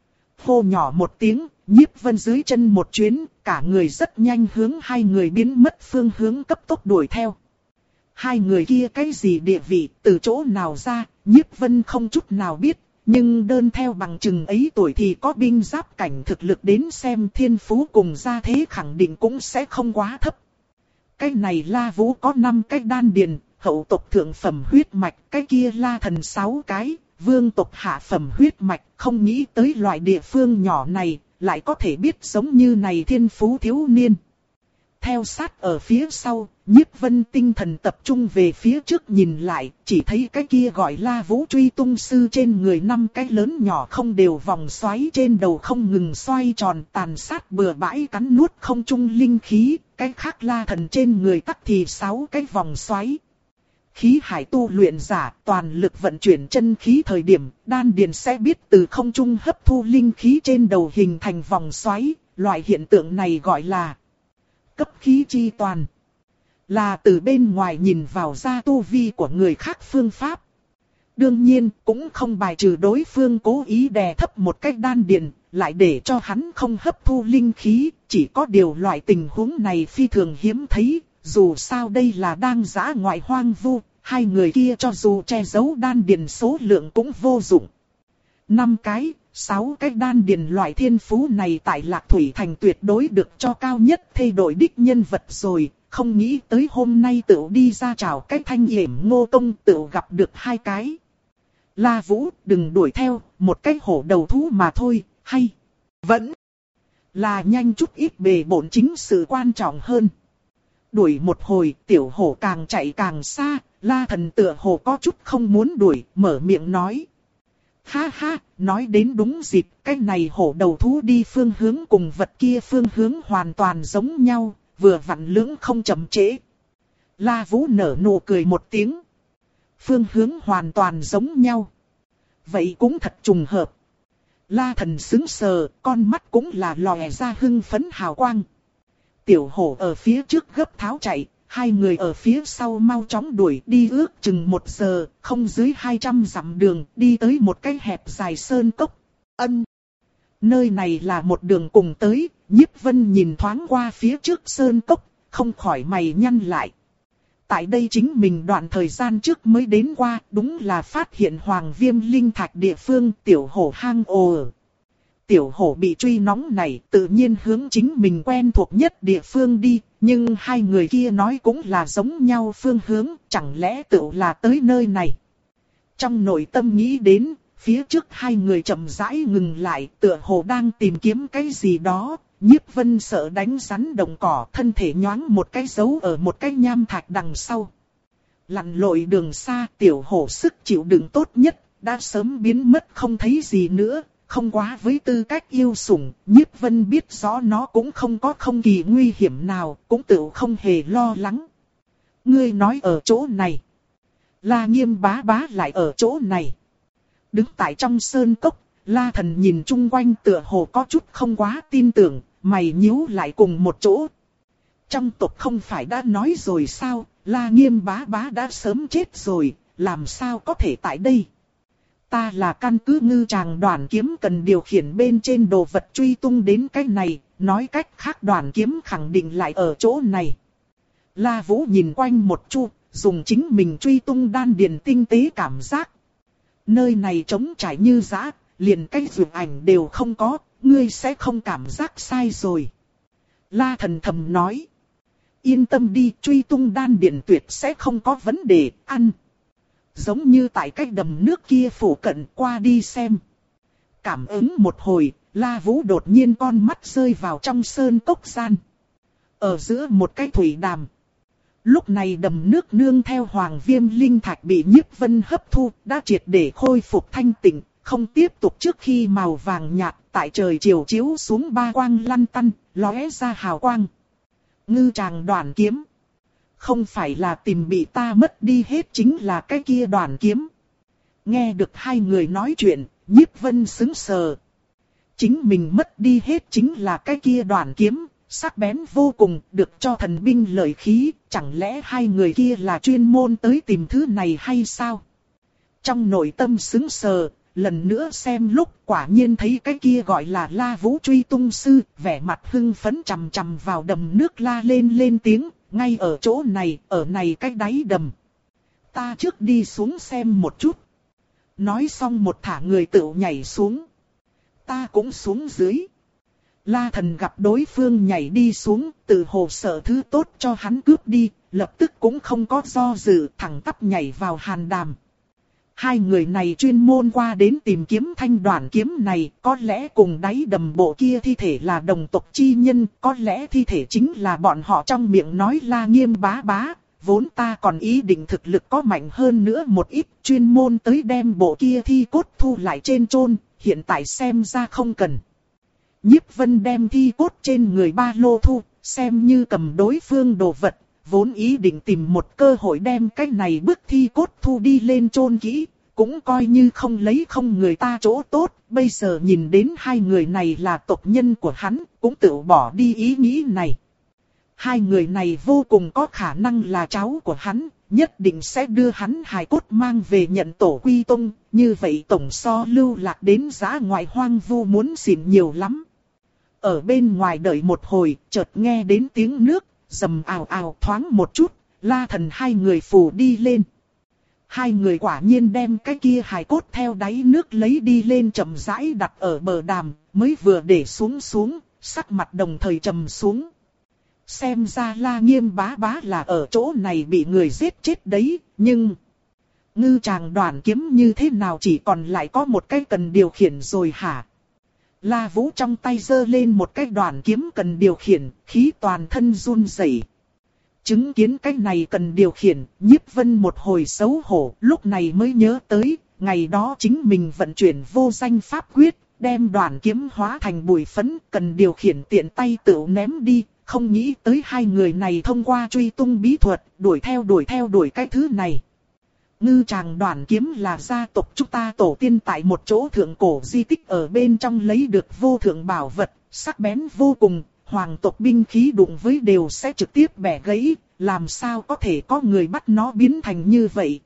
Hô nhỏ một tiếng, Nhiếp Vân dưới chân một chuyến, cả người rất nhanh hướng hai người biến mất phương hướng cấp tốc đuổi theo. Hai người kia cái gì địa vị, từ chỗ nào ra, Nhiếp Vân không chút nào biết, nhưng đơn theo bằng chừng ấy tuổi thì có binh giáp cảnh thực lực đến xem thiên phú cùng gia thế khẳng định cũng sẽ không quá thấp. Cái này La Vũ có năm cái đan điền, hậu tộc thượng phẩm huyết mạch, cái kia La Thần sáu cái, vương tộc hạ phẩm huyết mạch, không nghĩ tới loại địa phương nhỏ này, lại có thể biết giống như này thiên phú thiếu niên. Theo sát ở phía sau, Nhiếp Vân tinh thần tập trung về phía trước nhìn lại, chỉ thấy cái kia gọi La Vũ truy tung sư trên người năm cái lớn nhỏ không đều vòng xoáy trên đầu không ngừng xoay tròn tàn sát bừa bãi cắn nuốt không trung linh khí, cái khác La Thần trên người tắc thì sáu cái vòng xoáy. Khí hải tu luyện giả toàn lực vận chuyển chân khí thời điểm, đan điền sẽ biết từ không trung hấp thu linh khí trên đầu hình thành vòng xoáy, loại hiện tượng này gọi là cấp khí chi toàn. Là từ bên ngoài nhìn vào ra tu vi của người khác phương pháp. Đương nhiên cũng không bài trừ đối phương cố ý đè thấp một cách đan điền, lại để cho hắn không hấp thu linh khí, chỉ có điều loại tình huống này phi thường hiếm thấy, dù sao đây là đang dã ngoại hoang vu, hai người kia cho dù che giấu đan điền số lượng cũng vô dụng. Năm cái, sáu cái đan điền loại thiên phú này tại Lạc Thủy Thành tuyệt đối được cho cao nhất thay đổi đích nhân vật rồi, không nghĩ tới hôm nay tự đi ra chào cái Thanh Yểm Ngô Công tự gặp được hai cái. La Vũ, đừng đuổi theo, một cái hổ đầu thú mà thôi, hay vẫn là nhanh chút ít bề bộn chính sự quan trọng hơn. Đuổi một hồi, tiểu hổ càng chạy càng xa, La Thần tựa hồ có chút không muốn đuổi, mở miệng nói. Ha ha, nói đến đúng dịp, cái này hổ đầu thú đi phương hướng cùng vật kia phương hướng hoàn toàn giống nhau, vừa vặn lưỡng không chậm trễ. La Vũ nở nụ cười một tiếng. Phương hướng hoàn toàn giống nhau. Vậy cũng thật trùng hợp. La Thần sững sờ, con mắt cũng là lòe ra hưng phấn hào quang. Tiểu hổ ở phía trước gấp tháo chạy, hai người ở phía sau mau chóng đuổi đi ước chừng một giờ, không dưới hai trăm dặm đường, đi tới một cái hẹp dài sơn cốc. Ân! Nơi này là một đường cùng tới, Nhiếp Vân nhìn thoáng qua phía trước sơn cốc, không khỏi mày nhăn lại. Tại đây chính mình đoạn thời gian trước mới đến qua, đúng là phát hiện Hoàng Viêm linh thạch địa phương, tiểu hổ hang ồ ở. Tiểu hổ bị truy nóng này tự nhiên hướng chính mình quen thuộc nhất địa phương đi, nhưng hai người kia nói cũng là giống nhau phương hướng, chẳng lẽ tự là tới nơi này. Trong nội tâm nghĩ đến, phía trước hai người chậm rãi ngừng lại, tựa hồ đang tìm kiếm cái gì đó. Nhiếp Vân sợ đánh rắn động cỏ, thân thể nhoáng một cái dấu ở một cái nham thạch đằng sau. Lặn lội đường xa, tiểu hổ sức chịu đựng tốt nhất, đã sớm biến mất không thấy gì nữa, không quá với tư cách yêu sủng. Nhiếp Vân biết rõ nó cũng không có không kỳ nguy hiểm nào, cũng tự không hề lo lắng. Ngươi nói ở chỗ này. La Nghiêm bá bá lại ở chỗ này. Đứng tại trong sơn cốc, La Thần nhìn chung quanh tựa hồ có chút không quá tin tưởng, mày nhíu lại cùng một chỗ. Trong tộc không phải đã nói rồi sao, La Nghiêm bá bá đã sớm chết rồi, làm sao có thể tại đây? Ta là căn cứ ngư tràng đoàn kiếm cần điều khiển bên trên đồ vật truy tung đến cái này, nói cách khác đoàn kiếm khẳng định lại ở chỗ này. La Vũ nhìn quanh một chu, dùng chính mình truy tung đan điền tinh tế cảm giác. Nơi này trống trải như dã, liền cái vượt ảnh đều không có, ngươi sẽ không cảm giác sai rồi. La Thần thầm nói. Yên tâm đi, truy tung đan điền tuyệt sẽ không có vấn đề, ăn. Giống như tại cái đầm nước kia phủ cận qua đi xem. Cảm ứng một hồi, La Vũ đột nhiên con mắt rơi vào trong sơn cốc gian. Ở giữa một cái thủy đàm. Lúc này đầm nước nương theo Hoàng Viêm linh thạch bị Nhiếp Vân hấp thu, đã triệt để khôi phục thanh tịnh, không tiếp tục trước khi màu vàng nhạt, tại trời chiều chiếu xuống ba quang lăn tăn, lóe ra hào quang. Ngư tràng đoàn kiếm. Không phải là tìm bị ta mất đi hết chính là cái kia đoàn kiếm. Nghe được hai người nói chuyện, Nhiếp Vân sững sờ. Chính mình mất đi hết chính là cái kia đoàn kiếm, sắc bén vô cùng, được cho thần binh lợi khí, chẳng lẽ hai người kia là chuyên môn tới tìm thứ này hay sao? Trong nội tâm sững sờ, lần nữa xem lúc quả nhiên thấy cái kia gọi là La Vũ truy tung sư, vẻ mặt hưng phấn chằm chằm vào đầm nước la lên lên tiếng, ngay ở chỗ này, ở này cái đáy đầm. Ta trước đi xuống xem một chút. Nói xong một thả người tự nhảy xuống. Ta cũng xuống dưới. La Thần gặp đối phương nhảy đi xuống, tự hồ sợ thứ tốt cho hắn cướp đi, lập tức cũng không có do dự, thẳng tắp nhảy vào hàn đàm. Hai người này chuyên môn qua đến tìm kiếm thanh đoàn kiếm này, có lẽ cùng đáy đầm bộ kia thi thể là đồng tộc chi nhân, có lẽ thi thể chính là bọn họ trong miệng nói La Nghiêm bá bá, vốn ta còn ý định thực lực có mạnh hơn nữa một ít, chuyên môn tới đem bộ kia thi cốt thu lại trên chôn, hiện tại xem ra không cần. Nhiếp Vân đem thi cốt trên người ba lô thu, xem như cầm đối phương đồ vật, vốn ý định tìm một cơ hội đem cái này bức thi cốt thu đi lên chôn kỹ, cũng coi như không lấy không người ta chỗ tốt, bây giờ nhìn đến hai người này là tộc nhân của hắn, cũng tự bỏ đi ý nghĩ này. Hai người này vô cùng có khả năng là cháu của hắn, nhất định sẽ đưa hắn hài cốt mang về nhận tổ quy tông, như vậy tổng so lưu lạc đến dã ngoại hoang vu muốn xỉn nhiều lắm. Ở bên ngoài đợi một hồi, chợt nghe đến tiếng nước, rầm ào ào thoáng một chút, La Thần hai người phù đi lên. Hai người quả nhiên đem cái kia hài cốt theo đáy nước lấy đi lên chậm rãi đặt ở bờ đàm, mới vừa để xuống xuống, sắc mặt đồng thời trầm xuống. Xem ra La Nghiêm bá bá là ở chỗ này bị người giết chết đấy, nhưng... Ngư tràng đoàn kiếm như thế nào chỉ còn lại có một cái cần điều khiển rồi hả? La Vũ trong tay giơ lên một cái đoàn kiếm cần điều khiển, khí toàn thân run rẩy. Chứng kiến cái này cần điều khiển, Nhiếp Vân một hồi xấu hổ, lúc này mới nhớ tới, ngày đó chính mình vận chuyển vô danh pháp quyết, đem đoàn kiếm hóa thành bụi phấn, cần điều khiển tiện tay tự ném đi, không nghĩ tới hai người này thông qua truy tung bí thuật, đuổi theo đuổi theo đuổi cái thứ này. Ngư Tràng Đoản Kiếm là gia tộc chúng ta tổ tiên tại một chỗ thượng cổ di tích ở bên trong lấy được vô thượng bảo vật, sắc bén vô cùng, hoàng tộc binh khí đụng với đều sẽ trực tiếp bẻ gãy, làm sao có thể có người bắt nó biến thành như vậy.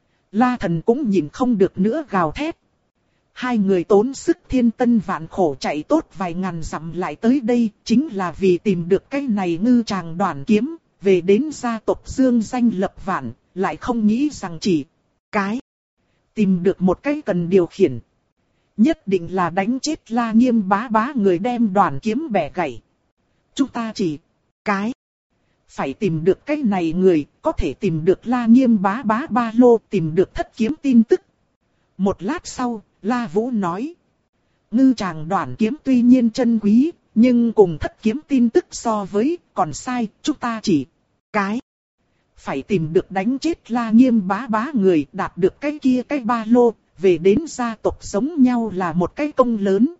La Thần cũng nhìn không được nữa gào thét. Hai người tốn sức thiên tân vạn khổ chạy tốt vài ngàn dặm lại tới đây, chính là vì tìm được cái này Ngư Tràng Đoản Kiếm, về đến gia tộc dương danh lập vạn, lại không nghĩ rằng chỉ cái tìm được một cái cần điều khiển. Nhất định là đánh chết La Nghiêm bá bá người đem Đoản Kiếm bẻ gãy. Chúng ta chỉ cái phải tìm được cái này người, có thể tìm được La Nghiêm bá bá ba lô, tìm được thất kiếm tin tức. Một lát sau, La Vũ nói. Ngư Tràng Đoản Kiếm tuy nhiên chân quý, nhưng cùng thất kiếm tin tức so với, còn sai, chúng ta chỉ cái phải tìm được đánh chết La Nghiêm bá bá người, đạt được cái kia cái ba lô, về đến gia tộc giống nhau là một cái công lớn.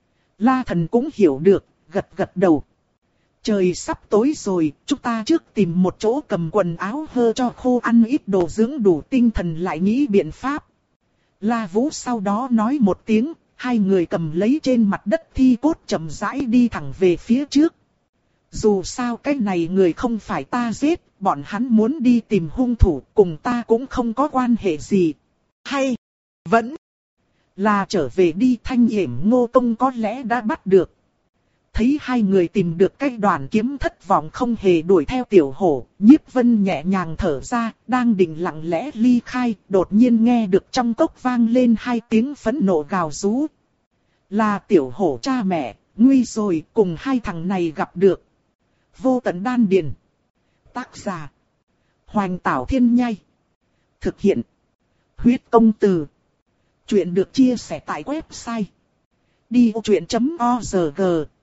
La Thần cũng hiểu được, gật gật đầu. Trời sắp tối rồi, chúng ta trước tìm một chỗ cầm quần áo hơ cho khô, ăn ít đồ dưỡng đủ tinh thần lại nghĩ biện pháp. La Vũ sau đó nói một tiếng, hai người cầm lấy trên mặt đất thi cốt chậm rãi đi thẳng về phía trước. Dù sao cái này người không phải ta giết, bọn hắn muốn đi tìm hung thủ, cùng ta cũng không có quan hệ gì. Hay vẫn là trở về đi, Thanh Yểm Ngô Công có lẽ đã bắt được. Thấy hai người tìm được cái Đoản Kiếm, thất vọng không hề đuổi theo tiểu hổ, Nhiếp Vân nhẹ nhàng thở ra, đang định lặng lẽ ly khai, đột nhiên nghe được trong cốc vang lên hai tiếng phẫn nộ gào rú. Là tiểu hổ cha mẹ, nguy rồi, cùng hai thằng này gặp được. Vô Tận Đan Điền. Tác giả Hoành Tảo Thiên Nhai. Thực hiện Huyết Công Từ. Chuyện được chia sẻ tại website đi ô truyện chấm org.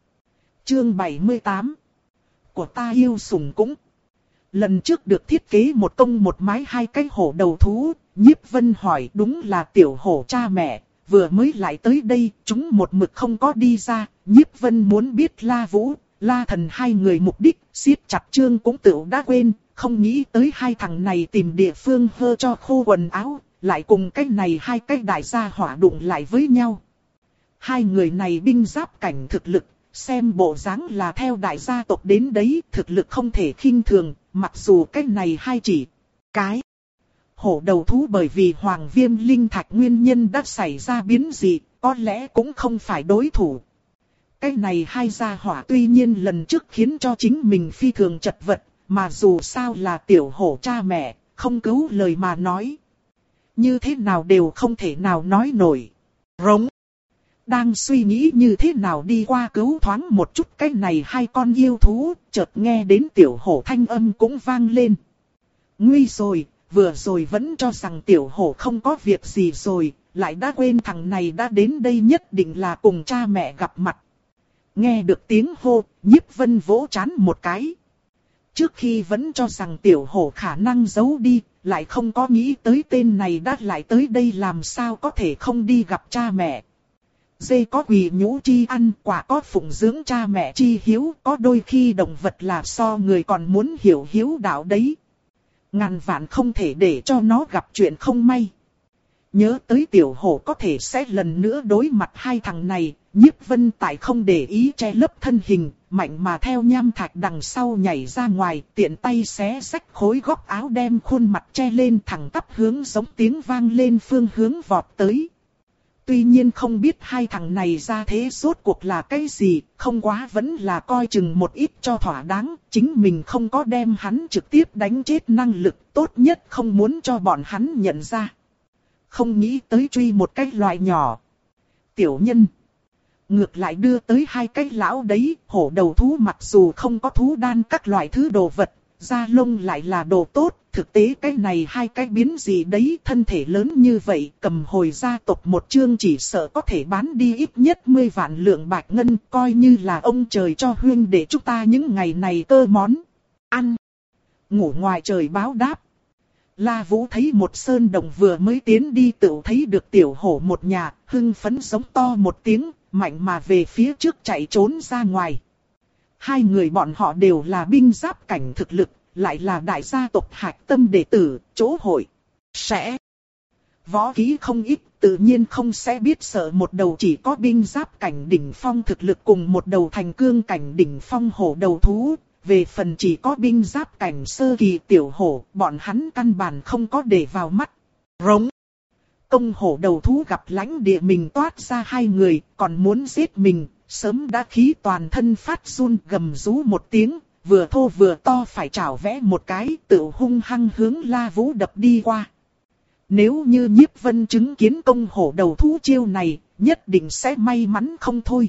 Chương bảy mươi tám. Của ta yêu sủng cũng. Lần trước được thiết kế một công một mái hai cái hổ đầu thú, Nhiếp Vân hỏi đúng là tiểu hổ cha mẹ, vừa mới lại tới đây, chúng một mực không có đi ra. Nhiếp Vân muốn biết La Vũ, La Thần hai người mục đích, siết chặt chương cũng tự đã quên, không nghĩ tới hai thằng này tìm địa phương hơ cho khô quần áo, lại cùng cái này hai cái đại gia hỏa đụng lại với nhau. Hai người này binh giáp cảnh thực lực, xem bộ dáng là theo đại gia tộc đến đấy, thực lực không thể khinh thường, mặc dù cái này hai chỉ cái hổ đầu thú bởi vì Hoàng Viêm Linh Thạch nguyên nhân đã xảy ra biến dị, có lẽ cũng không phải đối thủ. Cái này hai gia hỏa tuy nhiên lần trước khiến cho chính mình phi thường chật vật, mà dù sao là tiểu hổ cha mẹ, không cứu lời mà nói. Như thế nào đều không thể nào nói nổi. Rống. Đang suy nghĩ như thế nào đi qua cứu thoáng một chút cái này hai con yêu thú, chợt nghe đến tiểu hổ thanh âm cũng vang lên. Nguy rồi, vừa rồi vẫn cho rằng tiểu hổ không có việc gì rồi, lại đã quên thằng này đã đến đây nhất định là cùng cha mẹ gặp mặt. Nghe được tiếng hô, Nhiếp Vân vỗ trán một cái. Trước khi vẫn cho rằng tiểu hổ khả năng giấu đi, lại không có nghĩ tới tên này đã lại tới đây, làm sao có thể không đi gặp cha mẹ. Dê có quỳ nhũ chi ăn, quả có phụng dưỡng cha mẹ chi hiếu, có đôi khi động vật là so người còn muốn hiểu hiếu đạo đấy. Ngàn vạn không thể để cho nó gặp chuyện không may. Nhớ tới tiểu hổ có thể sẽ lần nữa đối mặt hai thằng này, Nhiếp Vân tại không để ý che lấp thân hình, mạnh mà theo nham thạch đằng sau nhảy ra ngoài, tiện tay xé xách khối góc áo đem khuôn mặt che lên, thẳng tắp hướng giống tiếng vang lên phương hướng vọt tới. Tuy nhiên không biết hai thằng này ra thế rốt cuộc là cái gì, không quá vẫn là coi chừng một ít cho thỏa đáng, chính mình không có đem hắn trực tiếp đánh chết năng lực, tốt nhất không muốn cho bọn hắn nhận ra. Không nghĩ tới truy một cái loại nhỏ tiểu nhân, ngược lại đưa tới hai cái lão đấy. Hổ đầu thú mặc dù không có thú đan các loại thứ đồ vật, da lông lại là đồ tốt. Thực tế cái này hai cái biến gì đấy, thân thể lớn như vậy, cầm hồi gia tộc một chương chỉ sợ có thể bán đi ít nhất mười vạn lượng bạch ngân, coi như là ông trời cho huynh để chúng ta những ngày này cơ món ăn ngủ ngoài trời báo đáp. La Vũ thấy một sơn đồng vừa mới tiến đi tự thấy được tiểu hổ một nhà, hưng phấn giống to một tiếng, mạnh mà về phía trước chạy trốn ra ngoài. Hai người bọn họ đều là binh giáp cảnh thực lực, lại là đại gia tộc hạch tâm đệ tử, chỗ hội sẽ võ kỹ không ít, tự nhiên không sẽ biết sợ một đầu chỉ có binh giáp cảnh đỉnh phong thực lực cùng một đầu thành cương cảnh đỉnh phong hổ đầu thú. Về phần chỉ có binh giáp cảnh sơ kỳ tiểu hổ, bọn hắn căn bản không có để vào mắt. Rống. Công hổ đầu thú gặp lãnh địa mình toát ra hai người, còn muốn giết mình, sớm đã khí toàn thân phát run gầm rú một tiếng, vừa thô vừa to phải chảo vẽ một cái, tự hung hăng hướng La Vũ đập đi qua. Nếu như Nhiếp Vân chứng kiến công hổ đầu thú chiêu này, nhất định sẽ may mắn không thôi.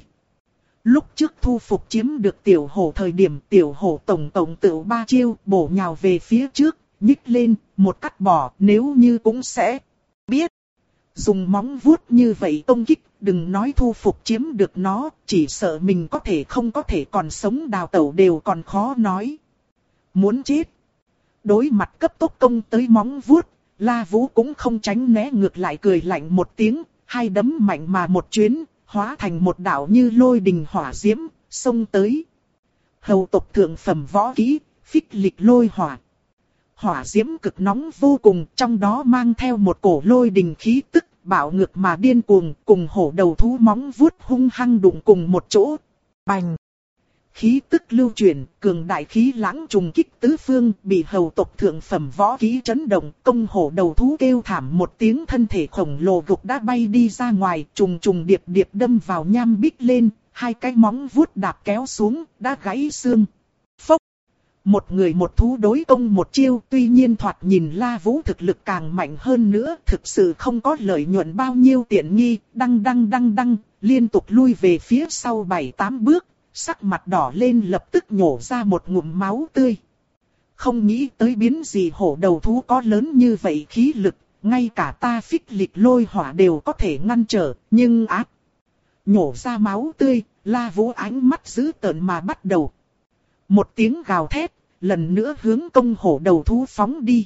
Lúc trước thu phục chiếm được tiểu hổ thời điểm tiểu hổ tổng tổng tự ba chiêu bổ nhào về phía trước, nhích lên, một cắt bỏ, nếu như cũng sẽ biết. Dùng móng vuốt như vậy công kích, đừng nói thu phục chiếm được nó, chỉ sợ mình có thể không có thể còn sống đào tẩu đều còn khó nói. Muốn chết. Đối mặt cấp tốc công tới móng vuốt, La Vũ cũng không tránh né ngược lại cười lạnh một tiếng, hai đấm mạnh mà một chuyến, hóa thành một đạo như lôi đình hỏa diễm, xông tới. Hầu tộc thượng phẩm võ kỹ, phích lịch lôi hỏa. Hỏa diễm cực nóng vô cùng, trong đó mang theo một cổ lôi đình khí tức, bạo ngược mà điên cuồng, cùng hổ đầu thú móng vuốt hung hăng đụng cùng một chỗ. Bành! Khí tức lưu chuyển, cường đại khí lãng trùng kích tứ phương, bị hầu tộc thượng phẩm võ kỹ chấn động, công hổ đầu thú kêu thảm một tiếng, thân thể khổng lồ gục đã bay đi ra ngoài, trùng trùng điệp điệp đâm vào nham bích lên, hai cái móng vuốt đạp kéo xuống, đã gãy xương. Phốc! Một người một thú đối công một chiêu, tuy nhiên thoạt nhìn La Vũ thực lực càng mạnh hơn nữa, thực sự không có lợi nhuận bao nhiêu tiện nghi, đăng đăng đăng đăng, liên tục lui về phía sau bảy tám bước. Sắc mặt đỏ lên lập tức nhổ ra một ngụm máu tươi. Không nghĩ tới biến gì hổ đầu thú có lớn như vậy khí lực, ngay cả ta phích lịch lôi hỏa đều có thể ngăn trở, nhưng ác. Nhổ ra máu tươi, La Vũ ánh mắt dữ tợn mà bắt đầu. Một tiếng gào thét, lần nữa hướng công hổ đầu thú phóng đi.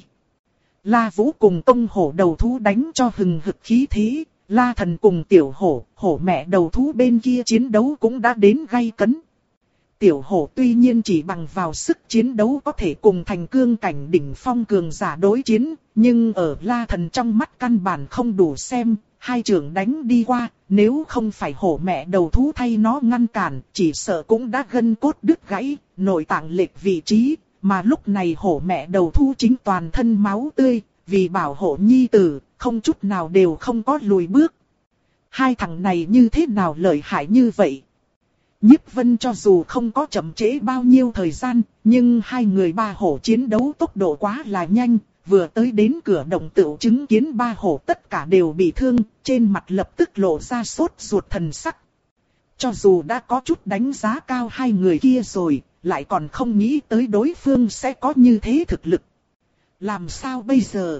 La Vũ cùng công hổ đầu thú đánh cho hừng hực khí thế. La Thần cùng tiểu hổ, hổ mẹ đầu thú bên kia chiến đấu cũng đã đến gay cấn. Tiểu hổ tuy nhiên chỉ bằng vào sức chiến đấu có thể cùng thành cương cảnh đỉnh phong cường giả đối chiến, nhưng ở La Thần trong mắt căn bản không đủ xem, hai trưởng đánh đi qua, nếu không phải hổ mẹ đầu thú thay nó ngăn cản, chỉ sợ cũng đã gân cốt đứt gãy, nội tạng lệch vị trí, mà lúc này hổ mẹ đầu thú chính toàn thân máu tươi, vì bảo hộ nhi tử, không chút nào đều không có lùi bước. Hai thằng này như thế nào lợi hại như vậy? Nhiếp Vân cho dù không có chậm trễ bao nhiêu thời gian, nhưng hai người ba hổ chiến đấu tốc độ quá là nhanh, vừa tới đến cửa động tựu chứng kiến ba hổ tất cả đều bị thương, trên mặt lập tức lộ ra sốt ruột thần sắc. Cho dù đã có chút đánh giá cao hai người kia rồi, lại còn không nghĩ tới đối phương sẽ có như thế thực lực. Làm sao bây giờ?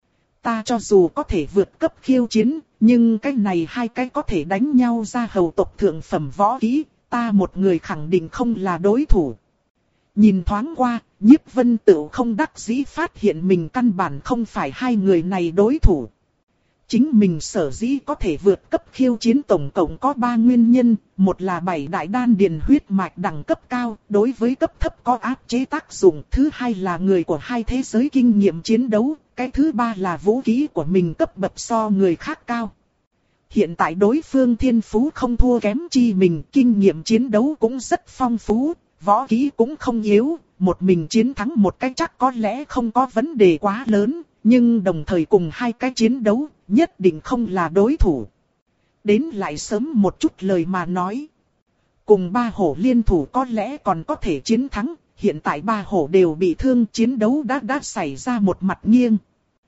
Ta cho dù có thể vượt cấp khiêu chiến, nhưng cái này hai cái có thể đánh nhau ra hầu tộc thượng phẩm võ kỹ, ta một người khẳng định không là đối thủ. Nhìn thoáng qua, Nhiếp Vân tự không đắc dĩ phát hiện mình căn bản không phải hai người này đối thủ. Chính mình sở dĩ có thể vượt cấp khiêu chiến tổng cộng có ba nguyên nhân, một là bảy đại đan điền huyết mạch đẳng cấp cao, đối với cấp thấp có áp chế tác dụng, thứ hai là người của hai thế giới kinh nghiệm chiến đấu, cái thứ ba là vũ khí của mình cấp bậc so người khác cao. Hiện tại đối phương thiên phú không thua kém chi mình, kinh nghiệm chiến đấu cũng rất phong phú, võ khí cũng không yếu, một mình chiến thắng một cái chắc có lẽ không có vấn đề quá lớn, nhưng đồng thời cùng hai cái chiến đấu, nhất định không là đối thủ. Đến lại sớm một chút lời mà nói. Cùng ba hổ liên thủ có lẽ còn có thể chiến thắng, hiện tại ba hổ đều bị thương, chiến đấu đã đã xảy ra một mặt nghiêng.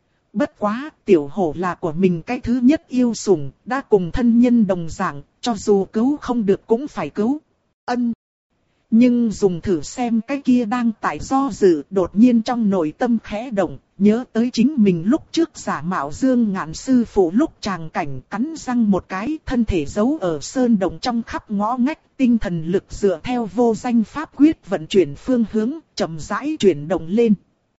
Bất quá, tiểu hổ là của mình cái thứ nhất yêu sủng, đã cùng thân nhân đồng dạng, cho dù cứu không được cũng phải cứu. Ân. Nhưng dùng thử xem cái kia đang tại do dự, đột nhiên trong nội tâm khẽ động, nhớ tới chính mình lúc trước giả mạo Dương Ngạn sư phụ lúc tràng cảnh, cắn răng một cái, thân thể giấu ở sơn động trong khắp ngõ ngách, tinh thần lực dựa theo vô danh pháp quyết vận chuyển phương hướng, chậm rãi chuyển động lên.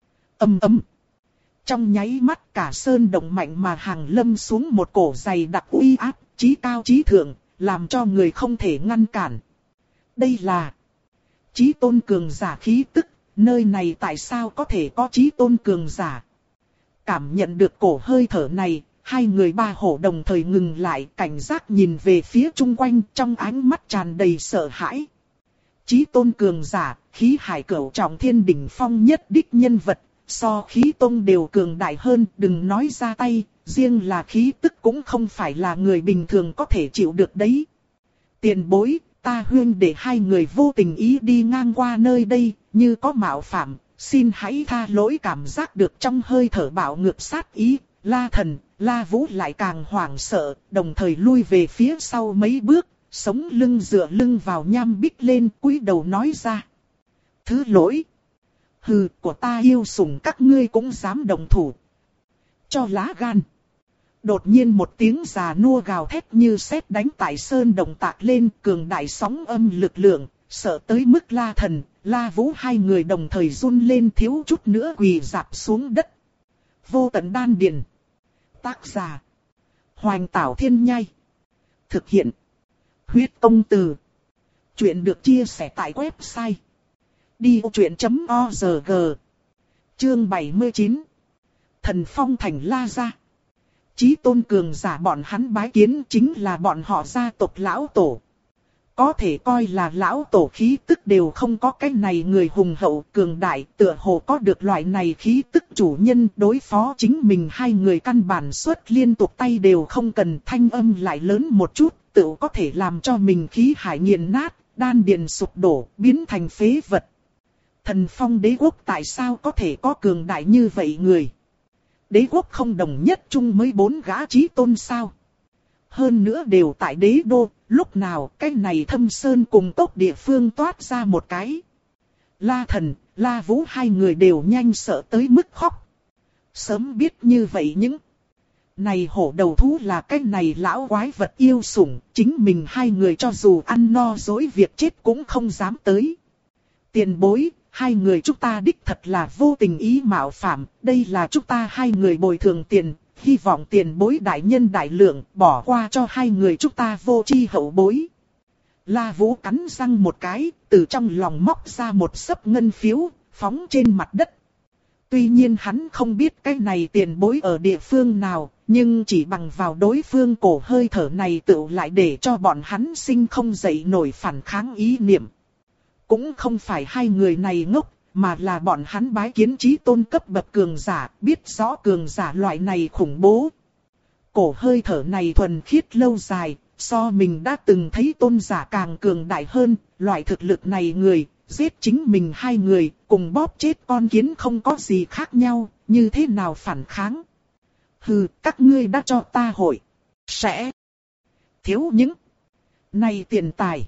Ầm ầm. Trong nháy mắt cả sơn động mạnh mà hàng lâm xuống một cổ dày đặc uy áp, chí cao chí thượng, làm cho người không thể ngăn cản. Đây là chí tôn cường giả khí tức, nơi này tại sao có thể có chí tôn cường giả? Cảm nhận được cổ hơi thở này, hai người ba hổ đồng thời ngừng lại, cảnh giác nhìn về phía chung quanh, trong ánh mắt tràn đầy sợ hãi. Chí tôn cường giả, khí hải cửu trọng thiên đỉnh phong nhất đích nhân vật, so khí tôn đều cường đại hơn, đừng nói ra tay, riêng là khí tức cũng không phải là người bình thường có thể chịu được đấy. Tiền bối, ta huyên để hai người vô tình ý đi ngang qua nơi đây, như có mạo phạm, xin hãy tha lỗi. Cảm giác được trong hơi thở bạo ngược sát ý, La Thần, La Vũ lại càng hoảng sợ, đồng thời lui về phía sau mấy bước, sống lưng dựa lưng vào nham bích lên, cúi đầu nói ra. Thứ lỗi. Hừ, của ta yêu sủng các ngươi cũng dám đồng thủ. Cho lá gan. Đột nhiên một tiếng già nua gào thét như sét đánh tại sơn đồng tạc lên, cường đại sóng âm lực lượng, sợ tới mức La Thần, La Vũ hai người đồng thời run lên, thiếu chút nữa quỳ rạp xuống đất. Vô tận đan điền. Tác giả. Hoành Tảo Thiên Nhai. Thực hiện. Huyết Công Từ. Chuyện được chia sẻ tại website đi ô chuyện chấm o rờ giê. Chương bảy mươi chín. Thần Phong Thành La Gia. Chí tôn cường giả bọn hắn bái kiến chính là bọn họ gia tộc lão tổ. Có thể coi là lão tổ khí tức đều không có cái này người hùng hậu cường đại, tựa hồ có được loại này khí tức chủ nhân đối phó chính mình hai người căn bản xuất liên tục tay đều không cần, thanh âm lại lớn một chút, tự có thể làm cho mình khí hải nghiền nát, đan điền sụp đổ, biến thành phế vật. Thần Phong đế quốc tại sao có thể có cường đại như vậy người? Đế quốc không đồng nhất chung mới bốn gã chí tôn sao? Hơn nữa đều tại đế đô, lúc nào cái này thâm sơn cùng tốc địa phương toát ra một cái. La Thần, La Vũ hai người đều nhanh sợ tới mức khóc. Sớm biết như vậy những này hổ đầu thú là cái này lão quái vật yêu sủng, chính mình hai người cho dù ăn no dối việc chết cũng không dám tới. Tiền bối, hai người chúng ta đích thật là vô tình ý mạo phạm, đây là chúng ta hai người bồi thường tiền, hy vọng tiền bối đại nhân đại lượng bỏ qua cho hai người chúng ta vô chi hậu bối. La Vũ cắn răng một cái, từ trong lòng móc ra một xấp ngân phiếu, phóng trên mặt đất. Tuy nhiên hắn không biết cái này tiền bối ở địa phương nào, nhưng chỉ bằng vào đối phương cổ hơi thở này tựu lại để cho bọn hắn sinh không dậy nổi phản kháng ý niệm. Cũng không phải hai người này ngốc, mà là bọn hắn bái kiến chí tôn cấp bậc cường giả, biết rõ cường giả loại này khủng bố. Cổ hơi thở này thuần khiết lâu dài, so mình đã từng thấy tôn giả càng cường đại hơn, loại thực lực này người, giết chính mình hai người, cùng bóp chết con kiến không có gì khác nhau, như thế nào phản kháng. Hừ, các ngươi đã cho ta hội, sẽ thiếu những này tiền tài.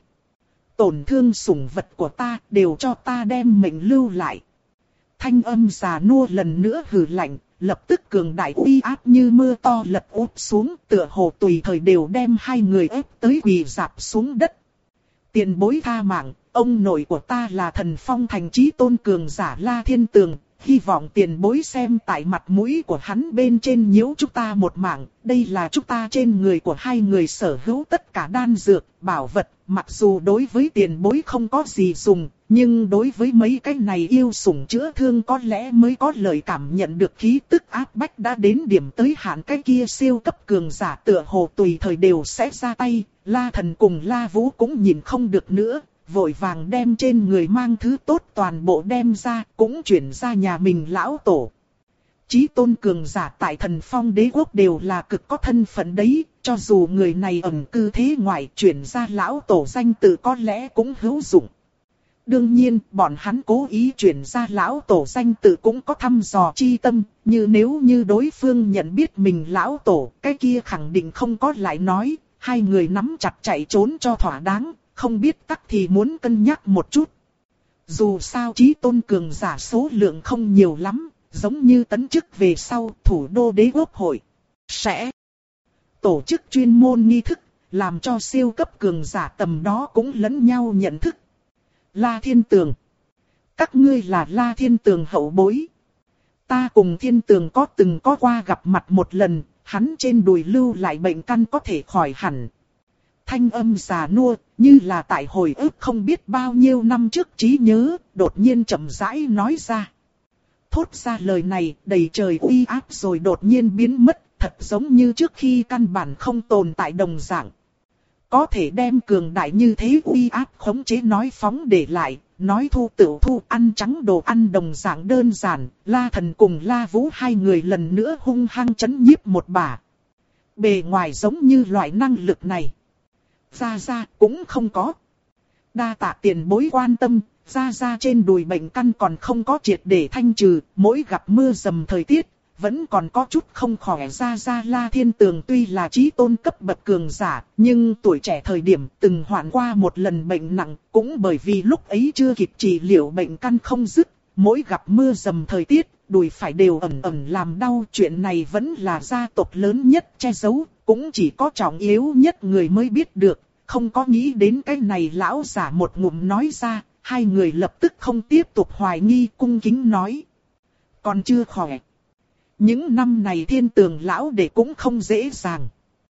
Tổn thương sủng vật của ta đều cho ta đem mệnh lưu lại. Thanh âm già nua lần nữa hừ lạnh, lập tức cường đại uy áp như mưa to lật úp xuống, tựa hồ tùy thời đều đem hai người ép tới quỳ rạp xuống đất. Tiền bối tha mạng, ông nội của ta là Thần Phong Thành chí tôn cường giả La Thiên Tường, hy vọng tiền bối xem tại mặt mũi của hắn bên trên nhiễu chúng ta một mạng, đây là chúng ta trên người của hai người sở hữu tất cả đan dược, bảo vật, mặc dù đối với tiền bối không có gì dùng, nhưng đối với mấy cái này yêu sủng chữa thương có lẽ mới có lời cảm nhận được khí tức áp bách đã đến điểm tới hạn. Cái kia siêu cấp cường giả tựa hồ tùy thời đều sẽ ra tay, La Thần cùng La Vũ cũng nhìn không được nữa. Vội vàng đem trên người mang thứ tốt toàn bộ đem ra, cũng chuyển ra nhà mình lão tổ. Chí tôn cường giả tại Thần Phong đế quốc đều là cực có thân phận đấy, cho dù người này ẩn cư thế ngoại, chuyển ra lão tổ danh tự có lẽ cũng hữu dụng. Đương nhiên, bọn hắn cố ý chuyển ra lão tổ danh tự cũng có thăm dò chi tâm, như nếu như đối phương nhận biết mình lão tổ, cái kia khẳng định không có lại nói, hai người nắm chặt chạy trốn cho thỏa đáng. Không biết tắc thì muốn cân nhắc một chút. Dù sao chí tôn cường giả số lượng không nhiều lắm, giống như tấn chức về sau thủ đô đế quốc hội sẽ tổ chức chuyên môn nghi thức, làm cho siêu cấp cường giả tầm đó cũng lẫn nhau nhận thức. La Thiên Tường. Các ngươi là La Thiên Tường hậu bối. Ta cùng Thiên Tường có từng có qua gặp mặt một lần, hắn trên đùi lưu lại bệnh căn có thể khỏi hẳn. Thanh âm già nua, như là tại hồi ức không biết bao nhiêu năm trước trí nhớ, đột nhiên chậm rãi nói ra. Thốt ra lời này, đầy trời uy áp rồi đột nhiên biến mất, thật giống như trước khi căn bản không tồn tại đồng dạng. Có thể đem cường đại như thế uy áp khống chế nói phóng để lại, nói thu tự thu ăn trắng đồ ăn đồng dạng đơn giản, La Thần cùng La Vũ hai người lần nữa hung hăng chấn nhiếp một bà. Bề ngoài giống như loại năng lực này. Ra ra cũng không có. Đa tạ tiền bối quan tâm, ra ra trên đùi bệnh căn còn không có triệt để thanh trừ, mỗi gặp mưa dầm thời tiết, vẫn còn có chút không khỏe. Ra ra La Thiên Tường tuy là chí tôn cấp bậc cường giả, nhưng tuổi trẻ thời điểm từng hoạn qua một lần bệnh nặng, cũng bởi vì lúc ấy chưa kịp trị liệu bệnh căn không dứt, mỗi gặp mưa dầm thời tiết, đùi phải đều ẩn ẩn làm đau. Chuyện này vẫn là gia tộc lớn nhất che giấu, cũng chỉ có trọng yếu nhất người mới biết được, không có nghĩ đến cái này. Lão giả một ngụm nói ra, hai người lập tức không tiếp tục hoài nghi, cung kính nói. Còn chưa khỏe. Những năm này Thiên Tường lão đệ cũng không dễ dàng.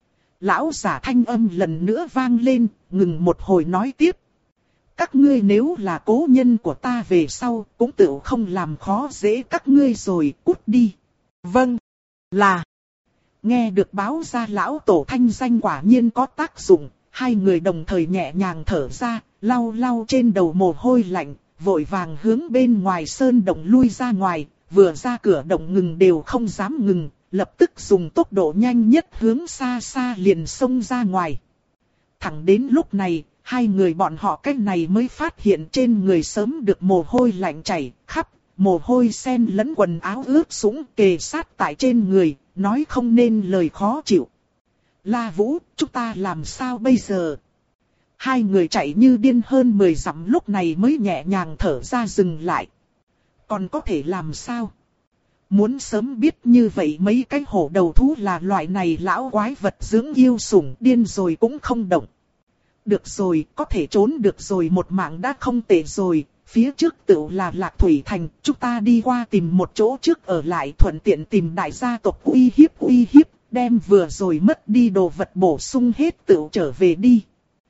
Lão giả thanh âm lần nữa vang lên, ngừng một hồi nói tiếp. Các ngươi nếu là cố nhân của ta về sau, cũng tự không làm khó dễ các ngươi rồi, cút đi. Vâng, là. Nghe được báo ra lão tổ thanh danh quả nhiên có tác dụng, hai người đồng thời nhẹ nhàng thở ra, lau lau trên đầu mồ hôi lạnh, vội vàng hướng bên ngoài sơn động lui ra ngoài, vừa ra cửa động ngừng đều không dám ngừng, lập tức dùng tốc độ nhanh nhất hướng xa xa liền xông ra ngoài. Thẳng đến lúc này, hai người bọn họ cách này mới phát hiện trên người sớm được mồ hôi lạnh chảy khắp, mồ hôi xen lẫn quần áo ướt sũng kề sát tại trên người, nói không nên lời khó chịu. La Vũ, chúng ta làm sao bây giờ? Hai người chạy như điên hơn mười dặm lúc này mới nhẹ nhàng thở ra dừng lại. Còn có thể làm sao? Muốn sớm biết như vậy mấy cái hổ đầu thú là loại này lão quái vật dưỡng yêu sủng, điên rồi cũng không động. Được rồi, có thể trốn được rồi, một mạng đã không tệ rồi. Phía trước tựu là Lạc Thủy Thành, chúng ta đi qua tìm một chỗ trước ở lại, thuận tiện tìm đại gia tộc uy hiếp uy hiếp, đem vừa rồi mất đi đồ vật bổ sung hết tựu trở về đi.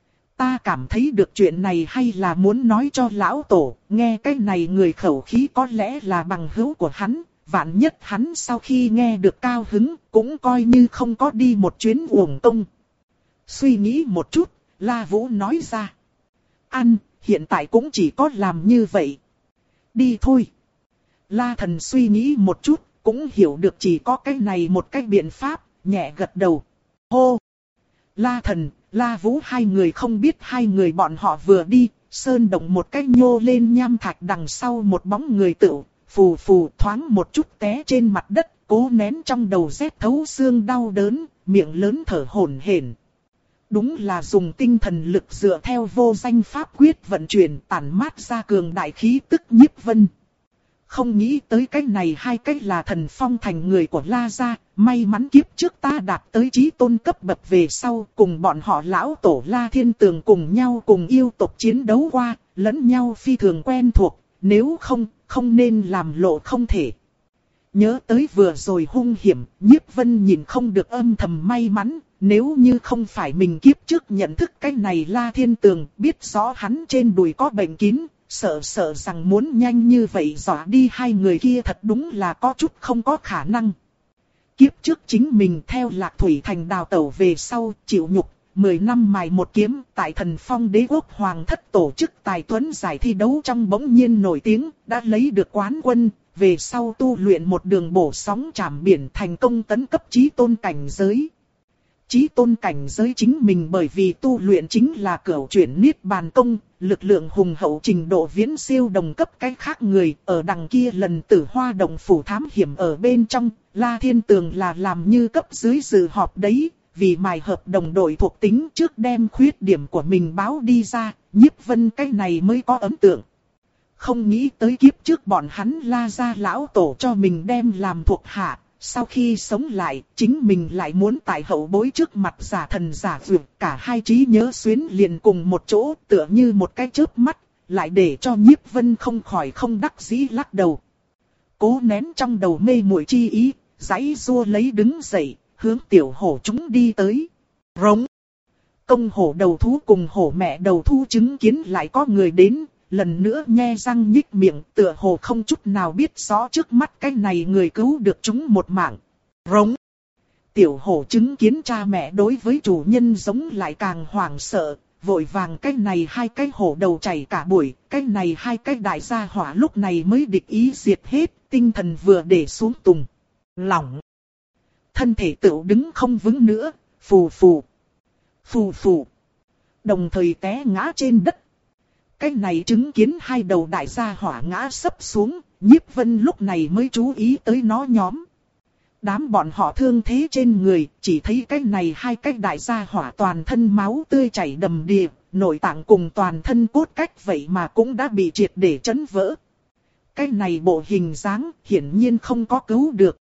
Ta cảm thấy được chuyện này hay là muốn nói cho lão tổ, nghe cái này người khẩu khí có lẽ là bằng hữu của hắn, vạn nhất hắn sau khi nghe được cao hứng, cũng coi như không có đi một chuyến uổng công. Suy nghĩ một chút, La Vũ nói ra. Ăn, hiện tại cũng chỉ có làm như vậy. Đi thôi. La Thần suy nghĩ một chút, cũng hiểu được chỉ có cái này một cái biện pháp, nhẹ gật đầu. Hô! La Thần, La Vũ hai người không biết hai người bọn họ vừa đi, sơn động một cái nhô lên nham thạch đằng sau một bóng người tựu, phù phù thoáng một chút té trên mặt đất, cố nén trong đầu rét thấu xương đau đớn, miệng lớn thở hổn hển. Đúng là dùng tinh thần lực dựa theo vô danh pháp quyết vận chuyển tản mát ra cường đại khí tức nhiếp vân. Không nghĩ tới cái này hai cái là thần phong thành người của La gia, may mắn kiếp trước ta đạt tới chí tôn cấp bậc về sau, cùng bọn họ lão tổ La Thiên Tường cùng nhau cùng yêu tộc chiến đấu qua, lẫn nhau phi thường quen thuộc, nếu không, không nên làm lộ không thể. Nhớ tới vừa rồi hung hiểm, nhiếp vân nhìn không được âm thầm may mắn, nếu như không phải mình kiếp trước nhận thức cái này La Thiên Tường, biết rõ hắn trên đùi có bệnh kín, sợ sợ rằng muốn nhanh như vậy dọa đi hai người kia thật đúng là có chút không có khả năng. Kiếp trước chính mình theo Lạc Thủy Thành đào tẩu về sau, chịu nhục, mười năm mài một kiếm, tại Thần Phong Đế Quốc Hoàng thất tổ chức tài tuấn giải thi đấu trong bỗng nhiên nổi tiếng, đã lấy được quán quân, về sau tu luyện một đường bổ sóng trảm biển thành công tấn cấp chí tôn cảnh giới. Chí tôn cảnh giới chính mình bởi vì tu luyện chính là cửu chuyển niết bàn công, lực lượng hùng hậu trình độ viễn siêu đồng cấp cái khác người, ở đằng kia lần Tử Hoa Động phủ thám hiểm ở bên trong, La Thiên Tường là làm như cấp dưới dự họp đấy, vì mài hợp đồng đội thuộc tính trước đem khuyết điểm của mình báo đi ra, nhiếp vân cái này mới có ấn tượng. Không nghĩ tới kiếp trước bọn hắn La gia lão tổ cho mình đem làm thuộc hạ. Sau khi sống lại, chính mình lại muốn tại hậu bối trước mặt giả thần giả dược, cả hai trí nhớ xuyến liền cùng một chỗ, tựa như một cái chớp mắt, lại để cho nhiếp vân không khỏi không đắc dĩ lắc đầu. Cố nén trong đầu mê muội chi ý, giãy giụa lấy đứng dậy, hướng tiểu hổ chúng đi tới. Rống! Công hổ đầu thú cùng hổ mẹ đầu thú chứng kiến lại có người đến. Lần nữa nhe răng nhích miệng, tựa hồ không chút nào biết rõ trước mắt cái này người cứu được chúng một mạng. Rống. Tiểu hổ chứng kiến cha mẹ đối với chủ nhân giống lại càng hoảng sợ, vội vàng cái này hai cái hổ đầu chảy cả buổi, cái này hai cái đại gia hỏa lúc này mới địch ý diệt hết, tinh thần vừa để xuống tùng. Lỏng. Thân thể tựu đứng không vững nữa, phù phù. Phù phù. Đồng thời té ngã trên đất. Cái này chứng kiến hai đầu đại gia hỏa ngã sấp xuống, Nhiếp Vân lúc này mới chú ý tới nó nhóm. Đám bọn họ thương thế trên người, chỉ thấy cái này hai cái đại gia hỏa toàn thân máu tươi chảy đầm đìa, nội tạng cùng toàn thân cốt cách vậy mà cũng đã bị triệt để chấn vỡ. Cái này bộ hình dáng hiển nhiên không có cứu được,